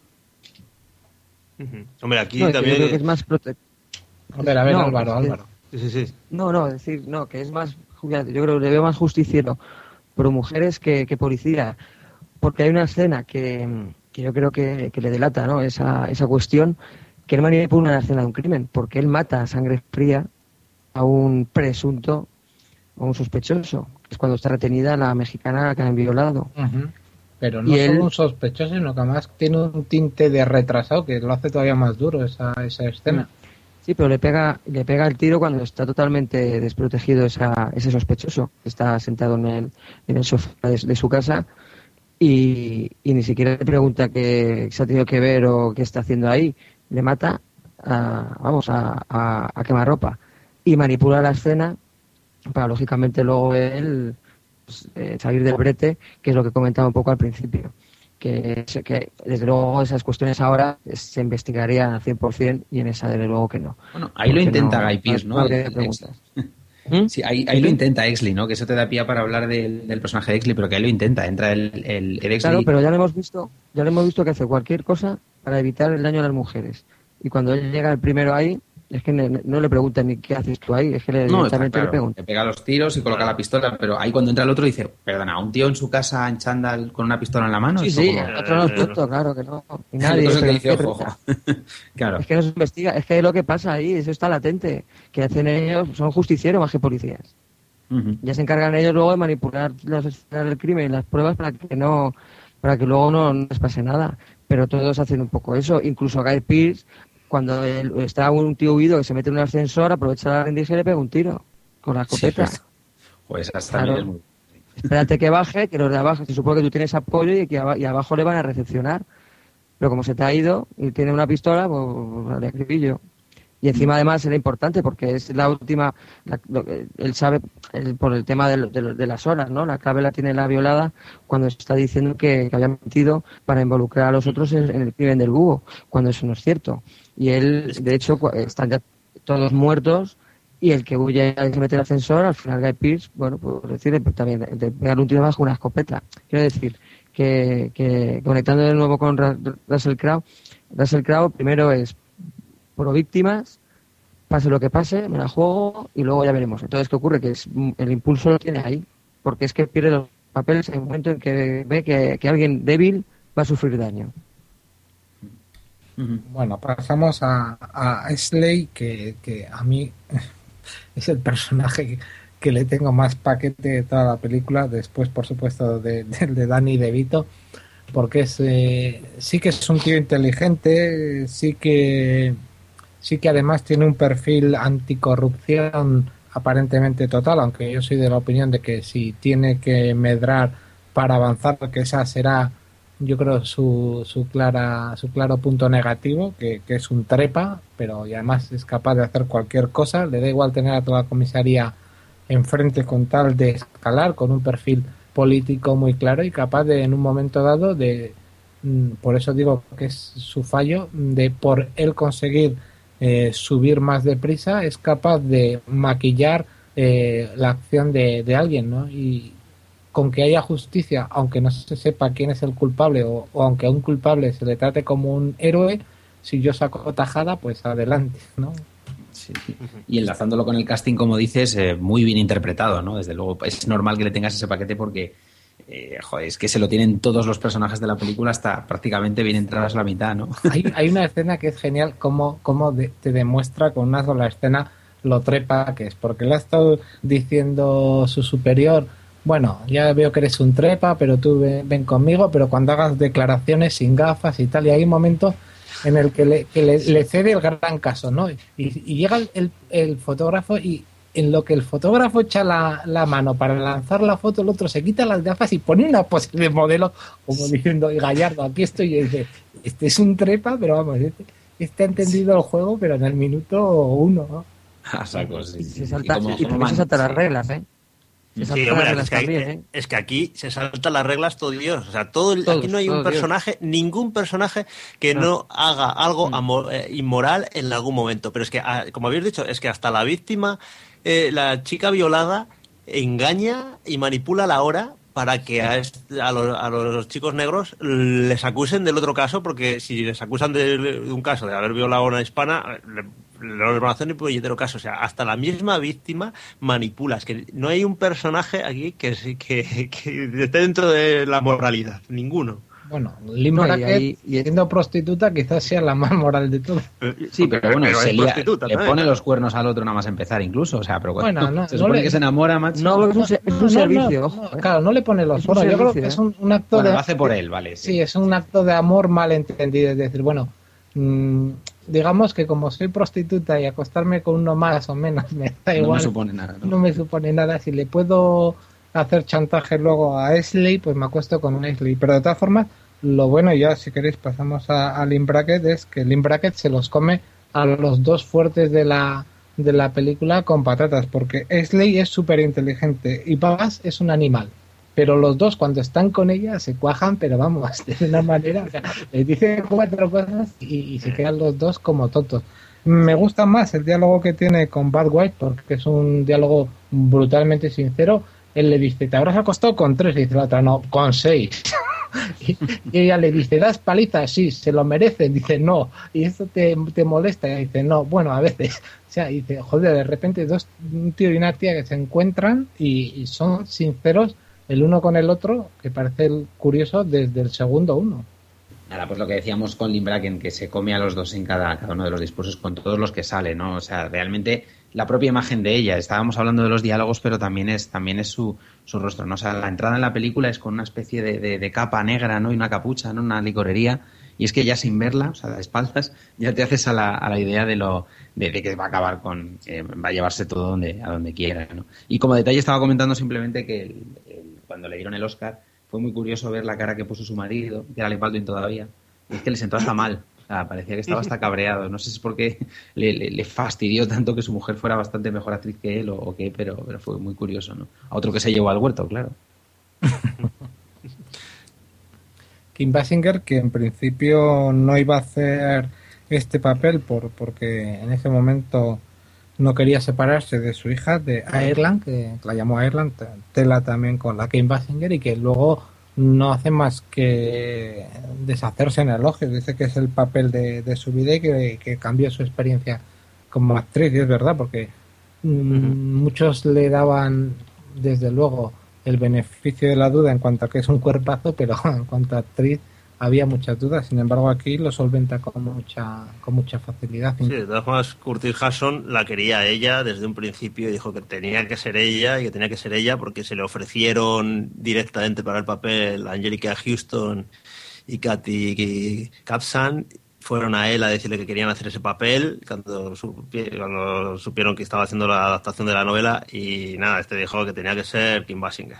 Uh-huh. Hombre, aquí no, también... Yo creo que es más prote... A ver, a ver, no, Álvaro, es que... Álvaro. Sí, sí, sí. No, no, es decir, no, que es más, yo creo que le veo más justiciero por mujeres que, que policía, porque hay una escena que, que yo creo que, que le delata, ¿no? Esa, esa cuestión, que él manipula una escena de un crimen, porque él mata a sangre fría a un presunto, a un sospechoso, que es cuando está retenida la mexicana que han violado. Uh-huh. Pero no Y solo él- un sospechoso, sino que además tiene un tinte de retrasado que lo hace todavía más duro esa, esa escena. Sí, pero le pega, le pega el tiro cuando está totalmente desprotegido esa, ese sospechoso, que está sentado en el, en el sofá de, de su casa y, y ni siquiera le pregunta qué se ha tenido que ver o qué está haciendo ahí. Le mata, a, vamos, a, a, a quemarropa y manipula la escena para, lógicamente, luego él pues, eh, salir del brete, que es lo que comentaba un poco al principio. Que, que desde luego esas cuestiones ahora se investigarían al cien por ciento y en esa desde luego que no. Bueno, ahí lo Porque intenta no- Guy Pearce, ¿no? no habría El- el preguntas. Exley. Sí, ahí, ahí lo intenta Exley, ¿no? Que eso te da pie para hablar del, del personaje de Exley, pero que ahí lo intenta. Entra el, el, el Exley. Claro, pero ya lo hemos visto, ya lo hemos visto que hace cualquier cosa para evitar el daño a las mujeres. Y cuando él llega el primero ahí, es que ne- no le preguntan ni qué haces tú ahí, es que le, No, está directamente le claro. preguntan. Le pega los tiros y coloca la pistola, pero ahí cuando entra el otro dice, perdona, ¿un tío en su casa en chándal con una pistola en la mano? Sí, ¿Esto sí, cómo? el otro no es tonto, claro que no. Y El nadie, otro es el que pero dice, es que- ojo, ojo. Claro. Es que no se investiga, es que lo que pasa ahí, eso está latente, que hacen ellos, son justicieros más que policías. Ujú. Ya se encargan ellos luego de manipular las escenas del crimen y las pruebas para que no, para que luego no, no les pase nada. Pero todos hacen un poco eso, incluso Guy Pearce, cuando él- está un tío huido que se mete en un ascensor, aprovecha la rendirse y le pega un tiro con la Sí, escopeta. pues, pues esa también Claro. es muy... Espérate que baje, que los de abajo, se supone que tú tienes apoyo y que aba- y abajo le van a recepcionar. Pero como se te ha ido y tiene una pistola, pues le acribillo. Y encima además era importante porque es la última, la- lo que- él sabe él, por el tema de, lo- de lo- de las horas, ¿no? La clave la tiene la violada cuando se está diciendo que, que había mentido para involucrar a los otros en, en el crimen del búho, cuando eso no es cierto. Y él, de hecho, cu- están ya todos muertos y el que huye y se mete en el ascensor, al final Guy Pearce, bueno, pues decirle pues, también de pegarle un tiro más con una escopeta. Quiero decir que, que conectando de nuevo con Ra- Russell Crowe, Russell Crowe primero es pro víctimas, pase lo que pase, me la juego y luego ya veremos. Entonces, ¿qué ocurre? Que es, el impulso lo tiene ahí, porque es que pierde los papeles en el momento en que ve que, que alguien débil va a sufrir daño. Ujú. Bueno, pasamos a, a Exley, que, que a mí es el personaje que, que le tengo más paquete de toda la película, después, por supuesto, de, de, de Danny DeVito, porque es eh, sí que es un tío inteligente, sí que sí que además tiene un perfil anticorrupción aparentemente total, aunque yo soy de la opinión de que si tiene que medrar para avanzar, que esa será, yo creo, su, su clara su claro punto negativo, que, que es un trepa, pero y además es capaz de hacer cualquier cosa, le da igual tener a toda la comisaría enfrente con tal de escalar, con un perfil político muy claro y capaz de en un momento dado de, por eso digo que es su fallo, de por él conseguir eh, subir más deprisa, es capaz de maquillar eh, la acción de, de alguien, ¿no? Y con que haya justicia, aunque no se sepa quién es el culpable o, o aunque a un culpable se le trate como un héroe, si yo saco tajada, pues adelante, ¿no? Sí. Y enlazándolo con el casting, como dices, eh, muy bien interpretado, ¿no? Desde luego, es normal que le tengas ese paquete porque, eh, joder, es que se lo tienen todos los personajes de la película hasta prácticamente bien entradas la mitad, ¿no? Hay, hay una escena que es genial, como, como de, te demuestra con una sola escena lo trepa que es, porque le ha estado diciendo su superior, bueno, ya veo que eres un trepa, pero tú ven, ven conmigo, pero cuando hagas declaraciones sin gafas y tal, y hay un momento en el que le, que le, le cede el gran caso, ¿no? Y, y llega el, el, el fotógrafo y en lo que el fotógrafo echa la, la mano para lanzar la foto, el otro se quita las gafas y pone una pose de modelo como diciendo, Gallardo, aquí estoy. Y dice, este es un trepa, pero vamos, este, este ha entendido el juego, pero en el minuto uno, ¿no? A saco, sí. Y se salta, como- y como por eso man- salta las sí. reglas, ¿eh? Se Sí, saltan hombre, las reglas es, que también, aquí, ¿eh? es que aquí se saltan las reglas todo Dios. O sea, todo el- Todos, aquí no hay un todo Dios. personaje, ningún personaje que No. no, haga algo Mm. amo- eh, inmoral en algún momento. Pero es que, ah, como habéis dicho, es que hasta la víctima, eh, la chica violada, engaña y manipula la hora para que a, est- a, los, a los chicos negros les acusen del otro caso, porque si les acusan de, de un caso de haber violado a una hispana, le, no les van a hacer ni puñetero caso. O sea, hasta la misma víctima manipula. Es que no hay un personaje aquí que, sí- que, que esté dentro de la moralidad. Ninguno. Bueno, Lynn No, y Brackett, ahí- y- siendo prostituta, quizás sea la más moral de todas. Sí, pero bueno, Pero se es lía- prostituta le también, pone ¿no? los cuernos al otro nada más empezar incluso, o sea, pero Bueno, cuando no, se no supone le- que se enamora, macho. No, es un, se- es un No, no, servicio, no, ojo. no, ¿eh? claro, no le pone los Es un cuernos. Yo creo servicio, que ¿eh? es un, un acto Bueno, de... lo hace por él, vale. Sí, es un acto de amor malentendido. Es decir, bueno, mmm, digamos que como soy prostituta y acostarme con uno más o menos me da No igual. me supone nada, ¿no? No me supone nada. Si le puedo hacer chantaje luego a Ashley, pues me acuesto con Ashley. Pero de todas formas, lo bueno, ya si queréis pasamos a, a Lynn Brackett, es que Lynn Brackett se los come a los dos fuertes de la, de la película con patatas, porque Ashley es súper inteligente y Paz es un animal. Pero los dos cuando están con ella se cuajan, pero vamos, de una manera, o sea, les dice cuatro cosas y, y se quedan los dos como tontos. Me gusta más el diálogo que tiene con Bud White, porque es un diálogo brutalmente sincero. Él le dice, te habrás acostado con tres, y dice la otra, no, con seis. y, y ella le dice, ¿das palizas? Sí, se lo merecen. Dice, no. Y eso te, te molesta. Y dice, no, bueno, a veces. O sea, dice, joder, de repente dos, un tío y una tía que se encuentran y, y son sinceros el uno con el otro, que parece el curioso desde el segundo uno. Nada, pues lo que decíamos con Lynn Brackett, que se come a los dos en cada, cada uno de los discursos con todos los que sale, ¿no? O sea, realmente la propia imagen de ella, estábamos hablando de los diálogos, pero también es también es su, su rostro, ¿no? O sea, la entrada en la película es con una especie de, de, de capa negra, ¿no? Y una capucha, ¿no? Una licorería, y es que ya sin verla, o sea, de espaldas, ya te haces a la, a la idea de lo de, de que va a acabar con, eh, va a llevarse todo donde, a donde quiera, ¿no? Y como detalle estaba comentando simplemente que el, el, cuando le dieron el Oscar fue muy curioso ver la cara que puso su marido, que era Alec Baldwin todavía, y es que le sentó hasta mal. O sea, parecía que estaba hasta cabreado. No sé si es porque le, le, le fastidió tanto que su mujer fuera bastante mejor actriz que él o, o qué, pero, pero fue muy curioso, ¿no? A otro que se llevó al huerto, claro. Kim Basinger, que en principio no iba a hacer este papel por porque en ese momento no quería separarse de su hija, de Ireland, que la llamó Ireland, tela también con la Kim Basinger, y que luego no hace más que deshacerse en elogios. Dice que es el papel de, de su vida y que, que cambió su experiencia como actriz, y es verdad, porque mmm, uh-huh. muchos le daban desde luego el beneficio de la duda en cuanto a que es un cuerpazo, pero en cuanto a actriz había muchas dudas. Sin embargo, aquí lo solventa con mucha con mucha facilidad. Sí, de todas formas, Curtis Hudson la quería ella desde un principio y dijo que tenía que ser ella y que tenía que ser ella porque se le ofrecieron directamente para el papel a Angelica Houston y Katy Capsan. Fueron a él a decirle que querían hacer ese papel cuando, supi- cuando supieron que estaba haciendo la adaptación de la novela, y nada, este dijo que tenía que ser Kim Basinger.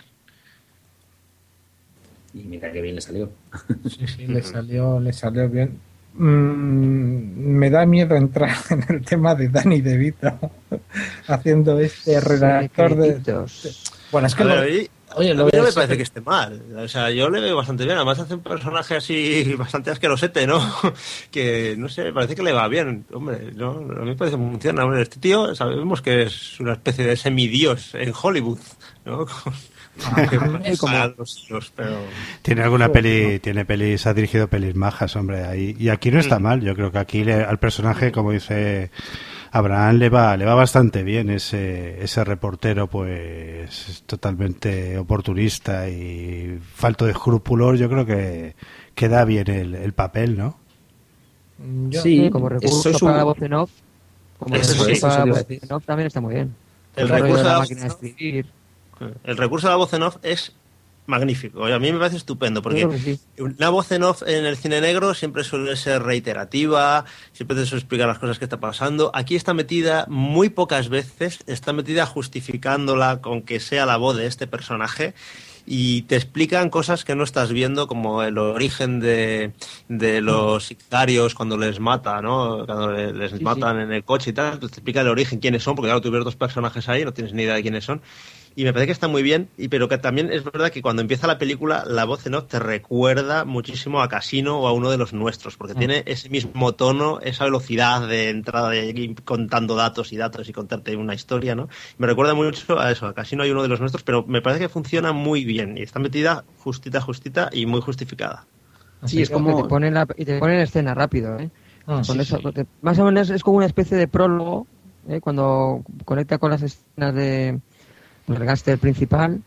Y mira qué bien le salió. Sí, sí, le salió, le salió bien. Mm, me da miedo entrar en el tema de Danny DeVito haciendo este redactor de, de... Bueno, es que ver, lo... ahí, Oye, lo a mí no me parece que esté mal. O sea, yo le veo bastante bien. Además hace un personaje así bastante asquerosete, ¿no? Que, no sé, parece que le va bien. Hombre, no, a mí me parece que funciona. Hombre, este tío sabemos que es una especie de semidios en Hollywood, ¿no? Como... pero... Tiene alguna peli, tiene pelis, ha dirigido pelis majas, hombre, ahí. Y aquí no está mm. mal. Yo creo que aquí le, al personaje, como dice Abraham, le va, le va bastante bien ese, ese reportero, pues totalmente oportunista y falto de escrúpulos. Yo creo que, que da bien el, el papel, ¿no? Yo, sí, como recurso para un... la voz en off, como eso recurso sí, para eso la voz en off también está muy bien. El, el recurso de la, la máquina de escribir. El recurso de la voz en off es magnífico. A mí me parece estupendo porque sí. Una voz en off en el cine negro siempre suele ser reiterativa, siempre te suele explicar las cosas que está pasando. Aquí está metida muy pocas veces, está metida justificándola con que sea la voz de este personaje, y te explican cosas que no estás viendo, como el origen de, de los sicarios cuando les mata, ¿no? Cuando les sí, matan sí. en el coche y tal, te explica el origen, quiénes son, porque claro, tú ves dos personajes ahí, no tienes ni idea de quiénes son. y me parece que está muy bien, y pero que también es verdad que cuando empieza la película la voz en off te recuerda muchísimo a Casino o a Uno de los Nuestros, porque mm. tiene ese mismo tono, esa velocidad de entrada de ir contando datos y datos y contarte una historia, ¿no? Me recuerda mucho a eso, a Casino y Uno de los Nuestros, pero me parece que funciona muy bien y está metida justita, justita y muy justificada. Sí, sí, es como que te pone la, y te pone en escena rápido, ¿eh? Ah, Con sí, eso, sí. Te, más o menos es como una especie de prólogo, ¿eh? Cuando conecta con las escenas de del gángster principal,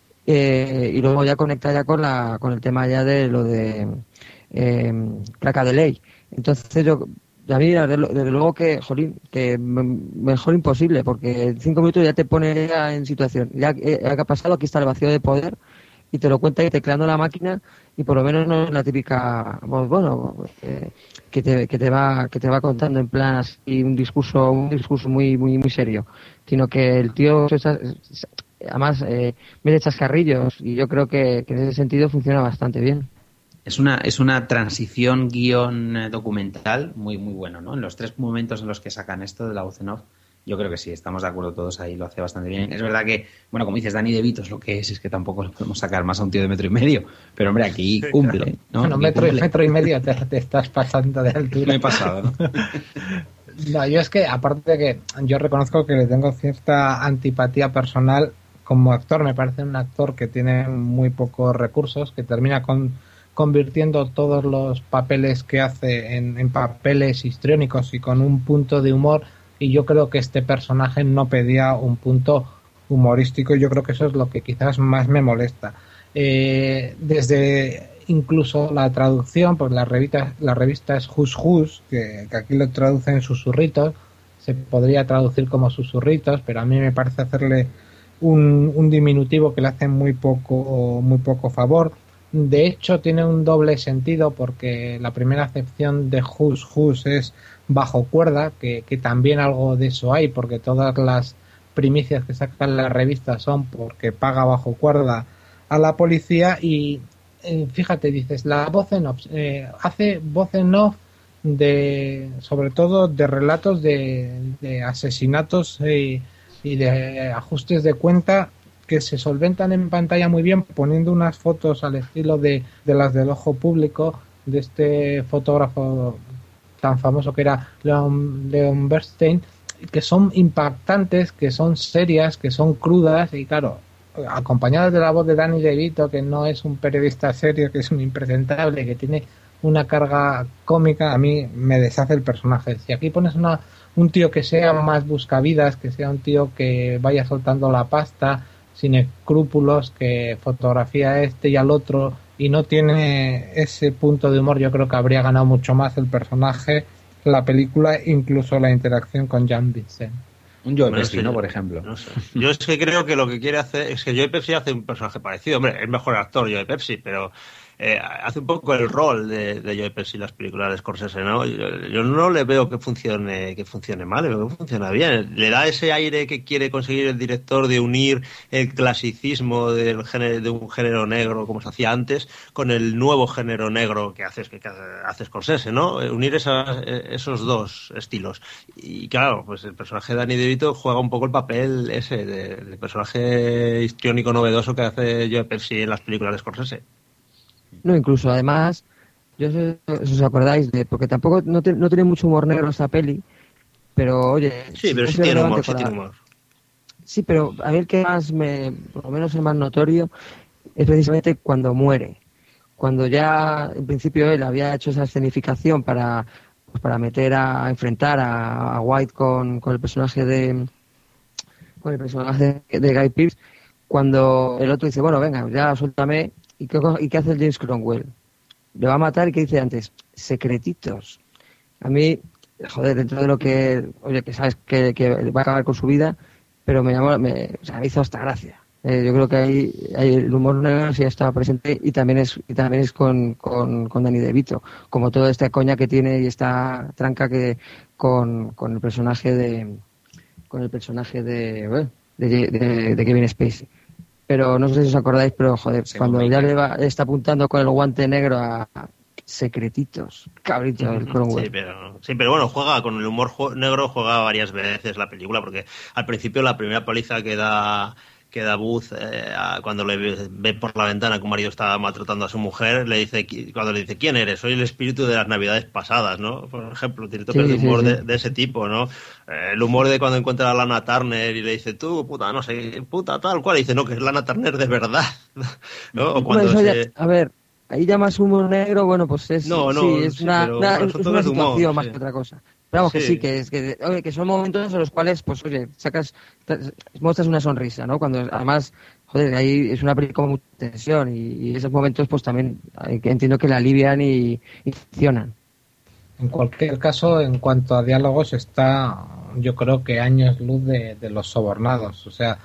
eh, y luego ya conecta ya con la con el tema ya de lo de eh, placa de ley. Entonces yo a mí desde luego que jolín, que mejor imposible, porque en cinco minutos ya te pone ya en situación, ya, ya que ha pasado, aquí está el vacío de poder, y te lo cuenta ahí tecleando la máquina, y por lo menos no es la típica, bueno, eh, que te que te va que te va contando en plan así un discurso un discurso muy muy muy serio, sino que el tío además eh, mete chascarrillos, y yo creo que, que en ese sentido funciona bastante bien. Es una es una transición guión documental muy muy bueno, ¿no? En los tres momentos en los que sacan esto de la voz en off, yo creo que sí, estamos de acuerdo todos ahí, lo hace bastante bien. Es verdad que, bueno, como dices, Danny DeVito es lo que es, es que tampoco le podemos sacar más a un tío de metro y medio, pero hombre, aquí cumple, ¿no? Bueno, aquí metro, cumple. metro y medio te, te estás pasando de altura. Me he pasado, ¿no? No, yo es que, aparte de que yo reconozco que le tengo cierta antipatía personal como actor, me parece un actor que tiene muy pocos recursos, que termina con convirtiendo todos los papeles que hace en, en papeles histriónicos y con un punto de humor, y yo creo que este personaje no pedía un punto humorístico, y yo creo que eso es lo que quizás más me molesta. Eh, desde incluso la traducción, pues la revista, la revista es Hus Hus, que, que aquí lo traducen susurritos, se podría traducir como susurritos, pero a mí me parece hacerle un, un diminutivo que le hace muy poco, muy poco favor. De hecho, tiene un doble sentido, porque la primera acepción de Hus Hus es bajo cuerda, que, que también algo de eso hay, porque todas las primicias que sacan la revista son porque paga bajo cuerda a la policía. Y eh, fíjate, dices, la voz en off, eh, hace voz en off de, sobre todo de relatos de, de asesinatos eh, y de ajustes de cuenta, que se solventan en pantalla muy bien, poniendo unas fotos al estilo de, de las del Ojo Público, de este fotógrafo tan famoso que era Leon, Leon Bernstein, que son impactantes, que son serias, que son crudas, y claro, acompañadas de la voz de Danny DeVito, que no es un periodista serio, que es un impresentable, que tiene una carga cómica, a mí me deshace el personaje. Si aquí pones una un tío que sea más buscavidas, que sea un tío que vaya soltando la pasta sin escrúpulos, que fotografía a este y al otro, y no tiene ese punto de humor, yo creo que habría ganado mucho más el personaje, la película, incluso la interacción con Jan Vincent. Un Joe Pesci, ¿no? Por ejemplo. No sé. Yo es que creo que lo que quiere hacer es que Joe Pesci hace un personaje parecido. Hombre, es mejor actor Joe Pesci, pero eh, hace un poco el rol de, de Joe Pesci en las películas de Scorsese, ¿no? Yo, yo no le veo que funcione que funcione mal, le veo que funciona bien. Le da ese aire que quiere conseguir el director de unir el clasicismo del género, de un género negro, como se hacía antes, con el nuevo género negro que hace, que hace Scorsese, ¿no? Unir esas, esos dos estilos. Y claro, pues el personaje de Danny DeVito juega un poco el papel ese de, de personaje histriónico novedoso que hace Joe Pesci en las películas de Scorsese. No, incluso además, yo sé si os acordáis de, porque tampoco no, te, no tiene mucho humor negro esta peli, pero oye, sí, pero sí tiene humor, sí tiene humor. Sí, pero a mí el que más me, por lo menos el más notorio, es precisamente cuando muere, cuando ya en principio él había hecho esa escenificación para pues para meter a, a enfrentar a, a White con, con el personaje de con el personaje de, de Guy Pearce, cuando el otro dice, bueno, venga, ya suéltame. ¿Y qué, ¿Y qué hace el James Cromwell? Le va a matar, y ¿qué dice antes? Secretitos. A mí, joder, dentro de lo que, oye, que sabes que, que va a acabar con su vida, pero me llamó, me, o sea, me hizo hasta gracia. Eh, yo creo que ahí, ahí el humor negro sí estaba presente, y también es y también es con, con, con Danny DeVito, como toda esta coña que tiene y esta tranca que con, con el personaje de con el personaje de, bueno, de, de, de Kevin Spacey. Pero no sé si os acordáis, pero joder, sí, cuando ya le va, está apuntando con el guante negro a secretitos, cabrito, el Cromwell. Sí, pero, sí, pero bueno, juega con el humor negro, juega varias veces la película, porque al principio la primera paliza que da que Dabuz, eh, cuando le ve, ve por la ventana que un marido está maltratando a su mujer, le dice, cuando le dice, ¿quién eres? Soy el espíritu de las navidades pasadas, ¿no? Por ejemplo, tiene toques sí, de humor sí, sí. De, de ese tipo, ¿no? Eh, el humor de cuando encuentra a Lana Turner y le dice, tú, puta, no sé, puta, tal cual, y dice, no, que es Lana Turner de verdad, ¿no? O cuando bueno, se... ya, a ver, ahí llamas humor negro, bueno, pues es, no, no, sí, es sí, una, pero, una, pero es una situación humor, más sí. que otra cosa. Pero vamos, sí. que sí, que, es, que, oye, que son momentos en los cuales, pues, oye, sacas, muestras una sonrisa, ¿no? Cuando, además, joder, ahí es una película con mucha tensión y, y esos momentos, pues, también entiendo que la alivian y, y funcionan. En cualquier caso, en cuanto a diálogos, está, yo creo que años luz de, de Los Sobornados. O sea,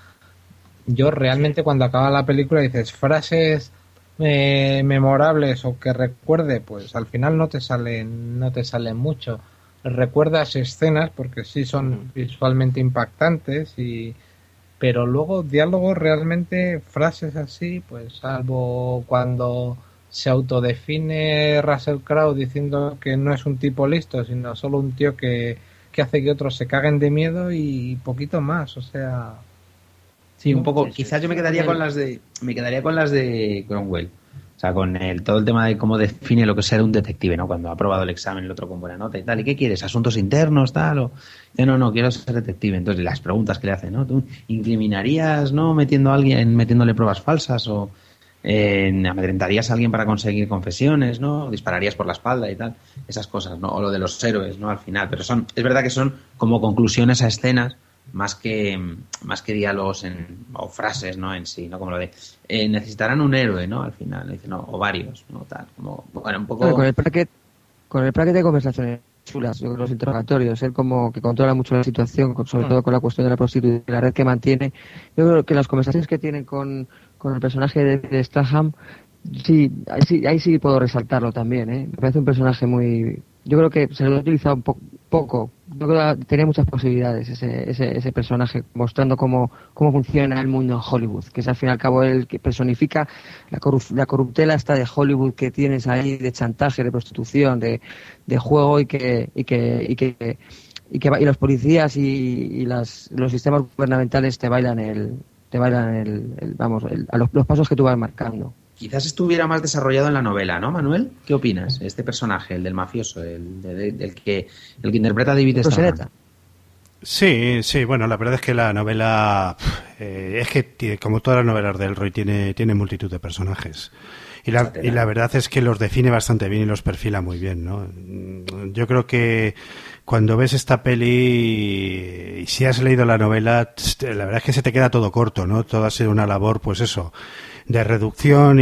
yo realmente cuando acaba la película dices frases eh, memorables o que recuerde, pues al final no te salen, no te salen mucho. Recuerdas escenas porque sí son visualmente impactantes y pero luego diálogos realmente frases así, pues salvo cuando se autodefine Russell Crowe diciendo que no es un tipo listo, sino solo un tío que, que hace que otros se caguen de miedo y poquito más, o sea. Sí, un poco. Quizás yo me quedaría con las de, me quedaría con las de Cromwell. O sea, con el, todo el tema de cómo define lo que es ser un detective, ¿no? Cuando ha aprobado el examen, el otro con buena nota y tal. ¿Y qué quieres? ¿Asuntos internos, tal? O, no, no, quiero ser detective. Entonces, las preguntas que le hacen, ¿no? ¿Tú incriminarías, no? Metiendo a alguien, metiéndole pruebas falsas o eh, amedrentarías a alguien para conseguir confesiones, ¿no? Dispararías por la espalda y tal. Esas cosas, ¿no? O lo de los héroes, ¿no? Al final. Pero son, es verdad que son como conclusiones a escenas más que más que diálogos en, o frases, ¿no? En sí, ¿no? Como lo de eh, necesitarán un héroe, ¿no? Al final, dice, no, o varios, ¿no? Tal, como, bueno, un poco... Bueno, con el bracket, con el bracket de conversaciones chulas, los interrogatorios, él como que controla mucho la situación, sobre todo con la cuestión de la prostitución y la red que mantiene. Yo creo que las conversaciones que tienen con, con el personaje de, de Statham, sí, ahí sí, ahí sí puedo resaltarlo también, ¿eh? Me parece un personaje muy... Yo creo que se lo ha utilizado un po- poco. Yo creo que tenía muchas posibilidades ese, ese, ese personaje, mostrando cómo, cómo funciona el mundo en Hollywood, que es al fin y al cabo el que personifica la, corrup- la corruptela esta de Hollywood que tienes ahí, de chantaje, de prostitución, de, de juego y que y que y que y, que, y los policías y, y las, los sistemas gubernamentales te bailan el te bailan el, el vamos el, a los, los pasos que tú vas marcando. Quizás estuviera más desarrollado en la novela, ¿no, Manuel? ¿Qué opinas? Este personaje, el del mafioso, el, de, de, del que el que interpreta a David Statham. Sí, sí, bueno, la verdad es que la novela eh, es que tiene, como todas las novelas del Roy tiene tiene multitud de personajes. Y la, y la verdad es que los define bastante bien y los perfila muy bien, ¿no? Yo creo que cuando ves esta peli y si has leído la novela, la verdad es que se te queda todo corto, ¿no? Todo ha sido una labor, pues eso, de reducción y,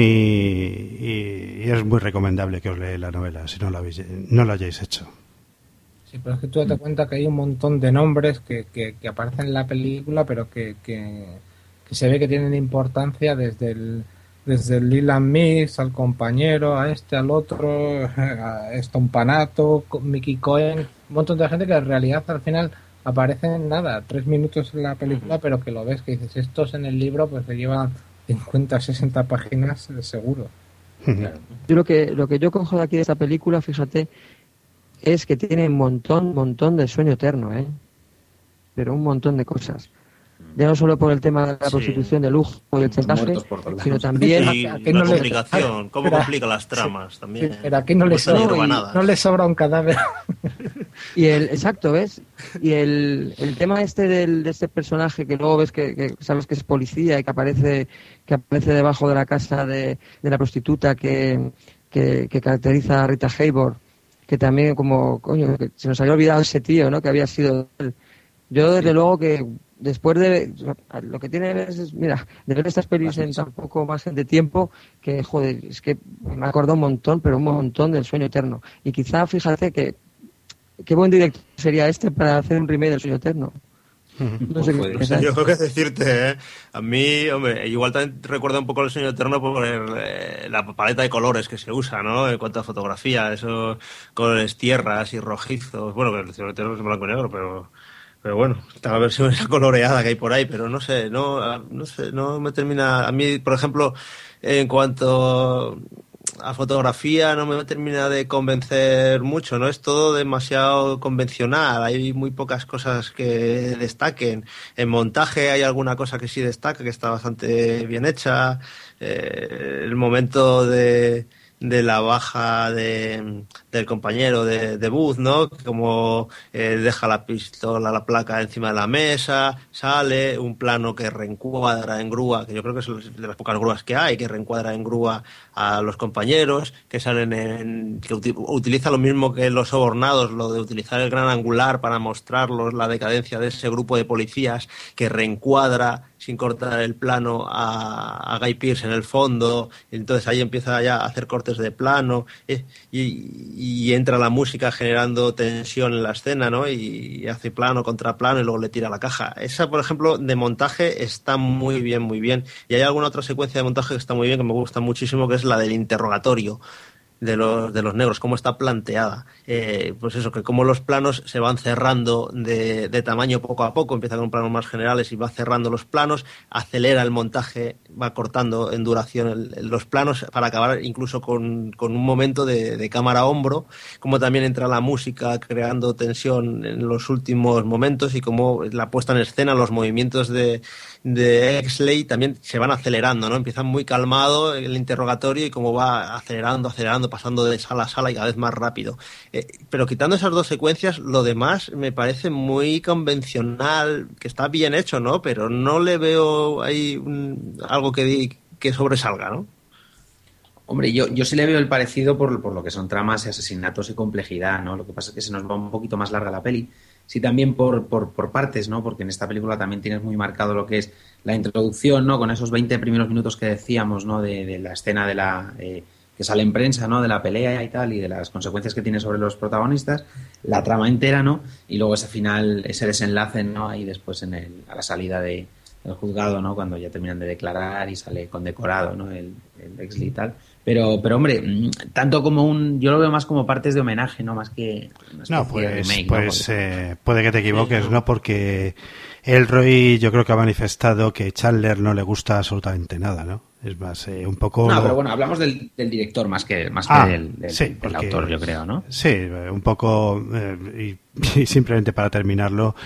y, y es muy recomendable que os leáis la novela si no lo, habéis, no lo hayáis hecho. Sí, pero es que tú date cuenta que hay un montón de nombres que, que, que aparecen en la película, pero que, que, que se ve que tienen importancia desde el desde el Leland Mix al compañero, a este, al otro, a Stompanato, Mickey Cohen, un montón de gente que en realidad al final aparecen nada, tres minutos en la película, uh-huh. pero que lo ves, que dices, estos en el libro pues se llevan cincuenta, sesenta páginas seguro. Uh-huh. Claro. Yo lo que, lo que yo cojo de aquí de esta película, fíjate, es que tiene un montón, montón de sueño eterno, ¿eh? Pero un montón de cosas. Ya no solo por el tema de la sí. prostitución de lujo y el chantaje, sino también... Y la no complicación, le... cómo complica las tramas sí. también. Sí, pero aquí no le, sobra, no, no le sobra un cadáver. Y el, exacto, ¿ves? Y el, el tema este del, de este personaje que luego ves que, que sabes que es policía y que aparece que aparece debajo de la casa de, de la prostituta que, que, que caracteriza a Rita Hayworth, que también como, coño, que se nos había olvidado ese tío, ¿no? Que había sido él. Yo desde sí. luego que después de lo que tiene es, mira, de ver estas pelis en tan poco más de tiempo, que joder, es que me acuerdo un montón, pero un montón del Sueño Eterno. Y quizá, fíjate que qué buen director sería este para hacer un remake del Sueño Eterno. No sé qué pues, yo creo que decirte, ¿eh? A mí, hombre, igual también recuerda un poco el Sueño Eterno por el, eh, la paleta de colores que se usa, ¿no? En cuanto a fotografía, esos colores tierras y rojizos. Bueno, que el Sueño Eterno es blanco y negro, pero pero bueno, está la versión esa coloreada que hay por ahí, pero no sé, no, no sé, no me termina. A mí, por ejemplo, en cuanto a fotografía no me termina de convencer mucho, ¿no? Es todo demasiado convencional, hay muy pocas cosas que destaquen. En montaje hay alguna cosa que sí destaca, que está bastante bien hecha. Eh, el momento de... de la baja de, del compañero de, de Booth, ¿no? Como eh, deja la pistola, la placa encima de la mesa, sale un plano que reencuadra en grúa, que yo creo que es de las pocas grúas que hay, que reencuadra en grúa a los compañeros, que salen en, que uti- utiliza lo mismo que los sobornados, lo de utilizar el gran angular para mostrarlos la decadencia de ese grupo de policías, que reencuadra sin cortar el plano a, a Guy Pearce en el fondo, y entonces ahí empieza ya a hacer cortes de plano, eh, y, y entra la música generando tensión en la escena, ¿no? Y, y hace plano contra plano y luego le tira la caja. Esa, por ejemplo, de montaje está muy bien, muy bien. Y hay alguna otra secuencia de montaje que está muy bien, que me gusta muchísimo, que es la del interrogatorio de los de los negros, cómo está planteada, eh, pues eso, que cómo los planos se van cerrando de, de tamaño poco a poco, empieza con planos más generales y va cerrando los planos, acelera el montaje, va cortando en duración el, el, los planos para acabar incluso con, con un momento de, de cámara a hombro, como también entra la música creando tensión en los últimos momentos y como la puesta en escena, los movimientos de de Exley también se van acelerando, ¿no? Empieza muy calmado el interrogatorio y como va acelerando, acelerando, pasando de sala a sala y cada vez más rápido. Eh, pero quitando esas dos secuencias, lo demás me parece muy convencional, que está bien hecho, ¿no? Pero no le veo ahí un, algo que, di, que sobresalga, ¿no? Hombre, yo, yo sí le veo el parecido por, por lo que son tramas y asesinatos y complejidad, ¿no? Lo que pasa es que se nos va un poquito más larga la peli. Sí, también por, por, por partes, ¿no? Porque en esta película también tienes muy marcado lo que es la introducción, ¿no? Con esos veinte primeros minutos que decíamos, ¿no? De, de la escena de la eh, que sale en prensa, ¿no? De la pelea y tal, y de las consecuencias que tiene sobre los protagonistas, la trama entera, ¿no? Y luego ese final, ese desenlace, ¿no? Ahí después en el, a la salida de, del juzgado, ¿no? Cuando ya terminan de declarar y sale condecorado, ¿no? El, el Exley y tal. Pero, pero hombre, tanto como un... Yo lo veo más como partes de homenaje, ¿no? Más que... No, pues, remake, pues ¿no? eh, puede que te equivoques, sí, ¿no? Porque Ellroy yo creo que ha manifestado que Chandler no le gusta absolutamente nada, ¿no? Es más, eh, un poco... No, pero bueno, hablamos del, del director más que, más ah, que del, del, sí, del porque, autor, yo creo, ¿no? Sí, un poco... Eh, y, y simplemente para terminarlo,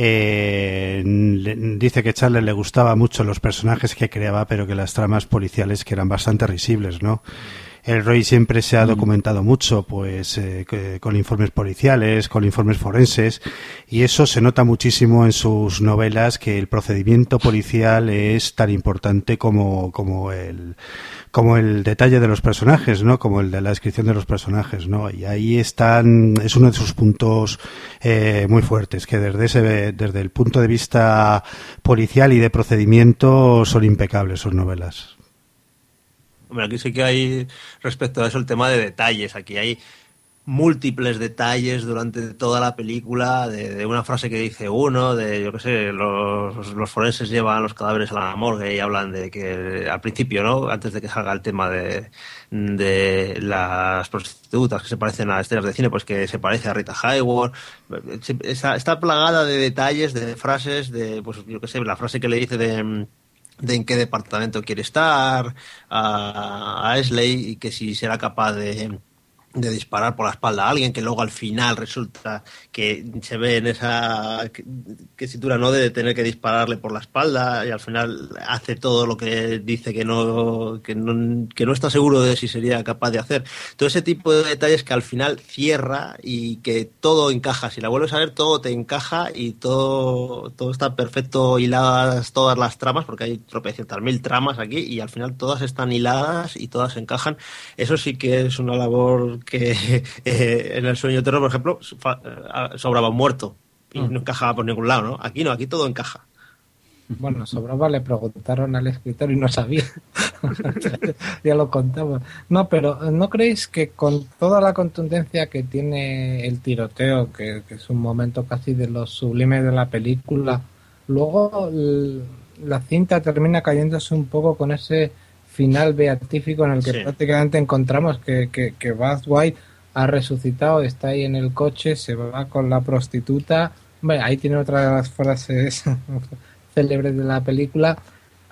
eh, dice que Chandler le gustaba mucho los personajes que creaba, pero que las tramas policiales que eran bastante risibles, ¿no? Ellroy siempre se ha documentado mucho, pues, eh, con informes policiales, con informes forenses, y eso se nota muchísimo en sus novelas, que el procedimiento policial es tan importante como, como el, como el detalle de los personajes, ¿no? Como el de la descripción de los personajes, ¿no? Y ahí están, es uno de sus puntos eh, muy fuertes, que desde ese, desde el punto de vista policial y de procedimiento son impecables sus novelas. Hombre, aquí sí que hay, respecto a eso, el tema de detalles. Aquí hay múltiples detalles durante toda la película, de, de una frase que dice uno, de, yo qué sé, los, los forenses llevan los cadáveres a la morgue y hablan de que, al principio, ¿no? Antes de que salga el tema de, de las prostitutas que se parecen a estrellas de cine, pues que se parece a Rita Hayworth. Está, está plagada de detalles, de frases, de, pues yo qué sé, la frase que le dice de... de en qué departamento quiere estar a, a Exley y que si será capaz de, de disparar por la espalda a alguien, que luego al final resulta que se ve en esa tesitura, ¿no? De tener que dispararle por la espalda y al final hace todo lo que dice que no, que no, que no está seguro de si sería capaz de hacer. Todo ese tipo de detalles que al final cierra y que todo encaja. Si la vuelves a ver, todo te encaja y todo, todo está perfecto, hiladas todas las tramas, porque hay tropecientas mil tramas aquí y al final todas están hiladas y todas encajan. Eso sí que es una labor que eh, en El sueño eterno, por ejemplo, sobraba un muerto y no encajaba por ningún lado, ¿no? Aquí no, aquí todo encaja. Bueno, sobraba, le preguntaron al escritor y no sabía. Ya lo contaba. No, pero ¿no creéis que con toda la contundencia que tiene el tiroteo, que, que es un momento casi de los sublimes de la película, luego el, la cinta termina cayéndose un poco con ese final beatífico en el que sí. prácticamente encontramos que, que, que Buzz White ha resucitado, está ahí en el coche, se va con la prostituta. Bueno, ahí tiene otra de las frases célebres de la película.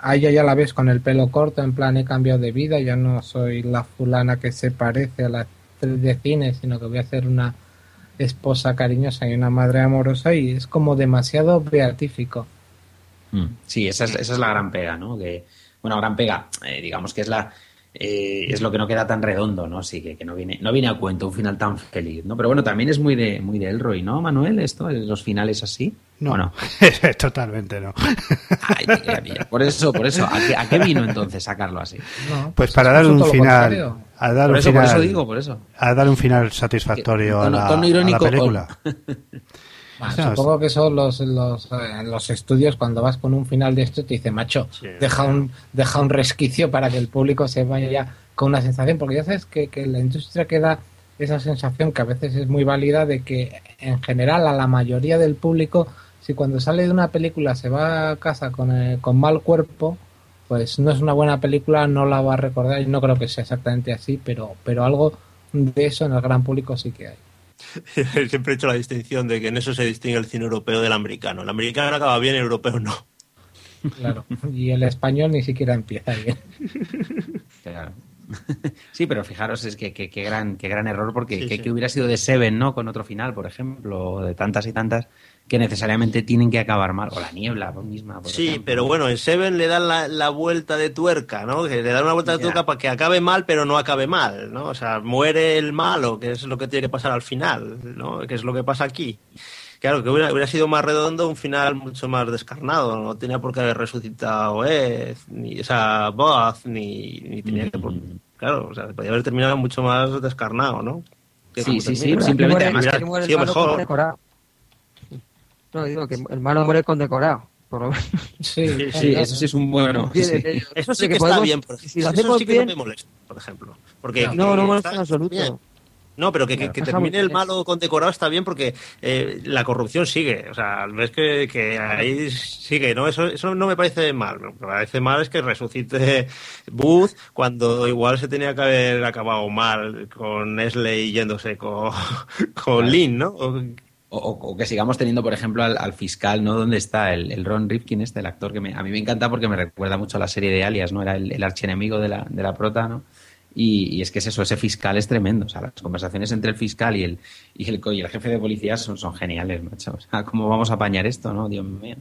a ella ya la ves con el pelo corto, en plan he cambiado de vida, ya no soy la fulana que se parece a la actriz de cine, sino que voy a ser una esposa cariñosa y una madre amorosa, y es como demasiado beatífico. Sí, esa es, esa es la gran pega, ¿no? Que, bueno, gran pega, eh, digamos que es la eh, es lo que no queda tan redondo, ¿no? Sí, que, que no viene no viene a cuento un final tan feliz, ¿no? Pero bueno, también es muy de muy de Elroy, ¿no, Manuel? Esto, los finales así. No, no? Totalmente no. Ay, mira, mira. Por eso, por eso, ¿a qué, a qué vino entonces sacarlo así? No, pues para dar un final, a dar por un eso, final, por eso digo, por eso. A dar un final satisfactorio tono, a, la, tono irónico, a la película. Bueno, supongo que son los, los, eh, los estudios, cuando vas con un final de esto te dicen, macho, sí, deja un deja un resquicio para que el público se vaya ya con una sensación, porque ya sabes que, que la industria queda esa sensación que a veces es muy válida de que en general a la mayoría del público, si cuando sale de una película se va a casa con, eh, con mal cuerpo, pues no es una buena película, no la va a recordar, y no creo que sea exactamente así, pero, pero algo de eso en el gran público sí que hay. Siempre he hecho la distinción de que en eso se distingue el cine europeo del americano. El americano acaba bien, el europeo no. Claro, y el español ni siquiera empieza bien. Claro. Sí, pero fijaros, es que qué gran, qué gran error, porque sí, que, sí. que hubiera sido de Seven, ¿no? Con otro final, por ejemplo, o de tantas y tantas que necesariamente tienen que acabar mal, o La Niebla misma, por sí, ejemplo. Pero bueno, en Seven le dan la, la vuelta de tuerca, ¿no? Que le dan una vuelta de tuerca para que acabe mal, pero no acabe mal, ¿no? O sea, muere el malo, que es lo que tiene que pasar al final, ¿no? Que es lo que pasa aquí. Claro, que hubiera, hubiera sido más redondo, un final mucho más descarnado, no tenía por qué haber resucitado Ed, ni esa voz, ni, ni tenía que... Por, claro, o sea, podía haber terminado mucho más descarnado, ¿no? Que sí, sí, sí, muere, simplemente muere, además que muere sido el malo mejor. Condecorado. No, digo que el malo muere condecorado, por lo menos. Sí, sí, sí, eso sí es un bueno. Sí, Sí. sí. Eso sí que, que está podemos, bien, por si lo eso hacemos sí que bien, no me molesta, por ejemplo. Porque no, no me molesta está en absoluto. bien. No, pero que, que, que termine el malo condecorado está bien, porque eh, la corrupción sigue. O sea, ves que, que ahí sigue, ¿no? Eso, eso no me parece mal. Lo que me parece mal es que resucite Booth cuando igual se tenía que haber acabado mal con Nestle yéndose con, con claro. Lynn, ¿no? O, O, o que sigamos teniendo, por ejemplo, al, al fiscal, ¿no? ¿Dónde está? El, el Ron Rifkin, este, el actor que me, a mí me encanta porque me recuerda mucho a la serie de Alias, ¿no? Era el, el archienemigo de la, de la prota, ¿no? Y, y es que es eso, ese fiscal es tremendo. O sea, las conversaciones entre el fiscal y el, y el, y el jefe de policía son, son geniales, macho. O sea, ¿cómo vamos a apañar esto, no? Dios mío.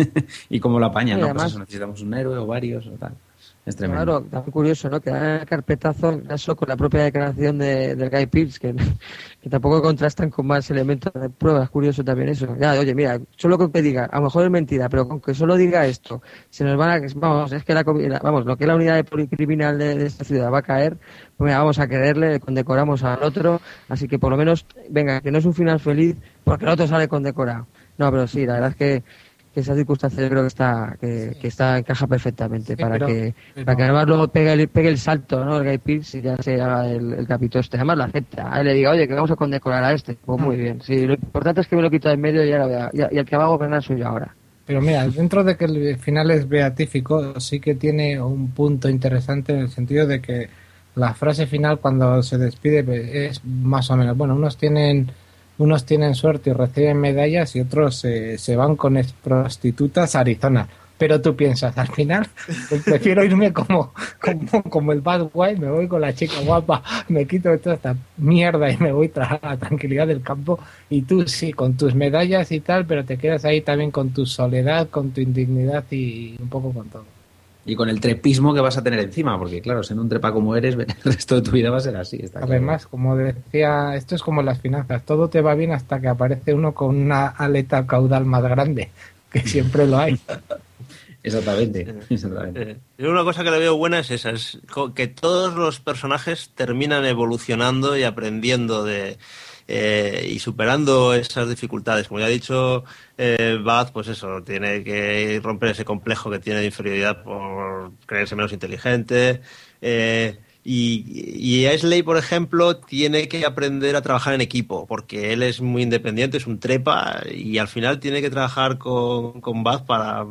¿Y cómo lo apañan, sí, no? Además, pues eso, necesitamos un héroe o varios o tal. Es tremendo. Claro, también curioso, ¿no? Que da el carpetazo eso con la propia declaración de, del Guy Pearce, que, que tampoco contrastan con más elementos de prueba. Es curioso también eso. Ya, oye, mira, solo con que diga, a lo mejor es mentira, pero con que solo diga esto, se nos van a... Vamos, es que la, vamos, lo que es la unidad de policriminal de, de esta ciudad va a caer, pues mira, vamos a quererle, condecoramos al otro, así que por lo menos, venga, que no es un final feliz, porque el otro sale condecorado. No, pero sí, la verdad es que que esa circunstancia yo creo que está que, sí. que está encaja perfectamente sí, para pero, que pero... para que además luego pegue el, pegue el salto, ¿no? El Guy Pearce y ya se haga el, el capítulo este, además lo acepta, a él le diga, oye, que vamos a condecorar a este, pues muy bien, sí, lo importante es que me lo quito de en medio y, ahora, y, y el que va a gobernar soy yo ahora. Pero mira, dentro de que el final es beatífico, sí que tiene un punto interesante en el sentido de que la frase final cuando se despide es más o menos, bueno, unos tienen Unos tienen suerte y reciben medallas y otros eh, se van con prostitutas a Arizona. Pero tú piensas, al final, pues prefiero irme como, como, como el bad guy, me voy con la chica guapa, me quito de toda esta mierda y me voy a la tranquilidad del campo. Y tú sí, con tus medallas y tal, pero te quedas ahí también con tu soledad, con tu indignidad y un poco con todo. Y con el trepismo que vas a tener encima, porque claro, siendo un trepa como eres, el resto de tu vida va a ser así. Está Además, claro. Como decía, esto es como las finanzas, todo te va bien hasta que aparece uno con una aleta caudal más grande, que siempre lo hay. Exactamente, exactamente. Yo una cosa que le veo buena es esa, es que todos los personajes terminan evolucionando y aprendiendo de... Eh, y superando esas dificultades. Como ya ha dicho eh, Baz, pues eso, tiene que romper ese complejo que tiene de inferioridad por creerse menos inteligente. Eh, y, y Ashley, por ejemplo, tiene que aprender a trabajar en equipo, porque él es muy independiente, es un trepa, y al final tiene que trabajar con, con Baz para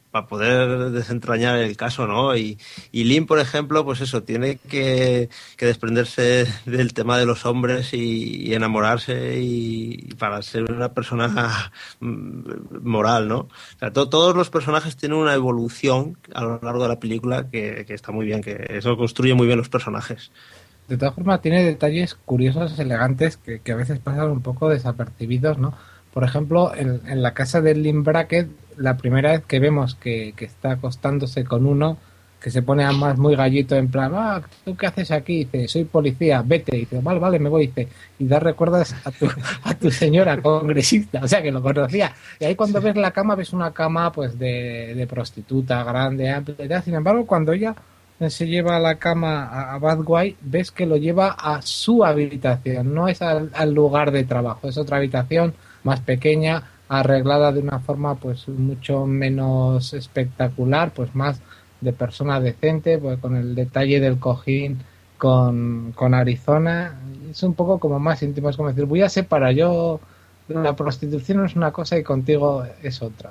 para poder desentrañar el caso, ¿no? Y, y Lynn, por ejemplo, pues eso, tiene que, que desprenderse del tema de los hombres y, y enamorarse y, y para ser una persona moral, ¿no? O sea, to, todos los personajes tienen una evolución a lo largo de la película que, que está muy bien, que eso construye muy bien los personajes. De todas formas, tiene detalles curiosos, elegantes, que, que a veces pasan un poco desapercibidos, ¿no? Por ejemplo, en, en la casa de Lynn Brackett, la primera vez que vemos que, que está acostándose con uno, que se pone además muy gallito, en plan, ah, ¿tú qué haces aquí? Dice, soy policía, vete. Dice, vale, vale, me voy. Dice, y das recuerdas a tu, a tu señora congresista, o sea, que lo conocía. Y ahí cuando ves la cama, ves una cama pues de, de prostituta, grande, amplia. Sin embargo, cuando ella se lleva a la cama a, a Bad Guy, ves que lo lleva a su habitación, no es al, al lugar de trabajo, es otra habitación más pequeña, arreglada de una forma pues mucho menos espectacular, pues más de persona decente, pues con el detalle del cojín con, con Arizona, es un poco como más íntimo, es como decir, voy a separar, yo la prostitución es una cosa y contigo es otra.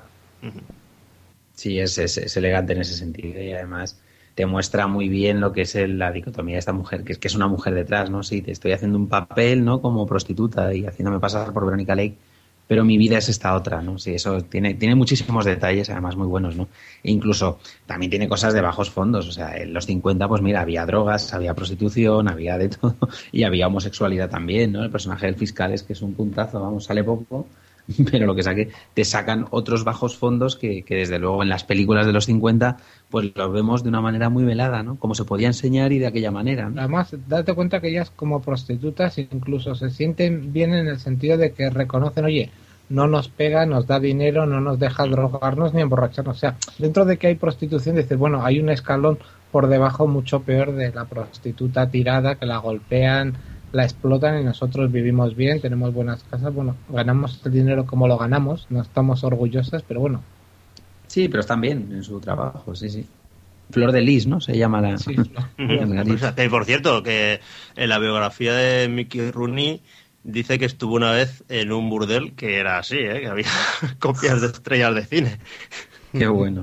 Sí, es, es, es elegante en ese sentido y además te muestra muy bien lo que es el, la dicotomía de esta mujer, que es que es una mujer detrás, ¿no? Sí, te estoy haciendo un papel, ¿no? Como prostituta y haciéndome pasar por Veronica Lake, pero mi vida es esta otra, ¿no? Sí, eso tiene, tiene muchísimos detalles, además muy buenos, ¿no? E incluso también tiene cosas de bajos fondos, o sea, en los cincuenta, pues mira, había drogas, había prostitución, había de todo, y había homosexualidad también, ¿no? El personaje del fiscal es que es un puntazo, vamos, sale poco, pero lo que saque, te sacan otros bajos fondos que, que desde luego en las películas de los cincuenta pues los vemos de una manera muy velada, ¿no? Como se podía enseñar y de aquella manera, ¿no? Además, date cuenta que ellas como prostitutas incluso se sienten bien en el sentido de que reconocen, oye, no nos pega, nos da dinero, no nos deja drogarnos ni emborracharnos. O sea, dentro de que hay prostitución, dices, bueno, hay un escalón por debajo mucho peor de la prostituta tirada, que la golpean, la explotan y nosotros vivimos bien, tenemos buenas casas, bueno, ganamos el dinero como lo ganamos, no estamos orgullosas, pero bueno. Sí, pero están bien en su trabajo, sí, sí. Flor de Lis, ¿no? Se llama la... Sí, y por cierto, que en la biografía de Mickey Rooney dice que estuvo una vez en un burdel que era así, ¿eh? Que había copias de estrellas de cine. Qué bueno.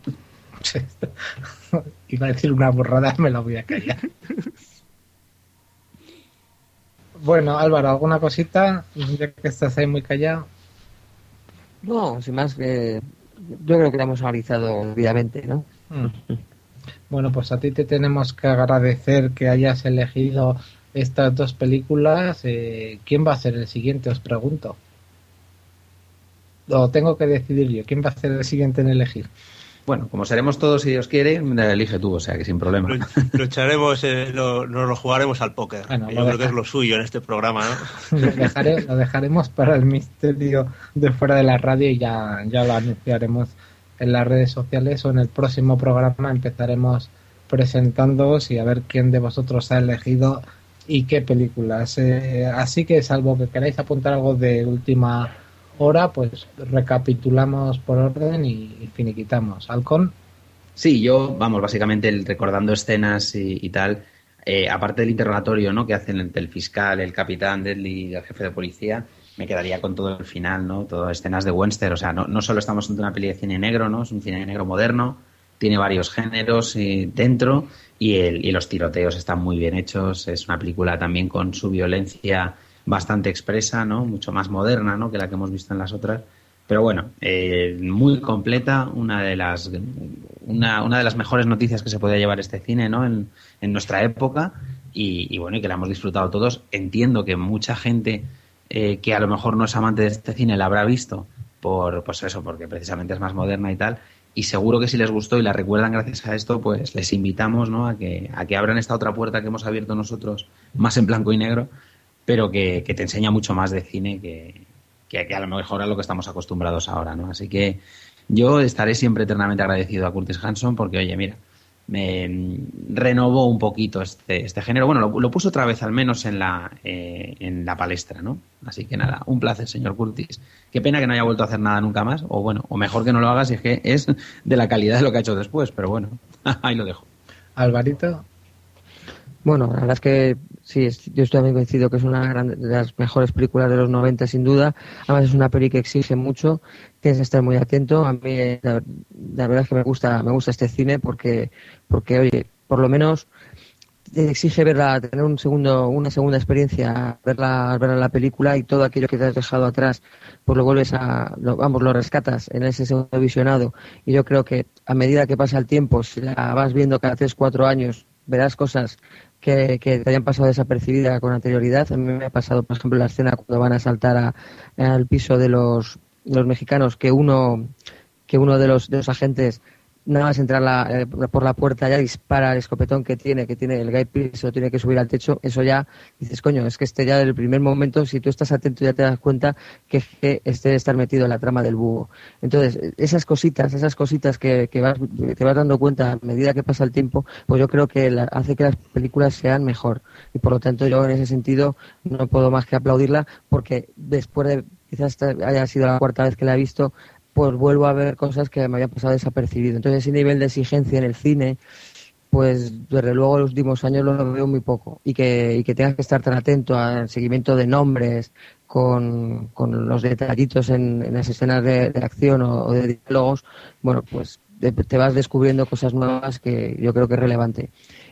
Iba a decir una burrada, me la voy a callar. Bueno, Álvaro, ¿alguna cosita? Ya que estás ahí muy callado. No, sin más, que yo creo que lo hemos analizado obviamente, ¿no? Mm. Bueno, pues a ti te tenemos que agradecer que hayas elegido estas dos películas. Eh, ¿Quién va a ser el siguiente? Os pregunto. Lo tengo que decidir yo. ¿Quién va a ser el siguiente en elegir? Bueno, como seremos todos, si Dios quiere, elige tú, o sea que sin problema. Lo, lo echaremos, eh, lo, nos lo jugaremos al póker. Bueno, yo creo que es lo suyo en este programa, ¿no? Lo, dejaré, lo dejaremos para el misterio de fuera de la radio y ya, ya lo anunciaremos en las redes sociales o en el próximo programa empezaremos presentándoos y a ver quién de vosotros ha elegido y qué películas. Eh, así que salvo que queráis apuntar algo de última hora, pues recapitulamos por orden y, y finiquitamos. Halcón. Sí, yo, vamos, básicamente el, recordando escenas y, y tal, eh, aparte del interrogatorio, ¿no? Que hacen entre el fiscal, el capitán Dudley y el jefe de policía, me quedaría con todo el final, ¿no? Todas escenas de western, o sea, no, no solo estamos ante una peli de cine negro, ¿no? Es un cine negro moderno, tiene varios géneros eh, dentro y, el, y los tiroteos están muy bien hechos, es una película también con su violencia bastante expresa, ¿no? Mucho más moderna, ¿no? Que la que hemos visto en las otras. Pero bueno, eh, muy completa, una de las una, una de las mejores noticias que se podía llevar este cine, ¿no? En, en nuestra época y, y bueno, y que la hemos disfrutado todos. Entiendo que mucha gente eh, que a lo mejor no es amante de este cine la habrá visto por, pues eso, porque precisamente es más moderna y tal. Y seguro que si les gustó y la recuerdan gracias a esto, pues les invitamos, ¿no? A que a que abran esta otra puerta que hemos abierto nosotros, más en blanco y negro, pero que, que te enseña mucho más de cine que, que, que a lo mejor a lo que estamos acostumbrados ahora, ¿no? Así que yo estaré siempre eternamente agradecido a Curtis Hanson porque, oye, mira, me renovó un poquito este, este género. Bueno, lo, lo puso otra vez al menos en la, eh, en la palestra, ¿no? Así que nada, un placer, señor Curtis. Qué pena que no haya vuelto a hacer nada nunca más, o bueno, o mejor que no lo haga si es que es de la calidad de lo que ha hecho después, pero bueno, ahí lo dejo. Alvarito. Bueno, la verdad es que sí, es, yo estoy también coincido que es una gran, de las mejores películas de los noventa sin duda. Además es una peli que exige mucho, tienes que estar muy atento. A mí la, la verdad es que me gusta me gusta este cine porque porque oye, por lo menos te exige verla, tener un segundo, una segunda experiencia, verla, verla la película y todo aquello que te has dejado atrás, pues lo vuelves a, lo, vamos, lo rescatas en ese segundo visionado. Y yo creo que a medida que pasa el tiempo, si la vas viendo cada tres, cuatro años, verás cosas que, que te hayan pasado desapercibidas con anterioridad. A mí me ha pasado, por ejemplo, la escena cuando van a saltar a, al piso de los, de los mexicanos, que uno, que uno de los, de los agentes nada más entrar la, eh, por la puerta ya dispara el escopetón que tiene, que tiene el Guy Pearce, lo tiene que subir al techo. Eso ya dices, coño, es que este ya del primer momento, si tú estás atento ya te das cuenta que, que este debe estar metido en la trama del búho. Entonces, esas cositas, esas cositas que, que vas, te vas dando cuenta a medida que pasa el tiempo, pues yo creo que la, hace que las películas sean mejor. Y por lo tanto yo en ese sentido no puedo más que aplaudirla, porque después de, quizás haya sido la cuarta vez que la he visto, pues vuelvo a ver cosas que me habían pasado desapercibido. Entonces ese nivel de exigencia en el cine, pues desde luego los últimos años lo veo muy poco. Y que, y que tengas que estar tan atento al seguimiento de nombres, con, con los detallitos en, en las escenas de, de acción o, o de diálogos, bueno, pues te, te vas descubriendo cosas nuevas que yo creo que es relevante.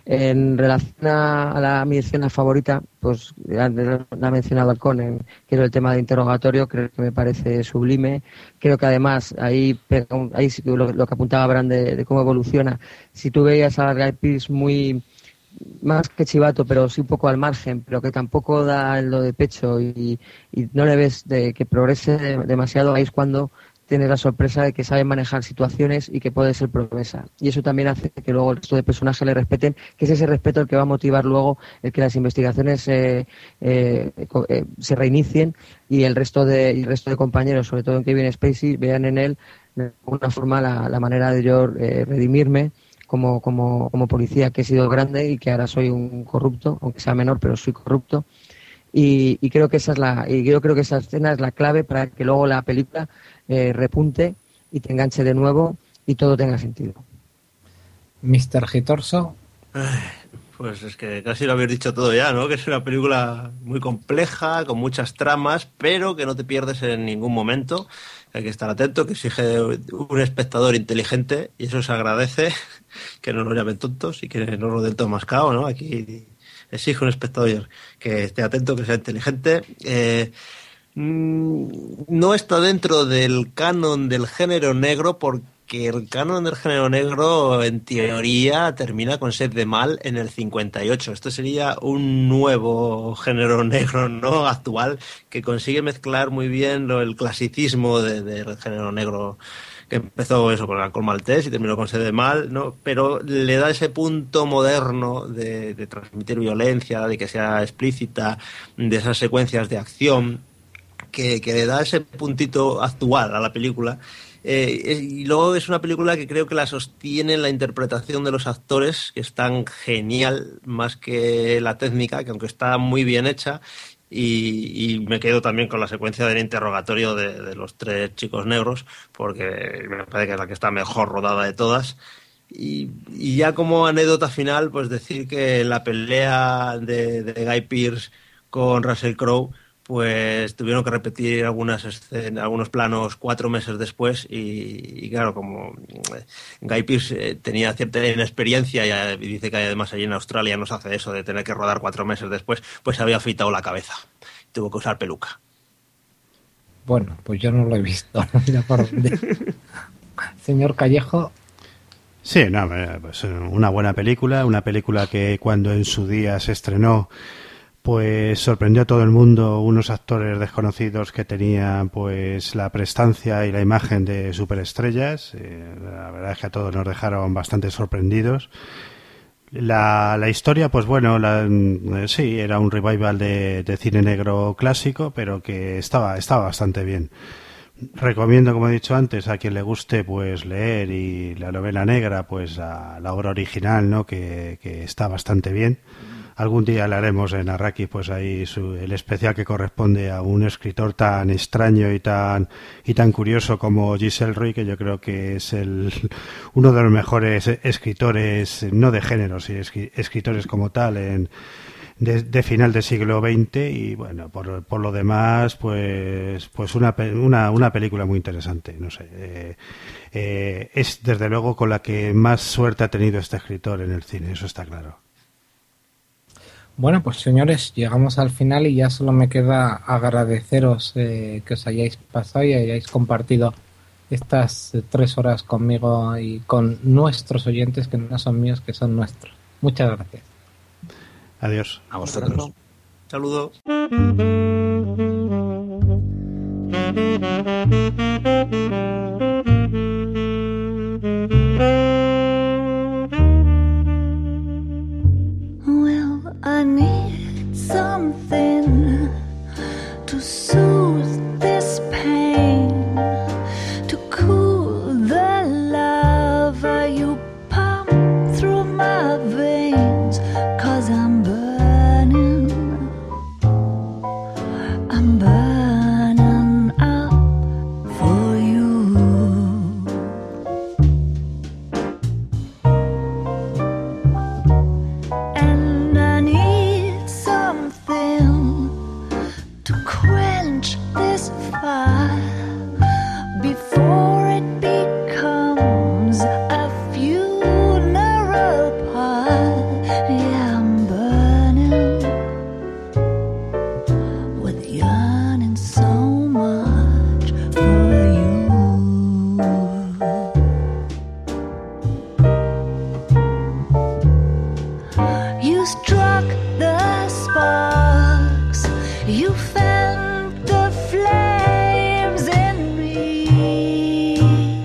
En relación a, a, la, a mi escena favorita, pues la, la ha mencionado Alcón, que es el tema de interrogatorio, creo que me parece sublime. Creo que además, ahí, ahí lo, lo que apuntaba Bran de, de cómo evoluciona, si tú veías a Guy Pearce muy, más que chivato, pero sí un poco al margen, pero que tampoco da lo de pecho y, y no le ves de que progrese demasiado, ahí es cuando tienes la sorpresa de que sabe manejar situaciones y que puede ser promesa. Y eso también hace que luego el resto de personajes le respeten, que es ese respeto el que va a motivar luego el que las investigaciones eh, eh, eh, se reinicien y el resto de y el resto de compañeros, sobre todo en Kevin Spacey, vean en él de alguna forma la, la manera de yo eh, redimirme como, como, como policía que he sido grande y que ahora soy un corrupto, aunque sea menor, pero soy corrupto. Y, y creo que esa es la y yo creo que esa escena es la clave para que luego la película eh, repunte y te enganche de nuevo y todo tenga sentido. mister Gitorso. Pues es que casi lo habéis dicho todo ya, ¿no? Que es una película muy compleja, con muchas tramas, pero que no te pierdes en ningún momento. Hay que estar atento, que exige un espectador inteligente y eso se agradece, que no nos llamen tontos y que no nos den todo mascado, ¿no? Aquí exige un espectador que esté atento, que sea inteligente. Eh, no está dentro del canon del género negro porque el canon del género negro en teoría termina con Sed de Mal en el cincuenta y ocho. Esto sería un nuevo género negro, ¿no? Actual, que consigue mezclar muy bien lo, el clasicismo de, del género negro, que empezó eso con el Alcohol Maltés y terminó con Sed de Mal, ¿no? Pero le da ese punto moderno de, de transmitir violencia, de que sea explícita, de esas secuencias de acción, que, que le da ese puntito actual a la película. Eh, y luego es una película que creo que la sostiene la interpretación de los actores, que es tan genial más que la técnica, que aunque está muy bien hecha. Y, y me quedo también con la secuencia del interrogatorio de, de los tres chicos negros, porque me parece que es la que está mejor rodada de todas. Y, y ya como anécdota final, pues decir que la pelea de, de Guy Pearce con Russell Crowe, pues tuvieron que repetir algunas escenas, algunos planos cuatro meses después y, y claro, como Guy Pearce tenía cierta inexperiencia y dice que además allí en Australia no se hace eso de tener que rodar cuatro meses después, pues se había afeitado la cabeza, tuvo que usar peluca. Bueno, pues yo no lo he visto. Mira por dónde. Señor Callejo. Sí, no, pues una buena película, una película que cuando en su día se estrenó pues sorprendió a todo el mundo, unos actores desconocidos que tenían pues la prestancia y la imagen de superestrellas. Eh, la verdad es que a todos nos dejaron bastante sorprendidos. La, la historia, pues bueno, la, eh, sí, era un revival de, de cine negro clásico, pero que estaba, estaba bastante bien. Recomiendo, como he dicho antes, a quien le guste pues leer y la novela negra, pues la, la obra original, ¿no? Que, que está bastante bien. algún día le haremos en Arrakis, pues ahí su, el especial que corresponde a un escritor tan extraño y tan y tan curioso como Giselle Roy, que yo creo que es el uno de los mejores escritores, no de género, sino escritores como tal, en De, de final del siglo veinte. Y bueno, por, por lo demás, pues pues una, una, una película muy interesante, no sé, eh, eh, es desde luego con la que más suerte ha tenido este escritor en el cine, eso está claro. Bueno, pues señores, llegamos al final y ya solo me queda agradeceros eh, que os hayáis pasado y hayáis compartido estas eh, tres horas conmigo y con nuestros oyentes, que no son míos, que son nuestros. Muchas gracias. Adiós. A vosotros. Saludos. Well, I need something to soothe this pain, to cool the lava you pump through my veins, 'cause I'm burning, I'm burning up for you. And I need something to quench this fire before it becomes a funeral pyre. Yeah, I'm burning with yearning so much for you. You struck the sparks, you fanned the flames in me,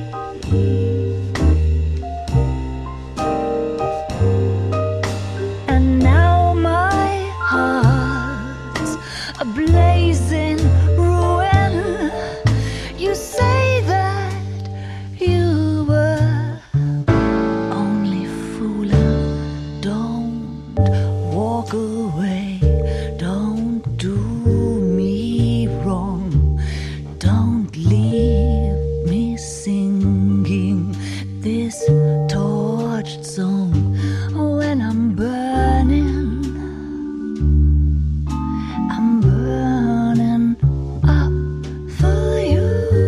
and now my heart's a blazing ruin. You say that you were only fooling. Don't walk away, don't do me wrong, don't leave me singing this torched song when I'm burning, I'm burning up for you.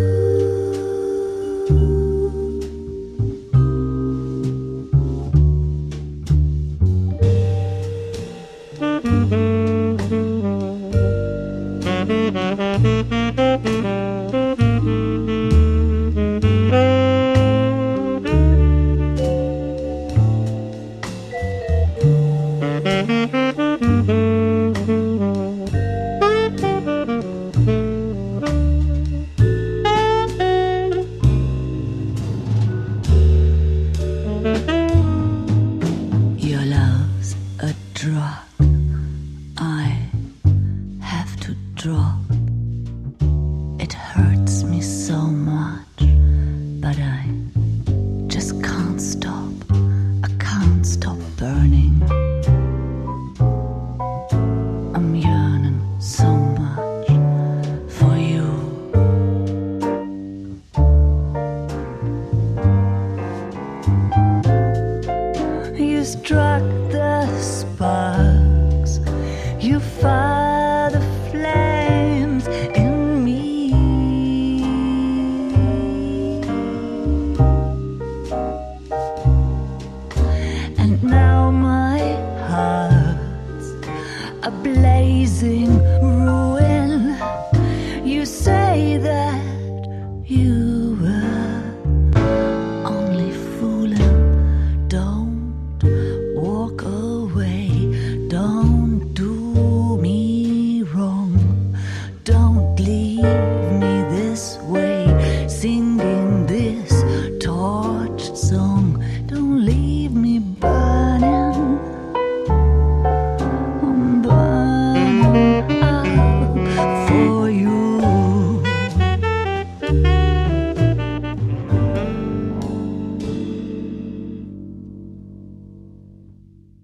Your love's a drug I have to drop. It hurts me so much, but I just can't stop. I can't stop burning. I'm yearning so much for you. You struck